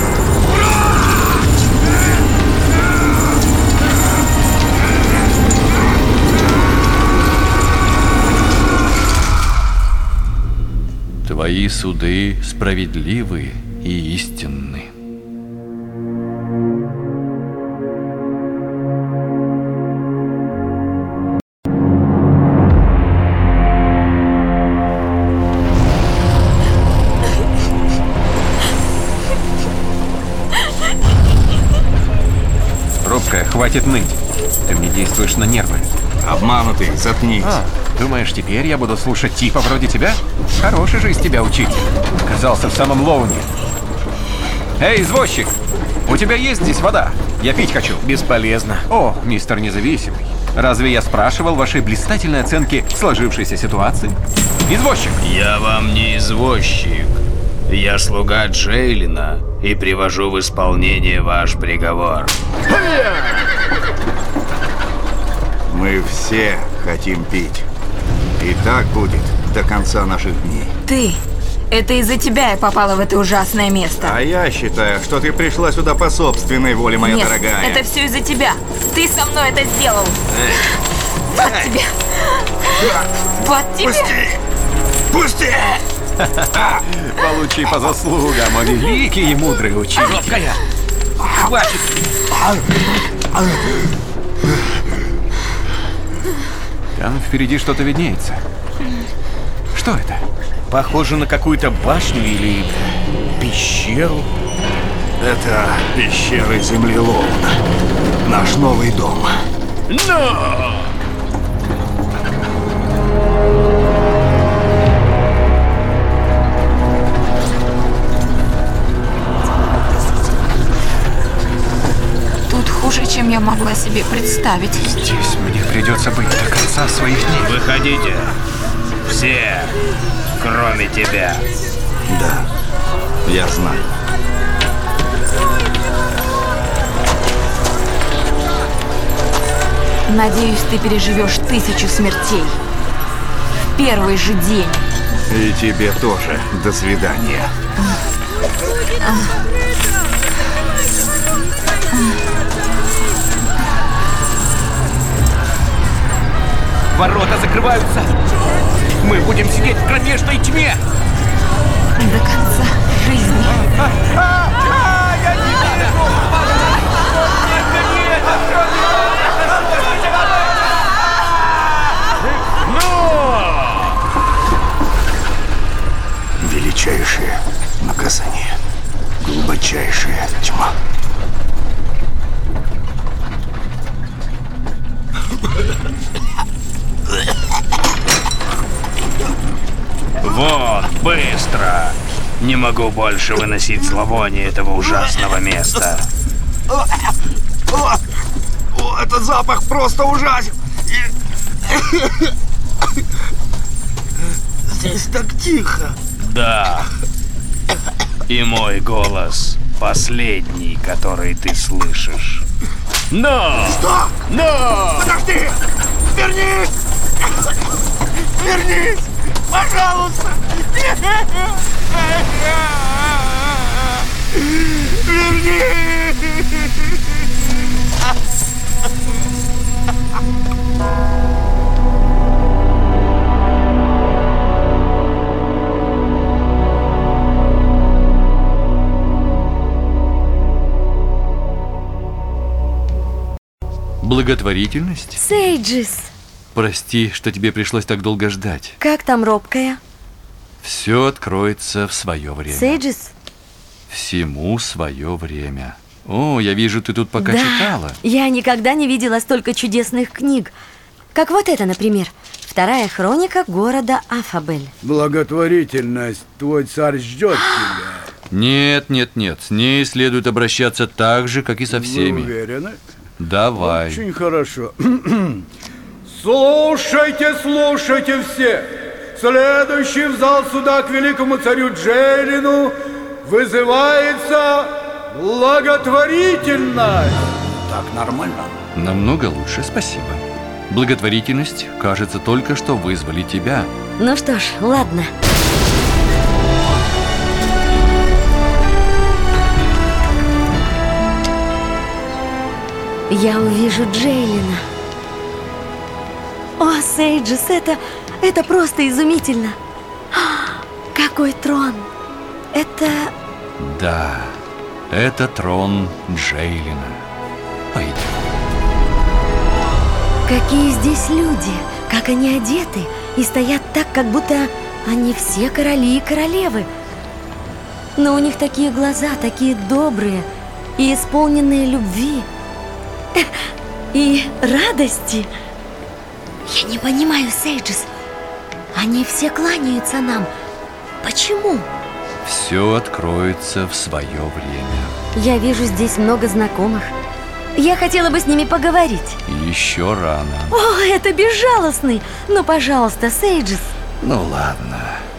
Твои суды справедливы и истинны. Робкая, хватит ныть. Ты мне действуешь на нервы. Обманутый, заткнись. Думаешь, теперь я буду слушать типа вроде тебя? Хороший же из тебя учитель. Оказался в самом Лоуне. Эй, извозчик! У тебя есть здесь вода? Я пить хочу. Бесполезно. О, мистер Независимый. Разве я спрашивал вашей блистательной оценки сложившейся ситуации? Извозчик! Я вам не извозчик. Я слуга Джейлина и привожу в исполнение ваш приговор. Мы все хотим пить. И так будет до конца наших дней. Ты! Это из-за тебя я попала в это ужасное место. А я считаю, что ты пришла сюда по собственной воле, моя Нет, дорогая. это все из-за тебя. Ты со мной это сделал. Вот тебе. Вот тебе. Пусти! Получи по заслугам, о великий и мудрый учитель. Робкая! Хватит! Там впереди что-то виднеется. Что это? Похоже на какую-то башню или пещеру. Это пещера Землеловна. Наш новый дом. Но! Тут хуже, чем я могла себе представить. Здесь мне придется быть до конца своих дней. Выходите. Все, кроме тебя. Да, я знаю. Надеюсь, ты переживешь 1000 смертей. В первый же день. И тебе тоже. До свидания. Ворота закрываются. Мы будем сидеть в кромешной тьме. До конца жизни. Величайшее наказание. Глубочайшая тьма. Вот, быстро! Не могу больше выносить зловоние этого ужасного места. Этот запах просто ужасен. Здесь так тихо. Да. И мой голос последний, который ты слышишь. Но! Что? Но! Подожди! Вернись! Вернись! Пожалуйста! Вернись! Благотворительность? Сейджис! Прости, что тебе пришлось так долго ждать. Как там робкая? Все откроется в свое время. Сейджис? Всему свое время. О, я вижу, ты тут пока читала. Я никогда не видела столько чудесных книг. Как вот это, например. Вторая хроника города Афабель. Благотворительность. Твой царь ждет тебя. Нет, нет, нет. С ней следует обращаться так же, как и со всеми. Вы уверены? Давай. Очень хорошо. Слушайте, слушайте все. Следующий в зал суда к великому царю Джейлину вызывается благотворительность. Так нормально? Намного лучше, спасибо. Благотворительность, кажется, только что вызвали тебя. Ну что ж, ладно. Я увижу Джейлина. О, Сейджис, это просто изумительно. Какой трон! Это... Да, это трон Джейлина. Пойдем. Какие здесь люди, как они одеты и стоят так, как будто они все короли и королевы. Но у них такие глаза, такие добрые и исполненные любви и радости. Я не понимаю, Сейджис. Они все кланяются нам. Почему? Все откроется в свое время. Я вижу здесь много знакомых. Я хотела бы с ними поговорить. Еще рано. О, это безжалостный. Ну, пожалуйста, Сейджес. Ну ладно.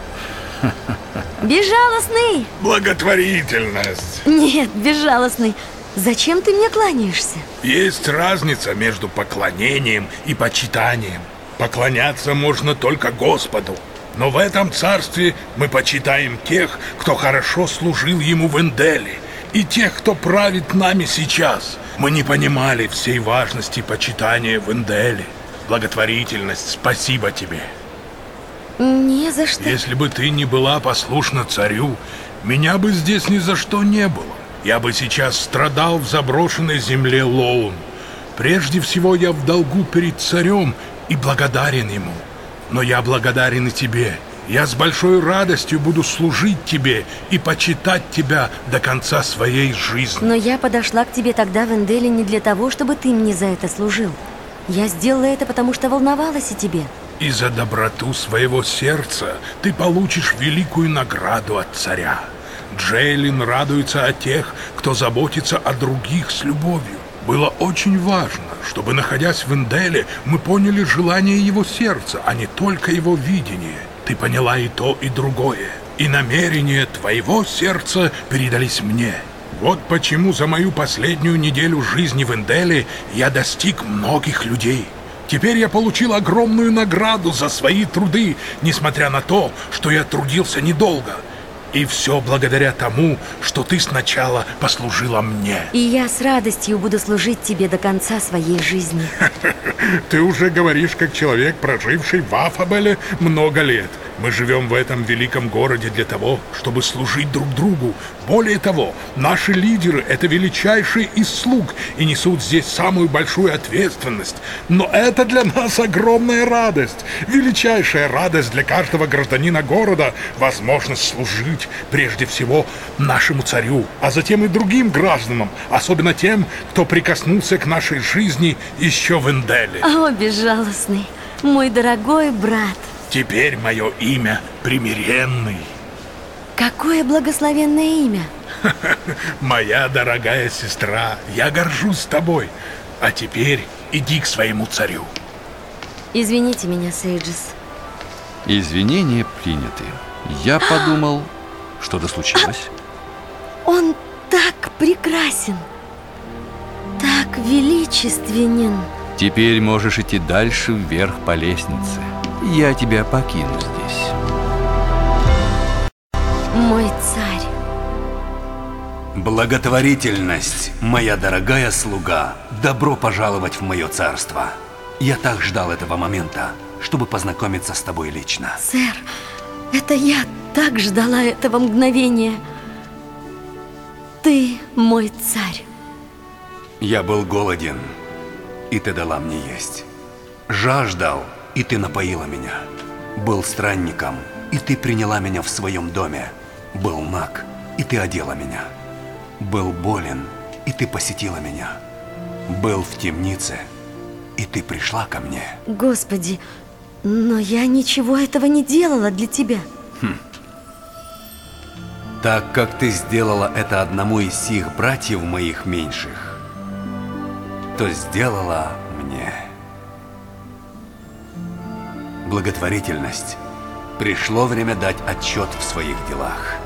Безжалостный. Благотворительность. Нет, безжалостный. Зачем ты мне кланяешься? Есть разница между поклонением и почитанием. Поклоняться можно только Господу. Но в этом царстве мы почитаем тех, кто хорошо служил ему в Энделе, и тех, кто правит нами сейчас. Мы не понимали всей важности почитания в Энделе. Благотворительность, спасибо тебе. Не за что. Если бы ты не была послушна царю, меня бы здесь ни за что не было. Я бы сейчас страдал в заброшенной земле Лоун. Прежде всего я в долгу перед царем и благодарен ему. Но я благодарен и тебе. Я с большой радостью буду служить тебе и почитать тебя до конца своей жизни. Но я подошла к тебе тогда в Энделе не для того, чтобы ты мне за это служил. Я сделала это, потому что волновалась о тебе. И за доброту своего сердца ты получишь великую награду от царя. Джейлин радуется о тех, кто заботится о других с любовью. Было очень важно, чтобы, находясь в Энделе, мы поняли желание его сердца, а не только его видение. Ты поняла и то, и другое. И намерения твоего сердца передались мне. Вот почему за мою последнюю неделю жизни в Энделе я достиг многих людей. Теперь я получил огромную награду за свои труды, несмотря на то, что я трудился недолго. И все благодаря тому, что ты сначала послужила мне. И я с радостью буду служить тебе до конца своей жизни. Ты уже говоришь, как человек, проживший в Аффабеле много лет. Мы живем в этом великом городе для того, чтобы служить друг другу. Более того, наши лидеры — это величайшие из слуг и несут здесь самую большую ответственность. Но это для нас огромная радость. Величайшая радость для каждого гражданина города — возможность служить прежде всего нашему царю, а затем и другим гражданам, особенно тем, кто прикоснулся к нашей жизни еще в Энделе. О, безжалостный, мой дорогой брат. Теперь мое имя Примиренный. Какое благословенное имя. Моя дорогая сестра, я горжусь тобой. А теперь иди к своему царю. Извините меня, Сейджес. Извинения приняты. Я подумал, что-то случилось. Он так прекрасен, так величественен. Теперь можешь идти дальше вверх по лестнице. Я тебя покину здесь. Мой царь. Благотворительность, моя дорогая слуга, добро пожаловать в мое царство. Я так ждал этого момента, чтобы познакомиться с тобой лично. Сэр, это я так ждала этого мгновения. Ты мой царь. Я был голоден, и ты дала мне есть. Жаждал, и ты напоила меня. Был странником, и ты приняла меня в своем доме. Был наг, и ты одела меня. Был болен, и ты посетила меня. Был в темнице, и ты пришла ко мне. Господи, но я ничего этого не делала для тебя. Так как ты сделала это одному из сих братьев моих меньших, то сделала мне. Благотворительность. Пришло время дать отчет в своих делах.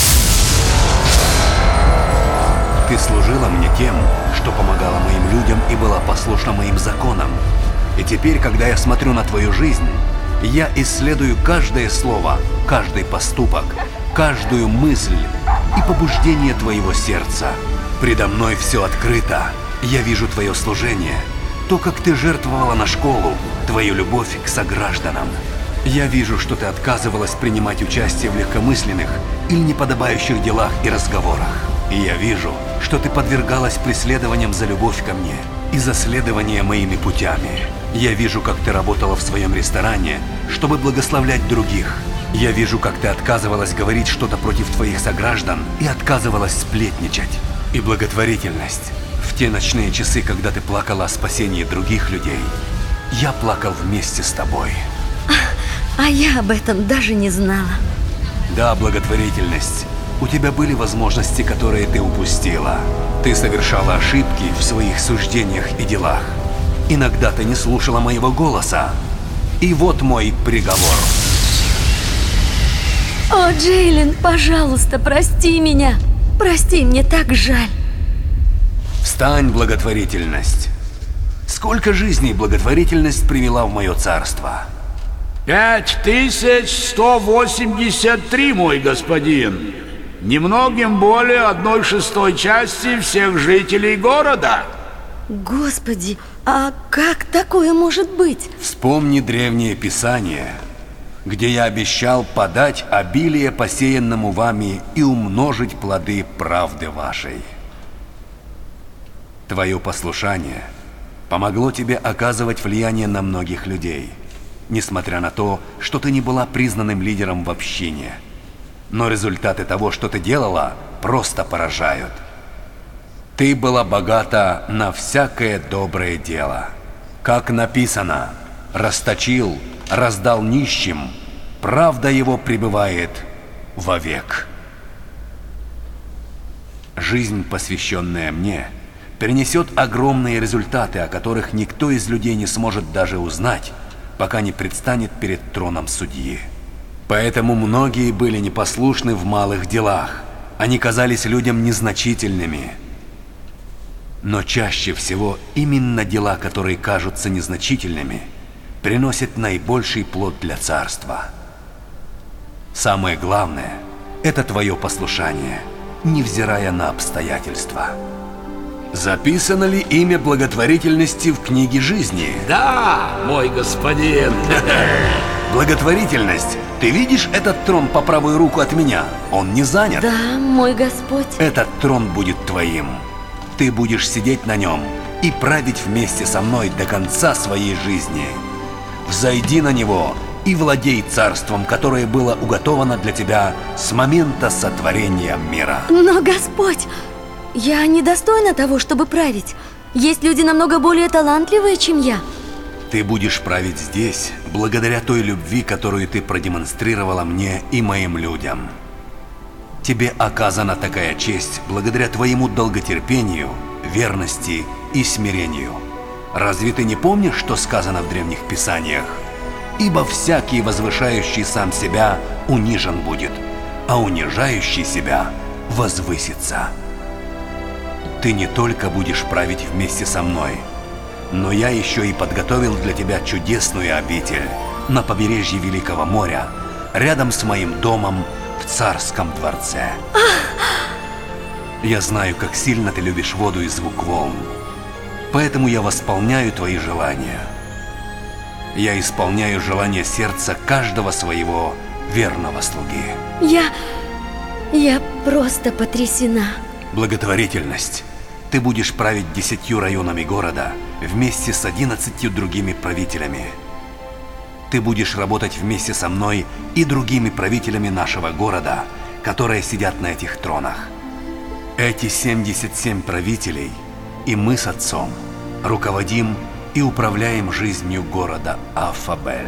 Ты служила мне тем, что помогала моим людям и была послушна моим законам. И теперь, когда я смотрю на твою жизнь, я исследую каждое слово, каждый поступок, каждую мысль и побуждение твоего сердца. Предо мной все открыто. Я вижу твое служение, то, как ты жертвовала на школу, твою любовь к согражданам. Я вижу, что ты отказывалась принимать участие в легкомысленных или неподобающих делах и разговорах. И я вижу, что ты подвергалась преследованиям за любовь ко мне и за следование моими путями. Я вижу, как ты работала в своем ресторане, чтобы благословлять других. Я вижу, как ты отказывалась говорить что-то против твоих сограждан и отказывалась сплетничать. И благотворительность. В те ночные часы, когда ты плакала о спасении других людей, я плакал вместе с тобой. А я об этом даже не знала. Да, благотворительность. У тебя были возможности, которые ты упустила. Ты совершала ошибки в своих суждениях и делах. Иногда ты не слушала моего голоса. И вот мой приговор. О, Джейлин, пожалуйста, прости меня. Прости, мне так жаль. Встань, благотворительность. Сколько жизней благотворительность привела в мое царство? 5183, мой господин. Немногим более 1/6 части всех жителей города. Господи, а как такое может быть? Вспомни древнее писание, где я обещал подать обилие посеянному вами и умножить плоды правды вашей. Твое послушание помогло тебе оказывать влияние на многих людей, несмотря на то, что ты не была признанным лидером в общине. Но результаты того, что ты делала, просто поражают. Ты была богата на всякое доброе дело. Как написано, расточил, раздал нищим, правда его пребывает вовек. Жизнь, посвященная мне, принесет огромные результаты, о которых никто из людей не сможет даже узнать, пока не предстанет перед троном судьи. Поэтому многие были непослушны в малых делах. Они казались людям незначительными. Но чаще всего именно дела, которые кажутся незначительными, приносят наибольший плод для царства. Самое главное – это твое послушание, невзирая на обстоятельства. Записано ли имя благотворительности в книге жизни? Да, мой господин. Благотворительность, ты видишь этот трон по правую руку от меня? Он не занят. Да, мой Господь. Этот трон будет твоим. Ты будешь сидеть на нем и править вместе со мной до конца своей жизни. Взойди на него и владей царством, которое было уготовано для тебя с момента сотворения мира. Но, Господь, я недостойна того, чтобы править. Есть люди намного более талантливые, чем я. Ты будешь править здесь, благодаря той любви, которую ты продемонстрировала мне и моим людям. Тебе оказана такая честь благодаря твоему долготерпению, верности и смирению. Разве ты не помнишь, что сказано в древних писаниях? Ибо всякий, возвышающий сам себя, унижен будет, а унижающий себя возвысится. Ты не только будешь править вместе со мной, но я еще и подготовил для тебя чудесную обитель на побережье Великого моря, рядом с моим домом в царском дворце. Я знаю, как сильно ты любишь воду и звук волн, поэтому я восполняю твои желания. Я исполняю желания сердца каждого своего верного слуги. Я просто потрясена. Благотворительность. Ты будешь править 10 районами города вместе с 11 другими правителями. Ты будешь работать вместе со мной и другими правителями нашего города, которые сидят на этих тронах. Эти 77 правителей и мы с отцом руководим и управляем жизнью города Аффабель.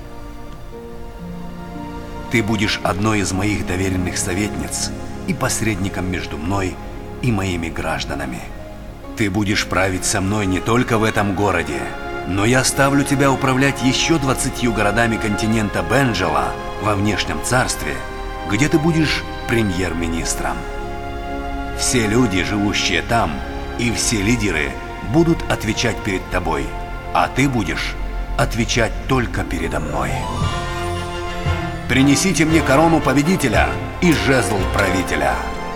Ты будешь одной из моих доверенных советниц и посредником между мной и моими гражданами. Ты будешь править со мной не только в этом городе, но я ставлю тебя управлять еще 20 городами континента Бенджела во внешнем царстве, где ты будешь премьер-министром. Все люди, живущие там, и все лидеры будут отвечать перед тобой, а ты будешь отвечать только передо мной. Принесите мне корону победителя и жезл правителя.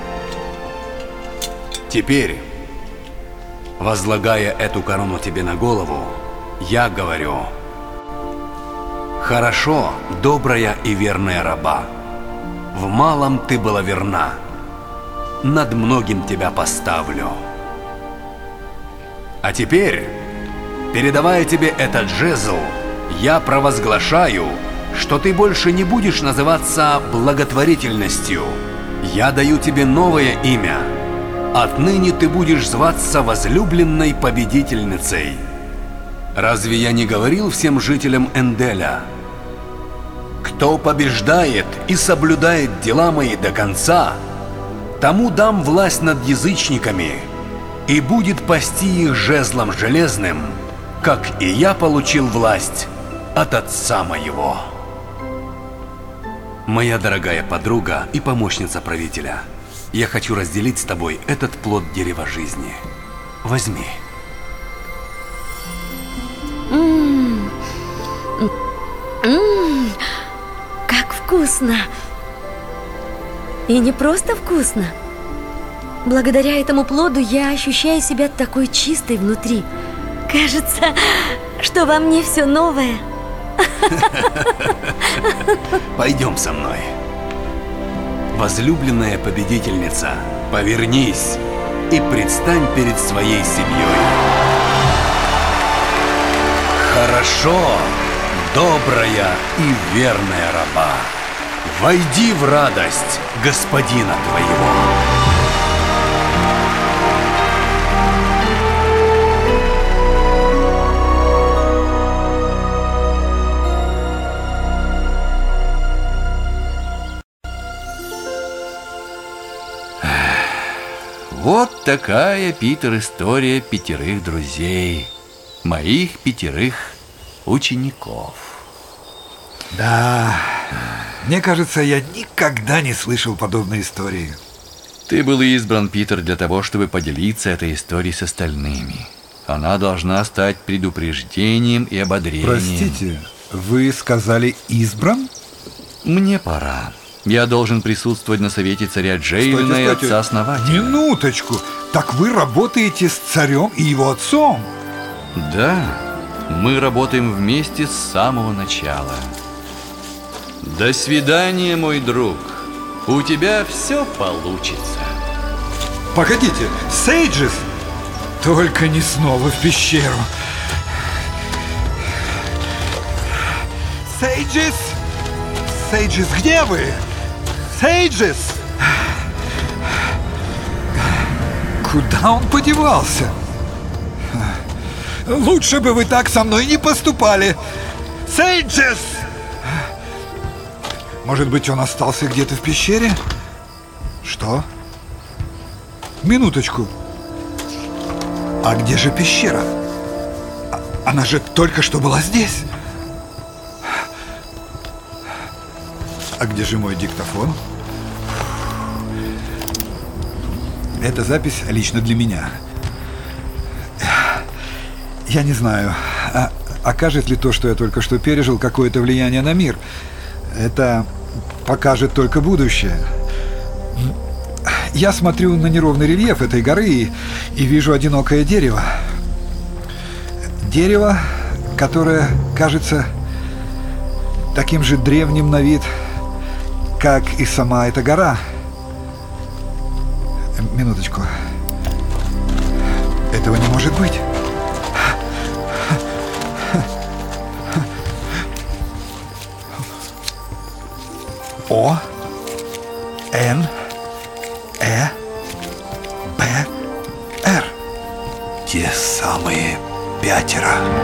Теперь, возлагая эту корону тебе на голову, я говорю: хорошо, добрая и верная раба, в малом ты была верна, над многим тебя поставлю. А теперь, передавая тебе этот жезл, я провозглашаю, что ты больше не будешь называться благотворительностью. Я даю тебе новое имя. Отныне ты будешь зваться возлюбленной победительницей. Разве я не говорил всем жителям Энделя? Кто побеждает и соблюдает дела мои до конца, тому дам власть над язычниками, и будет пасти их жезлом железным, как и я получил власть от отца моего. Моя дорогая подруга и помощница правителя, я хочу разделить с тобой этот плод дерева жизни. Возьми. Как вкусно! И не просто вкусно. Благодаря этому плоду я ощущаю себя такой чистой внутри. Кажется, что во мне все новое. Пойдем со мной. Возлюбленная победительница, повернись и предстань перед своей семьей. Хорошо, добрая и верная раба, войди в радость господина твоего. Вот такая, Питер, история 5 друзей, моих 5 учеников. Да, мне кажется, я никогда не слышал подобной истории. Ты был избран, Питер, для того, чтобы поделиться этой историей с остальными. Она должна стать предупреждением и ободрением. Простите, вы сказали избран? Мне пора. Я должен присутствовать на совете царя Джейлина и отца-основателя. Минуточку, так вы работаете с царем и его отцом? Да, мы работаем вместе с самого начала. До свидания, мой друг. У тебя все получится. Погодите, Сейджис! Только не снова в пещеру. Сейджис! Сейджис, где вы? Сейджис! Куда он подевался? Лучше бы вы так со мной не поступали. Сейджис! Может быть, он остался где-то в пещере? Что? Минуточку. А где же пещера? Она же только что была здесь. А где же мой диктофон? Эта запись лично для меня. Я не знаю, окажет ли то, что я только что пережил, какое-то влияние на мир. Это покажет только будущее. Я смотрю на неровный рельеф этой горы и вижу одинокое дерево. Дерево, которое кажется таким же древним на вид, как и сама эта гора. Минуточку. Этого не может быть. О, Н, Э, Б, Р. Те самые 5.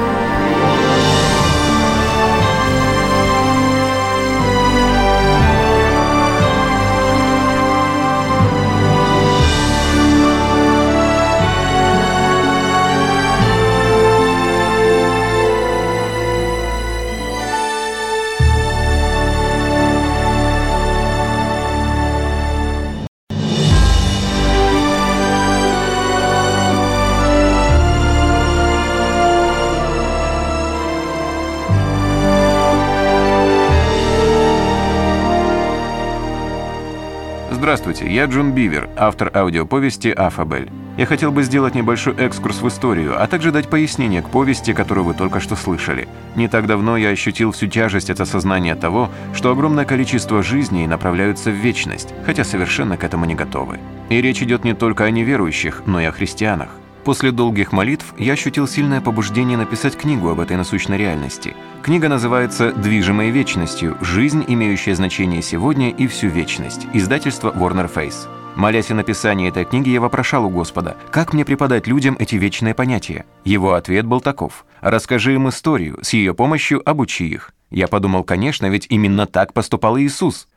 Здравствуйте, я Джон Бивер, автор аудиоповести «Аффабель». Я хотел бы сделать небольшой экскурс в историю, а также дать пояснение к повести, которую вы только что слышали. Не так давно я ощутил всю тяжесть от осознания того, что огромное количество жизней направляются в вечность, хотя совершенно к этому не готовы. И речь идет не только о неверующих, но и о христианах. После долгих молитв я ощутил сильное побуждение написать книгу об этой насущной реальности. Книга называется «Движимая вечностью. Жизнь, имеющая значение сегодня и всю вечность». Издательство Warner Face. Молясь о написании этой книги, я вопрошал у Господа, как мне преподать людям эти вечные понятия. Его ответ был таков: «Расскажи им историю, с ее помощью обучи их». Я подумал, конечно, ведь именно так поступал Иисус.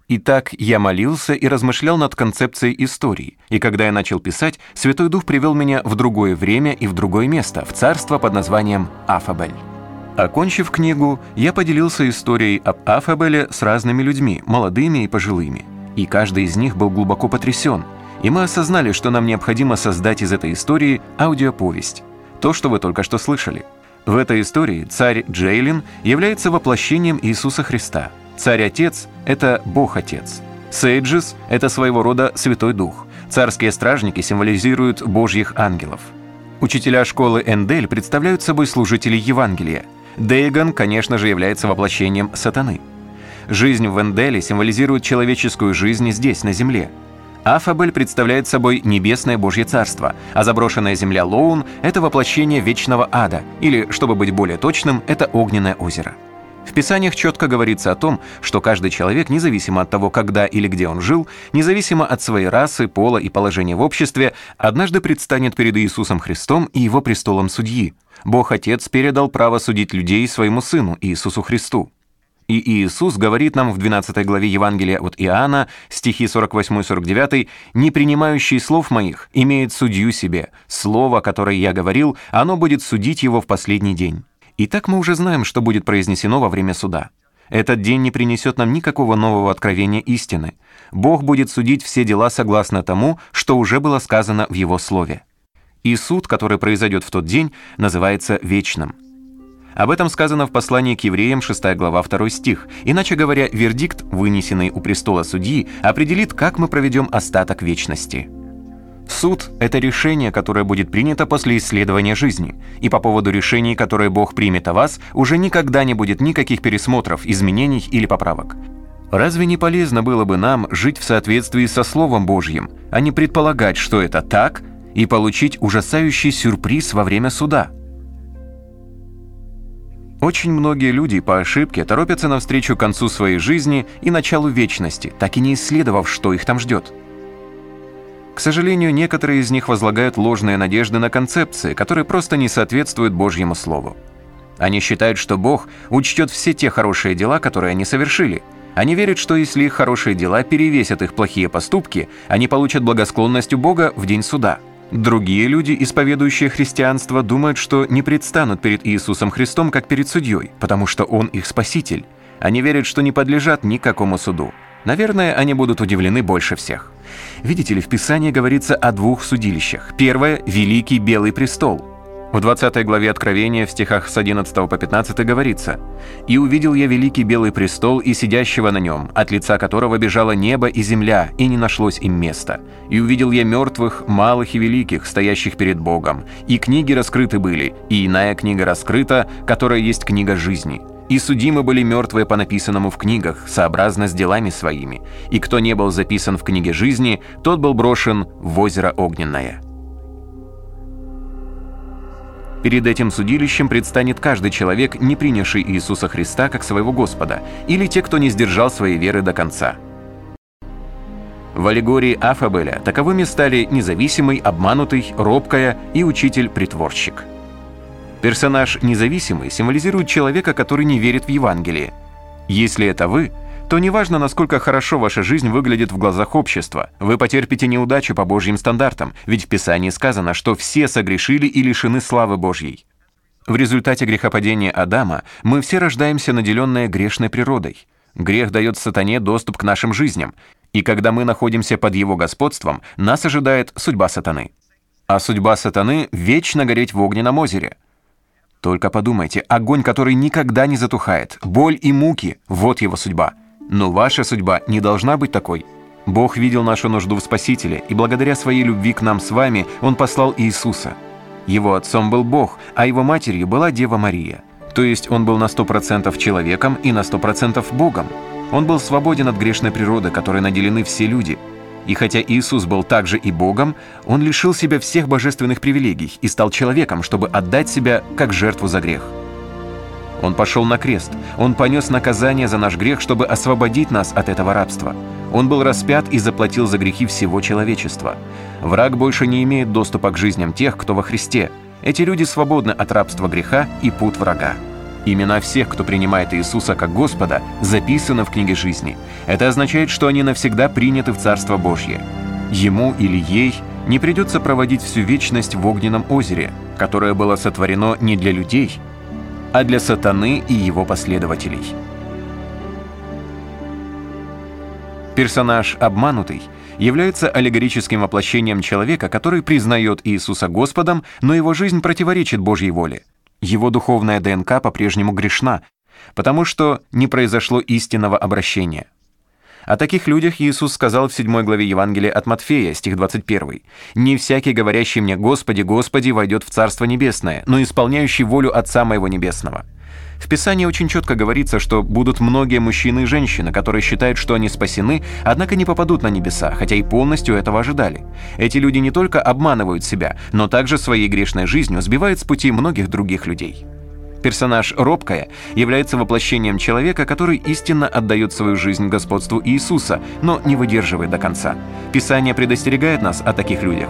Итак, я молился и размышлял над концепцией истории, и когда я начал писать, Святой Дух привел меня в другое время и в другое место, в царство под названием Афабель. Окончив книгу, я поделился историей об Афабеле с разными людьми, молодыми и пожилыми, и каждый из них был глубоко потрясен, и мы осознали, что нам необходимо создать из этой истории аудиоповесть, то, что вы только что слышали. В этой истории царь Джейлин является воплощением Иисуса Христа. Царь-Отец – это Бог-Отец. Сейджес – это своего рода Святой Дух. Царские стражники символизируют Божьих ангелов. Учителя школы Эндель представляют собой служителей Евангелия. Дейган, конечно же, является воплощением сатаны. Жизнь в Энделе символизирует человеческую жизнь здесь, на земле. Афабель представляет собой небесное Божье царство, а заброшенная земля Лоун – это воплощение вечного ада, или, чтобы быть более точным, это огненное озеро. В Писаниях четко говорится о том, что каждый человек, независимо от того, когда или где он жил, независимо от своей расы, пола и положения в обществе, однажды предстанет перед Иисусом Христом и Его престолом судьи. Бог-Отец передал право судить людей своему Сыну, Иисусу Христу. И Иисус говорит нам в 12 главе Евангелия от Иоанна, стихи 48-49, «Не принимающий слов моих имеет судью себе. Слово, которое я говорил, оно будет судить его в последний день». Итак, мы уже знаем, что будет произнесено во время суда. Этот день не принесет нам никакого нового откровения истины. Бог будет судить все дела согласно тому, что уже было сказано в Его Слове. И суд, который произойдет в тот день, называется вечным. Об этом сказано в послании к евреям, 6 глава, 2 стих. Иначе говоря, вердикт, вынесенный у престола судьи, определит, как мы проведем остаток вечности. Суд – это решение, которое будет принято после исследования жизни. И по поводу решений, которые Бог примет о вас, уже никогда не будет никаких пересмотров, изменений или поправок. Разве не полезно было бы нам жить в соответствии со Словом Божьим, а не предполагать, что это так, и получить ужасающий сюрприз во время суда? Очень многие люди по ошибке торопятся навстречу концу своей жизни и началу вечности, так и не исследовав, что их там ждет. К сожалению, некоторые из них возлагают ложные надежды на концепции, которые просто не соответствуют Божьему Слову. Они считают, что Бог учтет все те хорошие дела, которые они совершили. Они верят, что если их хорошие дела перевесят их плохие поступки, они получат благосклонность у Бога в день суда. Другие люди, исповедующие христианство, думают, что не предстанут перед Иисусом Христом как перед судьей, потому что Он их Спаситель. Они верят, что не подлежат никакому суду. Наверное, они будут удивлены больше всех. Видите ли, в Писании говорится о двух судилищах. Первое – Великий Белый Престол. В 20 главе Откровения, в стихах с 11 по 15 говорится: «И увидел я великий белый престол и сидящего на нем, от лица которого бежало небо и земля, и не нашлось им места. И увидел я мертвых, малых и великих, стоящих перед Богом. И книги раскрыты были, и иная книга раскрыта, которая есть книга жизни. И судимы были мертвые по написанному в книгах, сообразно с делами своими. И кто не был записан в книге жизни, тот был брошен в озеро огненное». Перед этим судилищем предстанет каждый человек, не принявший Иисуса Христа как своего Господа, или те, кто не сдержал своей веры до конца. В аллегории Афабеля таковыми стали независимый, обманутый, робкая и учитель-притворщик. Персонаж «независимый» символизирует человека, который не верит в Евангелие. Если это вы, то неважно, насколько хорошо ваша жизнь выглядит в глазах общества, вы потерпите неудачу по Божьим стандартам, ведь в Писании сказано, что все согрешили и лишены славы Божьей. В результате грехопадения Адама мы все рождаемся наделенные грешной природой. Грех дает сатане доступ к нашим жизням, и когда мы находимся под его господством, нас ожидает судьба сатаны. А судьба сатаны – вечно гореть в огненном озере. Только подумайте, огонь, который никогда не затухает, боль и муки – вот его судьба. Но ваша судьба не должна быть такой. Бог видел нашу нужду в Спасителе, и благодаря своей любви к нам с вами Он послал Иисуса. Его отцом был Бог, а его матерью была Дева Мария. То есть Он был на 100% человеком и на 100% Богом. Он был свободен от грешной природы, которой наделены все люди. И хотя Иисус был также и Богом, Он лишил себя всех божественных привилегий и стал человеком, чтобы отдать себя как жертву за грех. Он пошел на крест. Он понес наказание за наш грех, чтобы освободить нас от этого рабства. Он был распят и заплатил за грехи всего человечества. Враг больше не имеет доступа к жизням тех, кто во Христе. Эти люди свободны от рабства греха и пут врага. Имена всех, кто принимает Иисуса как Господа, записаны в книге жизни. Это означает, что они навсегда приняты в Царство Божье. Ему или ей не придется проводить всю вечность в огненном озере, которое было сотворено не для людей, а для сатаны и его последователей. Персонаж «Обманутый» является аллегорическим воплощением человека, который признает Иисуса Господом, но его жизнь противоречит Божьей воле. Его духовная ДНК по-прежнему грешна, потому что не произошло истинного обращения. О таких людях Иисус сказал в 7 главе Евангелия от Матфея, стих 21. «Не всякий, говорящий мне «Господи, Господи», войдет в Царство Небесное, но исполняющий волю Отца Моего Небесного». В Писании очень четко говорится, что будут многие мужчины и женщины, которые считают, что они спасены, однако не попадут на небеса, хотя и полностью этого ожидали. Эти люди не только обманывают себя, но также своей грешной жизнью сбивают с пути многих других людей. Персонаж «Робкая» является воплощением человека, который истинно отдает свою жизнь господству Иисуса, но не выдерживает до конца. Писание предостерегает нас о таких людях.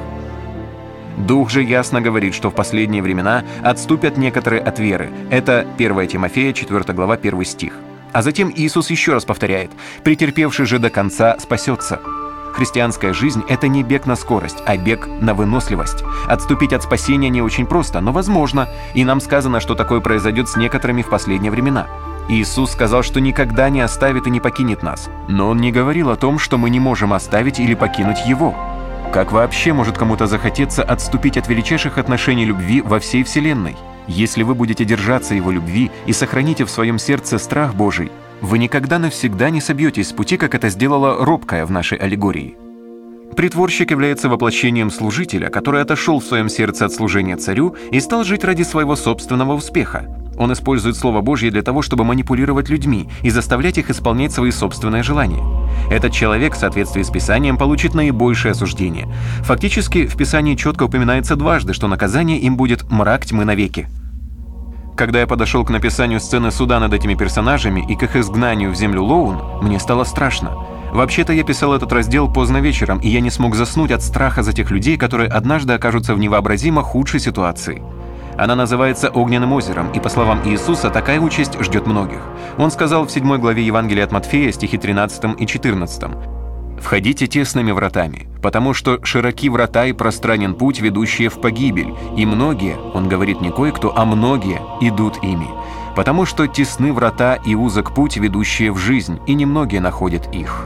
Дух же ясно говорит, что в последние времена отступят некоторые от веры. Это 1 Тимофея, 4 глава, 1 стих. А затем Иисус еще раз повторяет: «Претерпевший же до конца спасется». Христианская жизнь — это не бег на скорость, а бег на выносливость. Отступить от спасения не очень просто, но возможно, и нам сказано, что такое произойдет с некоторыми в последние времена. Иисус сказал, что никогда не оставит и не покинет нас, но Он не говорил о том, что мы не можем оставить или покинуть Его. Как вообще может кому-то захотеться отступить от величайших отношений любви во всей Вселенной? Если вы будете держаться Его любви и сохраните в своем сердце страх Божий, вы никогда навсегда не собьетесь с пути, как это сделала Робкая в нашей аллегории. Притворщик является воплощением служителя, который отошел в своем сердце от служения царю и стал жить ради своего собственного успеха. Он использует Слово Божье для того, чтобы манипулировать людьми и заставлять их исполнять свои собственные желания. Этот человек в соответствии с Писанием получит наибольшее осуждение. Фактически, в Писании четко упоминается дважды, что наказание им будет мрак тьмы навеки. Когда я подошел к написанию сцены суда над этими персонажами и к их изгнанию в землю Лоун, мне стало страшно. Вообще-то я писал этот раздел поздно вечером, и я не смог заснуть от страха за тех людей, которые однажды окажутся в невообразимо худшей ситуации. Она называется «Огненным озером», и, по словам Иисуса, такая участь ждет многих. Он сказал в 7 главе Евангелия от Матфея, стихи 13 и 14. «Входите тесными вратами, потому что широки врата и пространен путь, ведущий в погибель, и многие, он говорит не кое-кто, а многие идут ими, потому что тесны врата и узок путь, ведущие в жизнь, и немногие находят их».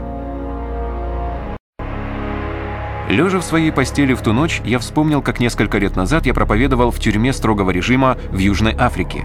Лежа в своей постели в ту ночь, я вспомнил, как несколько лет назад я проповедовал в тюрьме строгого режима в Южной Африке.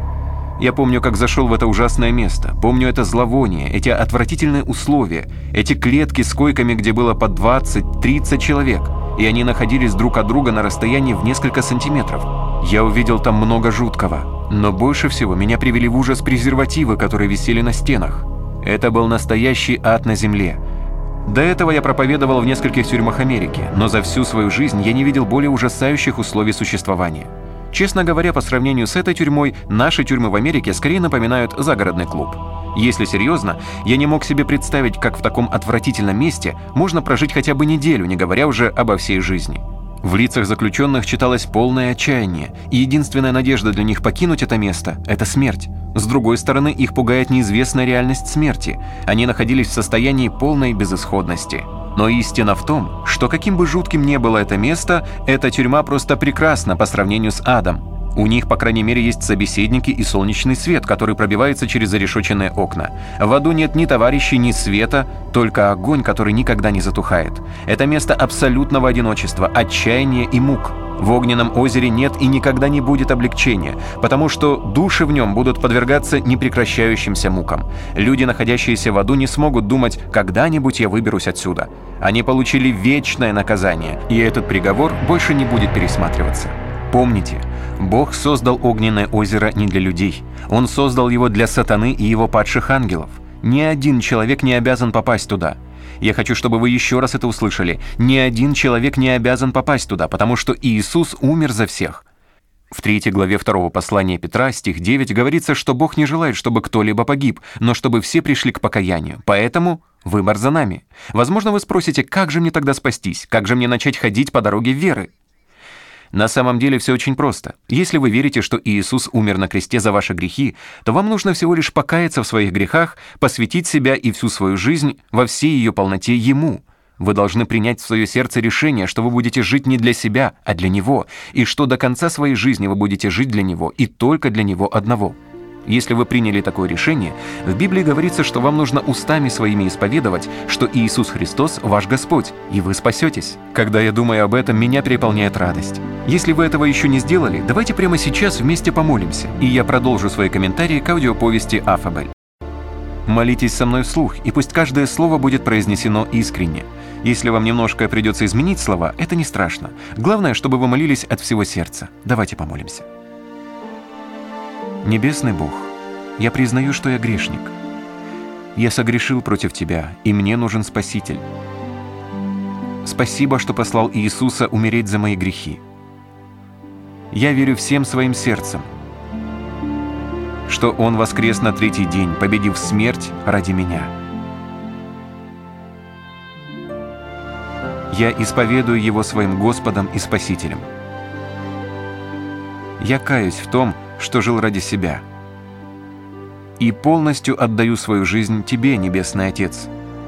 Я помню, как зашел в это ужасное место, помню это зловоние, эти отвратительные условия, эти клетки с койками, где было по 20-30 человек, и они находились друг от друга на расстоянии в несколько сантиметров. Я увидел там много жуткого, но больше всего меня привели в ужас презервативы, которые висели на стенах. Это был настоящий ад на земле. До этого я проповедовал в нескольких тюрьмах Америки, но за всю свою жизнь я не видел более ужасающих условий существования. Честно говоря, по сравнению с этой тюрьмой, наши тюрьмы в Америке скорее напоминают загородный клуб. Если серьезно, я не мог себе представить, как в таком отвратительном месте можно прожить хотя бы неделю, не говоря уже обо всей жизни. В лицах заключенных читалось полное отчаяние, и единственная надежда для них покинуть это место – это смерть. С другой стороны, их пугает неизвестная реальность смерти. Они находились в состоянии полной безысходности. Но истина в том, что каким бы жутким ни было это место, эта тюрьма просто прекрасна по сравнению с адом. У них, по крайней мере, есть собеседники и солнечный свет, который пробивается через зарешоченные окна. В аду нет ни товарищей, ни света, только огонь, который никогда не затухает. Это место абсолютного одиночества, отчаяния и мук. В огненном озере нет и никогда не будет облегчения, потому что души в нем будут подвергаться непрекращающимся мукам. Люди, находящиеся в аду, не смогут думать «когда-нибудь я выберусь отсюда». Они получили вечное наказание, и этот приговор больше не будет пересматриваться. Помните, Бог создал огненное озеро не для людей. Он создал его для сатаны и его падших ангелов. Ни один человек не обязан попасть туда. Я хочу, чтобы вы еще раз это услышали. Ни один человек не обязан попасть туда, потому что Иисус умер за всех. В 3 главе 2 послания Петра, стих 9, говорится, что Бог не желает, чтобы кто-либо погиб, но чтобы все пришли к покаянию. Поэтому выбор за нами. Возможно, вы спросите, как же мне тогда спастись? Как же мне начать ходить по дороге веры? На самом деле все очень просто. Если вы верите, что Иисус умер на кресте за ваши грехи, то вам нужно всего лишь покаяться в своих грехах, посвятить себя и всю свою жизнь во всей ее полноте Ему. Вы должны принять в свое сердце решение, что вы будете жить не для себя, а для Него, и что до конца своей жизни вы будете жить для Него и только для Него одного. Если вы приняли такое решение, в Библии говорится, что вам нужно устами своими исповедовать, что Иисус Христос ваш Господь, и вы спасетесь. Когда я думаю об этом, меня переполняет радость. Если вы этого еще не сделали, давайте прямо сейчас вместе помолимся, и я продолжу свои комментарии к аудиоповести Аффабель. Молитесь со мной вслух, и пусть каждое слово будет произнесено искренне. Если вам немножко придется изменить слова, это не страшно. Главное, чтобы вы молились от всего сердца. Давайте помолимся. Небесный Бог, я признаю, что я грешник. Я согрешил против Тебя, и мне нужен Спаситель. Спасибо, что послал Иисуса умереть за мои грехи. Я верю всем своим сердцем, что Он воскрес на третий день, победив смерть ради меня. Я исповедую Его своим Господом и Спасителем. Я каюсь в том, что жил ради себя, и полностью отдаю свою жизнь Тебе, Небесный Отец.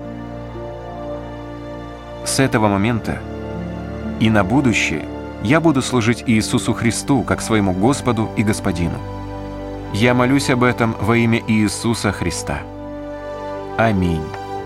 С этого момента и на будущее я буду служить Иисусу Христу как своему Господу и Господину. Я молюсь об этом во имя Иисуса Христа. Аминь.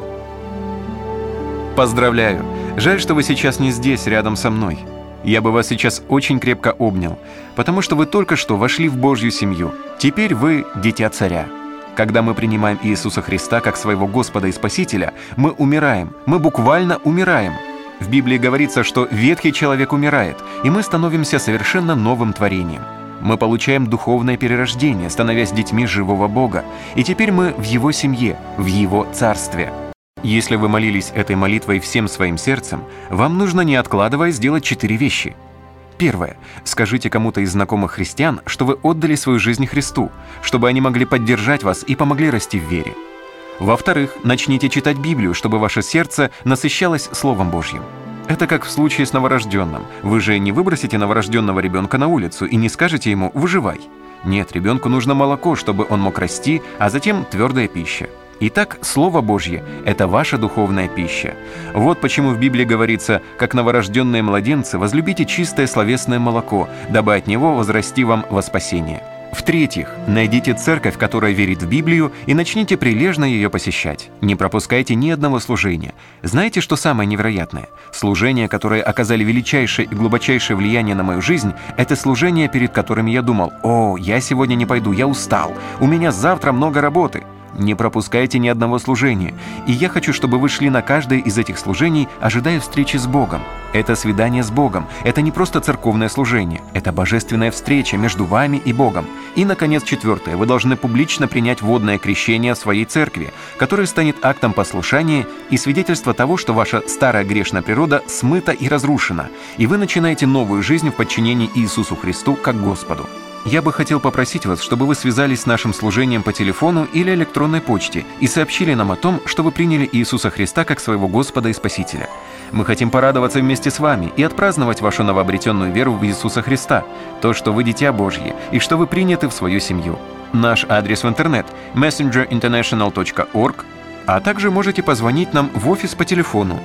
Поздравляю! Жаль, что вы сейчас не здесь, рядом со мной. Я бы вас сейчас очень крепко обнял, потому что вы только что вошли в Божью семью. Теперь вы дитя Царя. Когда мы принимаем Иисуса Христа как своего Господа и Спасителя, мы умираем, мы буквально умираем. В Библии говорится, что ветхий человек умирает, и мы становимся совершенно новым творением. Мы получаем духовное перерождение, становясь детьми живого Бога, и теперь мы в Его семье, в Его Царстве. Если вы молились этой молитвой всем своим сердцем, вам нужно, не откладывая, сделать 4 вещи. Первое. Скажите кому-то из знакомых христиан, что вы отдали свою жизнь Христу, чтобы они могли поддержать вас и помогли расти в вере. Во-вторых, начните читать Библию, чтобы ваше сердце насыщалось Словом Божьим. Это как в случае с новорожденным. Вы же не выбросите новорожденного ребенка на улицу и не скажете ему «выживай». Нет, ребенку нужно молоко, чтобы он мог расти, а затем твердая пища. Итак, Слово Божье – это ваша духовная пища. Вот почему в Библии говорится: «Как новорожденные младенцы, возлюбите чистое словесное молоко, дабы от него возрасти вам во спасение». В-третьих, найдите церковь, которая верит в Библию, и начните прилежно ее посещать. Не пропускайте ни одного служения. Знаете, что самое невероятное? Служения, которые оказали величайшее и глубочайшее влияние на мою жизнь, это служения, перед которыми я думал: «О, я сегодня не пойду, я устал, у меня завтра много работы». Не пропускайте ни одного служения. И я хочу, чтобы вы шли на каждое из этих служений, ожидая встречи с Богом. Это свидание с Богом. Это не просто церковное служение. Это божественная встреча между вами и Богом. И, наконец, 4. Вы должны публично принять водное крещение в своей церкви, которое станет актом послушания и свидетельство того, что ваша старая грешная природа смыта и разрушена, и вы начинаете новую жизнь в подчинении Иисусу Христу как Господу. Я бы хотел попросить вас, чтобы вы связались с нашим служением по телефону или электронной почте и сообщили нам о том, что вы приняли Иисуса Христа как своего Господа и Спасителя. Мы хотим порадоваться вместе с вами и отпраздновать вашу новообретенную веру в Иисуса Христа, то, что вы дитя Божье и что вы приняты в свою семью. Наш адрес в интернет – messengerinternational.org, а также можете позвонить нам в офис по телефону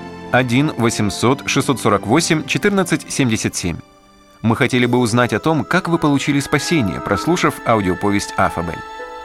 1-800-648-1477. Мы хотели бы узнать о том, как вы получили спасение, прослушав аудиоповесть Аффабель.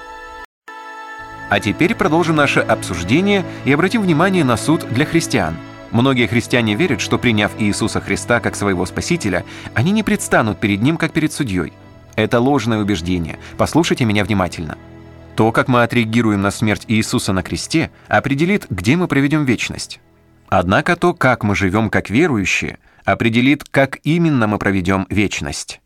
А теперь продолжим наше обсуждение и обратим внимание на суд для христиан. Многие христиане верят, что, приняв Иисуса Христа как своего Спасителя, они не предстанут перед Ним, как перед судьей. Это ложное убеждение. Послушайте меня внимательно. То, как мы отреагируем на смерть Иисуса на кресте, определит, где мы проведем вечность. Однако то, как мы живем как верующие, определит, как именно мы проведем вечность.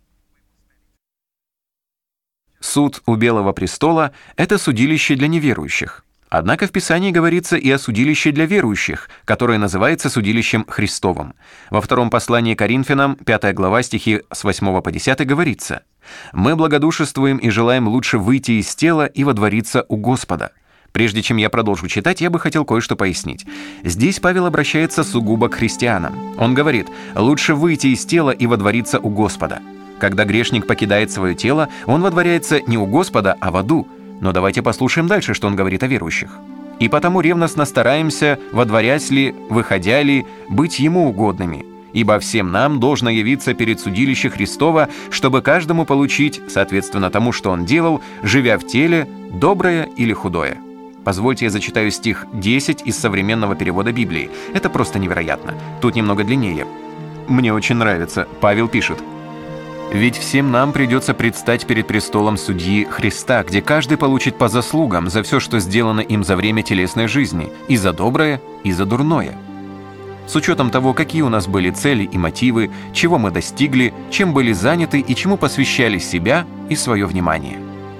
Суд у Белого престола – это судилище для неверующих. Однако в Писании говорится и о судилище для верующих, которое называется судилищем Христовым. Во втором послании Коринфянам, 5 глава, стихи с 8 по 10 говорится: «Мы благодушествуем и желаем лучше выйти из тела и водвориться у Господа. Прежде чем я продолжу читать, я бы хотел кое-что пояснить. Здесь Павел обращается сугубо к христианам. Он говорит: «Лучше выйти из тела и водвориться у Господа». Когда грешник покидает свое тело, он водворяется не у Господа, а в аду. Но давайте послушаем дальше, что он говорит о верующих. «И потому ревностно стараемся, водворясь ли, выходя ли, быть Ему угодными. Ибо всем нам должно явиться перед судилище Христова, чтобы каждому получить, соответственно тому, что он делал, живя в теле, доброе или худое». Позвольте, я зачитаю стих 10 из современного перевода Библии. Это просто невероятно. Тут немного длиннее. Мне очень нравится. Павел пишет: «Ведь всем нам придется предстать перед престолом судьи Христа, где каждый получит по заслугам за все, что сделано им за время телесной жизни, и за доброе, и за дурное». С учетом того, какие у нас были цели и мотивы, чего мы достигли, чем были заняты и чему посвящали себя и свое внимание.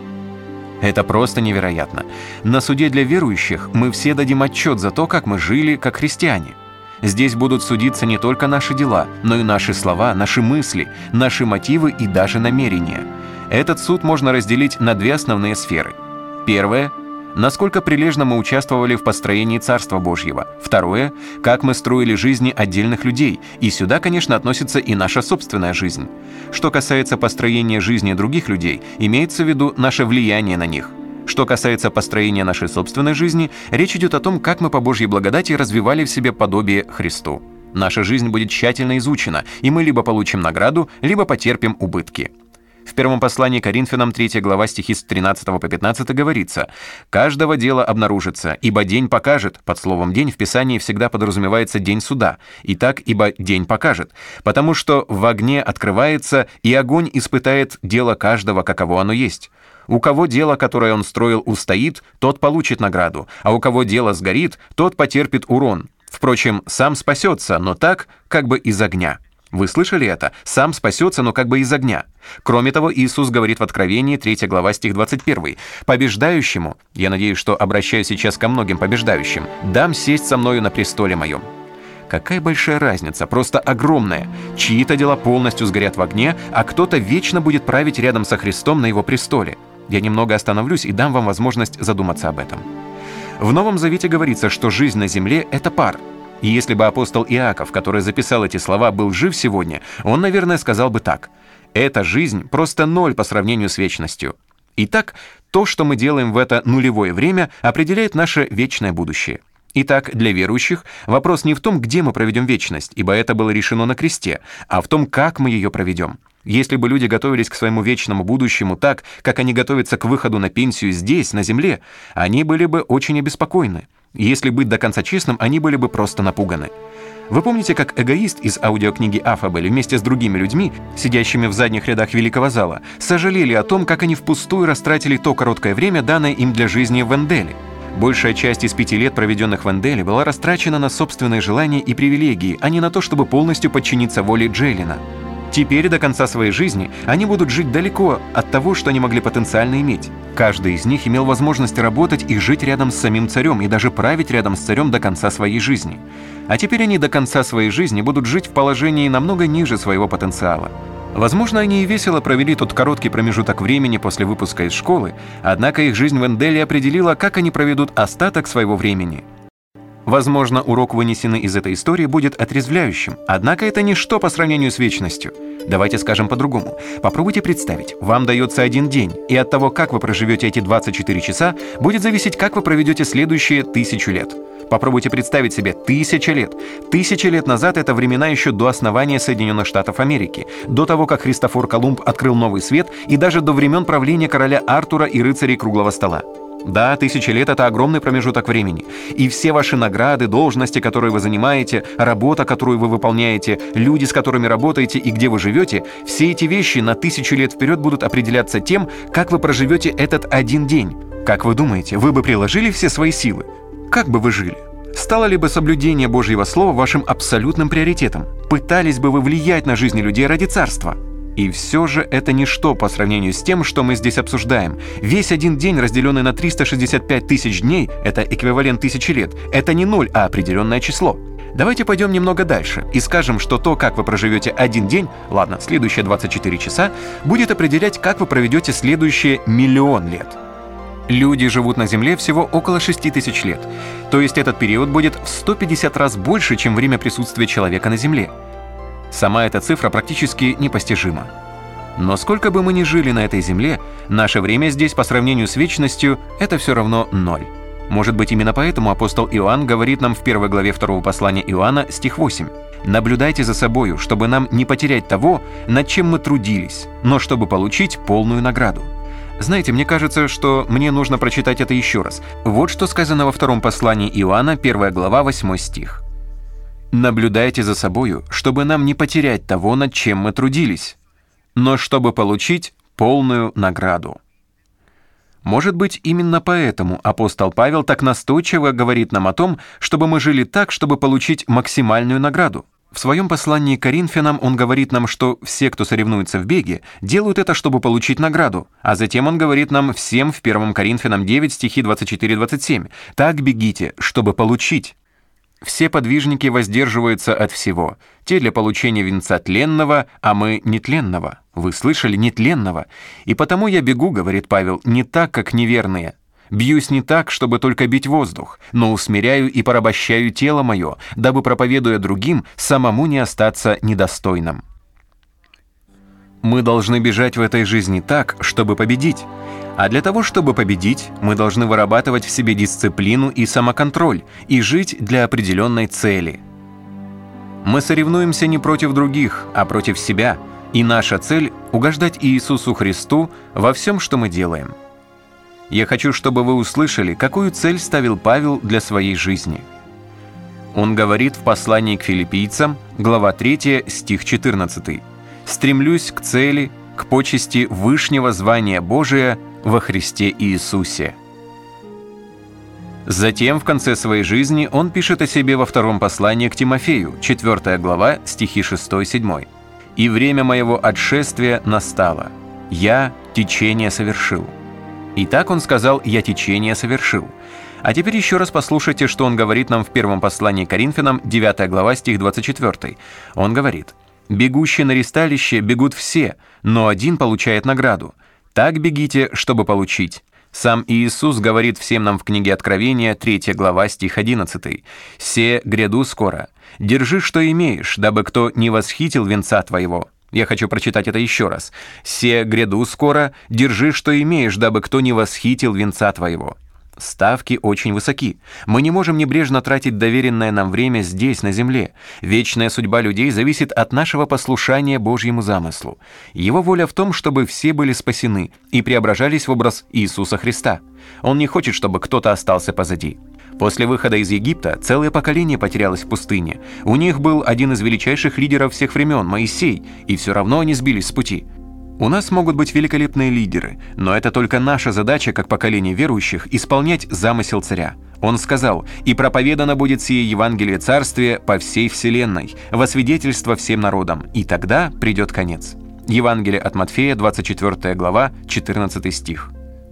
Это просто невероятно. На суде для верующих мы все дадим отчет за то, как мы жили, как христиане. Здесь будут судиться не только наши дела, но и наши слова, наши мысли, наши мотивы и даже намерения. Этот суд можно разделить на две основные сферы. Первое – насколько прилежно мы участвовали в построении Царства Божьего. Второе – как мы строили жизни отдельных людей. И сюда, конечно, относится и наша собственная жизнь. Что касается построения жизни других людей, имеется в виду наше влияние на них. Что касается построения нашей собственной жизни, речь идет о том, как мы по Божьей благодати развивали в себе подобие Христу. Наша жизнь будет тщательно изучена, и мы либо получим награду, либо потерпим убытки. В первом послании к Коринфянам, 3 глава, стихи с 13 по 15 говорится: «Каждого дела обнаружится, ибо день покажет». Под словом «день» в Писании всегда подразумевается день суда. Итак, ибо день покажет. Потому что в огне открывается, и огонь испытает дело каждого, каково оно есть. У кого дело, которое он строил, устоит, тот получит награду, а у кого дело сгорит, тот потерпит урон. Впрочем, сам спасется, но так, как бы из огня». Вы слышали это? «Сам спасется, но как бы из огня». Кроме того, Иисус говорит в Откровении, 3 глава, стих 21. «Побеждающему», я надеюсь, что обращаюсь сейчас ко многим побеждающим, «дам сесть со мною на престоле моем». Какая большая разница, просто огромная. Чьи-то дела полностью сгорят в огне, а кто-то вечно будет править рядом со Христом на его престоле. Я немного остановлюсь и дам вам возможность задуматься об этом. В Новом Завете говорится, что жизнь на земле – это пар. И если бы апостол Иаков, который записал эти слова, был жив сегодня, он, наверное, сказал бы так: «Эта жизнь просто ноль по сравнению с вечностью». Итак, то, что мы делаем в это нулевое время, определяет наше вечное будущее. Итак, для верующих вопрос не в том, где мы проведем вечность, ибо это было решено на кресте, а в том, как мы ее проведем. Если бы люди готовились к своему вечному будущему так, как они готовятся к выходу на пенсию здесь, на земле, они были бы очень обеспокоены. Если быть до конца честным, они были бы просто напуганы. Вы помните, как эгоист из аудиокниги Аффабель вместе с другими людьми, сидящими в задних рядах великого зала, сожалели о том, как они впустую растратили то короткое время, данное им для жизни в Энделе? Большая часть из 5 лет, проведенных в Энделе, была растрачена на собственные желания и привилегии, а не на то, чтобы полностью подчиниться воле Джейлина. Теперь до конца своей жизни они будут жить далеко от того, что они могли потенциально иметь. Каждый из них имел возможность работать и жить рядом с самим царем, и даже править рядом с царем до конца своей жизни. А теперь они до конца своей жизни будут жить в положении намного ниже своего потенциала. Возможно, они и весело провели тот короткий промежуток времени после выпуска из школы, однако их жизнь в Энделе определила, как они проведут остаток своего времени. Возможно, урок, вынесенный из этой истории, будет отрезвляющим, однако это ничто по сравнению с вечностью. Давайте скажем по-другому. Попробуйте представить, вам дается один день, и от того, как вы проживете эти 24 часа, будет зависеть, как вы проведете следующие 1000 лет. Попробуйте представить себе 1000 лет. 1000 лет назад это времена еще до основания Соединенных Штатов Америки, до того, как Христофор Колумб открыл новый свет, и даже до времен правления короля Артура и рыцарей круглого стола. Да, 1000 лет — это огромный промежуток времени. И все ваши награды, должности, которые вы занимаете, работа, которую вы выполняете, люди, с которыми работаете и где вы живете, все эти вещи на 1000 лет вперед будут определяться тем, как вы проживете этот один день. Как вы думаете, вы бы приложили все свои силы? Как бы вы жили? Стало ли бы соблюдение Божьего Слова вашим абсолютным приоритетом? Пытались бы вы влиять на жизни людей ради Царства? И все же это ничто по сравнению с тем, что мы здесь обсуждаем. Весь один день, разделенный на 365 тысяч дней, это эквивалент 1000 лет. Это не 0, а определенное число. Давайте пойдем немного дальше и скажем, что то, как вы проживете один день, ладно, следующие 24 часа, будет определять, как вы проведете следующие 1 000 000 лет. Люди живут на Земле всего около 6000 лет, то есть этот период будет в 150 раз больше, чем время присутствия человека на Земле. Сама эта цифра практически непостижима. Но сколько бы мы ни жили на этой Земле, наше время здесь по сравнению с вечностью – это все равно 0. Может быть, именно поэтому апостол Иоанн говорит нам в 1 главе 2 послания Иоанна, стих 8. «Наблюдайте за собою, чтобы нам не потерять того, над чем мы трудились, но чтобы получить полную награду». Знаете, мне кажется, что мне нужно прочитать это еще раз. Вот что сказано во 2 послании Иоанна, 1 глава, 8 стих. «Наблюдайте за собою, чтобы нам не потерять того, над чем мы трудились, но чтобы получить полную награду». Может быть, именно поэтому апостол Павел так настойчиво говорит нам о том, чтобы мы жили так, чтобы получить максимальную награду. В своем послании к Коринфянам он говорит нам, что все, кто соревнуется в беге, делают это, чтобы получить награду. А затем он говорит нам всем в 1 Коринфянам 9, стихи 24-27. «Так бегите, чтобы получить». Все подвижники воздерживаются от всего. Те для получения венца тленного, а мы нетленного. Вы слышали, нетленного. И потому я бегу, говорит Павел, не так, как неверные. Бьюсь не так, чтобы только бить воздух, но усмиряю и порабощаю тело мое, дабы, проповедуя другим, самому не остаться недостойным. Мы должны бежать в этой жизни так, чтобы победить. А для того, чтобы победить, мы должны вырабатывать в себе дисциплину и самоконтроль и жить для определенной цели. Мы соревнуемся не против других, а против себя, и наша цель – угождать Иисусу Христу во всем, что мы делаем. Я хочу, чтобы вы услышали, какую цель ставил Павел для своей жизни. Он говорит в послании к филиппийцам, глава 3, стих 14. «Стремлюсь к цели, к почести вышнего звания Божия во Христе Иисусе». Затем, в конце своей жизни, он пишет о себе во 2 послании к Тимофею, 4 глава, стихи 6-7. «И время моего отшествия настало. Я течение совершил». Итак, он сказал «я течение совершил». А теперь еще раз послушайте, что он говорит нам в 1 послании к Коринфянам, 9 глава, стих 24. Он говорит: «Бегущие на ристалище бегут все, но один получает награду. Так бегите, чтобы получить». Сам Иисус говорит всем нам в книге Откровения, 3 глава, стих 11. «Се гряду скоро. Держи, что имеешь, дабы кто не восхитил венца твоего». Я хочу прочитать это еще раз. «Се гряду скоро. Держи, что имеешь, дабы кто не восхитил венца твоего». Ставки очень высоки. Мы не можем небрежно тратить доверенное нам время здесь, на земле. Вечная судьба людей зависит от нашего послушания Божьему замыслу. Его воля в том, чтобы все были спасены и преображались в образ Иисуса Христа. Он не хочет, чтобы кто-то остался позади. После выхода из Египта целое поколение потерялось в пустыне. У них был один из величайших лидеров всех времен, Моисей, и все равно они сбились с пути. У нас могут быть великолепные лидеры, но это только наша задача, как поколение верующих, исполнять замысел царя. Он сказал: «И проповедано будет сие Евангелие Царствия по всей вселенной, во свидетельство всем народам, и тогда придет конец». Евангелие от Матфея, 24 глава, 14 стих.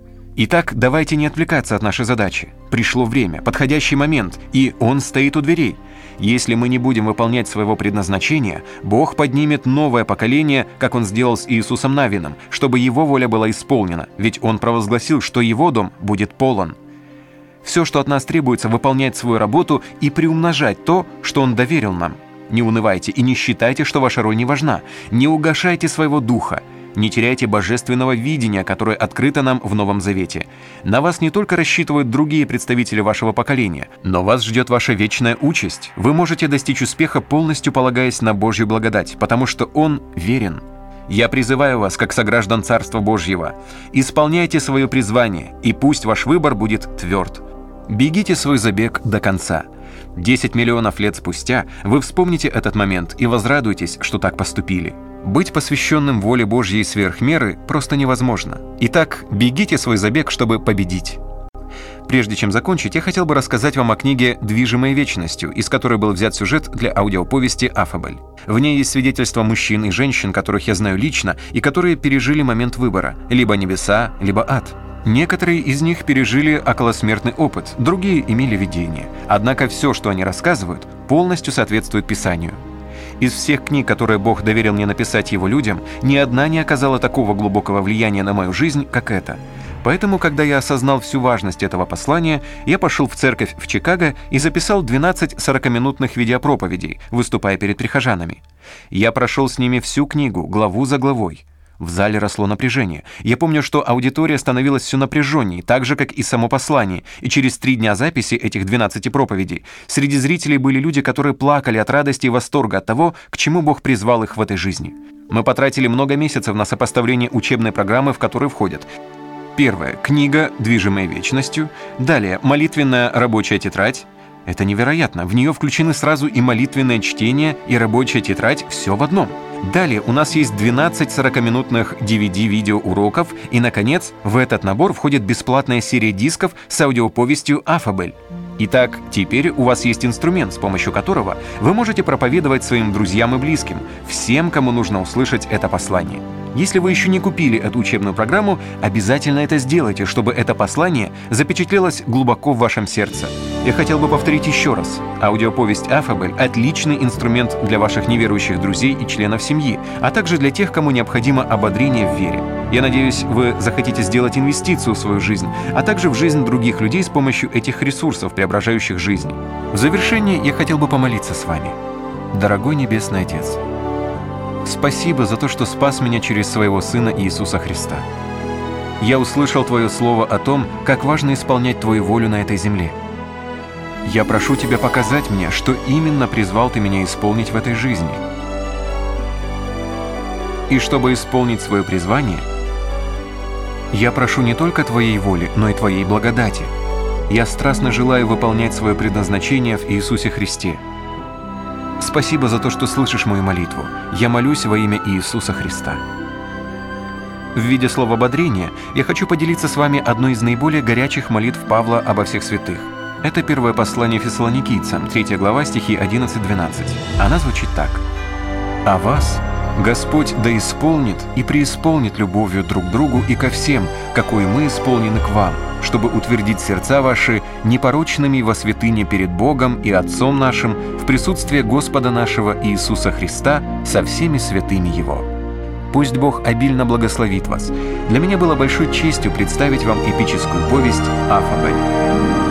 Итак, давайте не отвлекаться от нашей задачи. Пришло время, подходящий момент, и он стоит у дверей. Если мы не будем выполнять своего предназначения, Бог поднимет новое поколение, как Он сделал с Иисусом Навином, чтобы Его воля была исполнена, ведь Он провозгласил, что Его дом будет полон. Все, что от нас требуется, выполнять свою работу и приумножать то, что Он доверил нам. Не унывайте и не считайте, что ваша роль не важна. Не угашайте своего духа. Не теряйте божественного видения, которое открыто нам в Новом Завете. На вас не только рассчитывают другие представители вашего поколения, но вас ждет ваша вечная участь. Вы можете достичь успеха, полностью полагаясь на Божью благодать, потому что Он верен. Я призываю вас, как сограждан Царства Божьего, исполняйте свое призвание, и пусть ваш выбор будет тверд. Бегите свой забег до конца. 10 миллионов лет спустя вы вспомните этот момент и возрадуйтесь, что так поступили. Быть посвященным воле Божьей сверх меры просто невозможно. Итак, бегите свой забег, чтобы победить. Прежде чем закончить, я хотел бы рассказать вам о книге «Движимой вечностью», из которой был взят сюжет для аудиоповести «Аффабель». В ней есть свидетельства мужчин и женщин, которых я знаю лично, и которые пережили момент выбора – либо небеса, либо ад. Некоторые из них пережили околосмертный опыт, другие имели видение. Однако все, что они рассказывают, полностью соответствует Писанию. Из всех книг, которые Бог доверил мне написать Его людям, ни одна не оказала такого глубокого влияния на мою жизнь, как эта. Поэтому, когда я осознал всю важность этого послания, я пошел в церковь в Чикаго и записал 12 40-минутных видеопроповедей, выступая перед прихожанами. Я прошел с ними всю книгу, главу за главой. В зале росло напряжение. Я помню, что аудитория становилась все напряженней, так же, как и само послание. И через 3 дня записи этих 12 проповедей среди зрителей были люди, которые плакали от радости и восторга от того, к чему Бог призвал их в этой жизни. Мы потратили много месяцев на сопоставление учебной программы, в которую входят: первое — книга, движимая вечностью. Далее — молитвенная рабочая тетрадь. Это невероятно. В нее включены сразу и молитвенное чтение, и рабочая тетрадь, все в одном. Далее у нас есть 12 40-минутных DVD-видеоуроков, и, наконец, в этот набор входит бесплатная серия дисков с аудиоповестью «Аффабель». Итак, теперь у вас есть инструмент, с помощью которого вы можете проповедовать своим друзьям и близким, всем, кому нужно услышать это послание. Если вы еще не купили эту учебную программу, обязательно это сделайте, чтобы это послание запечатлелось глубоко в вашем сердце. Я хотел бы повторить еще раз. Аудиоповесть «Аффабель» — отличный инструмент для ваших неверующих друзей и членов семьи, а также для тех, кому необходимо ободрение в вере. Я надеюсь, вы захотите сделать инвестицию в свою жизнь, а также в жизнь других людей с помощью этих ресурсов, преображающих жизни. В завершение я хотел бы помолиться с вами. Дорогой Небесный Отец, спасибо за то, что спас меня через своего Сына Иисуса Христа. Я услышал Твое Слово о том, как важно исполнять Твою волю на этой земле. Я прошу Тебя показать мне, что именно призвал Ты меня исполнить в этой жизни. И чтобы исполнить свое призвание, я прошу не только Твоей воли, но и Твоей благодати. Я страстно желаю выполнять свое предназначение в Иисусе Христе. Спасибо за то, что слышишь мою молитву. Я молюсь во имя Иисуса Христа. В виде слова ободрения я хочу поделиться с вами одной из наиболее горячих молитв Павла обо всех святых. Это первое послание Фессалоникийцам, 3 глава, стихи 11-12. Она звучит так. «А вас Господь да исполнит и преисполнит любовью друг к другу и ко всем, какой мы исполнены к вам, чтобы утвердить сердца ваши непорочными во святыне перед Богом и Отцом нашим в присутствии Господа нашего Иисуса Христа со всеми святыми Его». Пусть Бог обильно благословит вас. Для меня было большой честью представить вам эпическую повесть «Аффабель».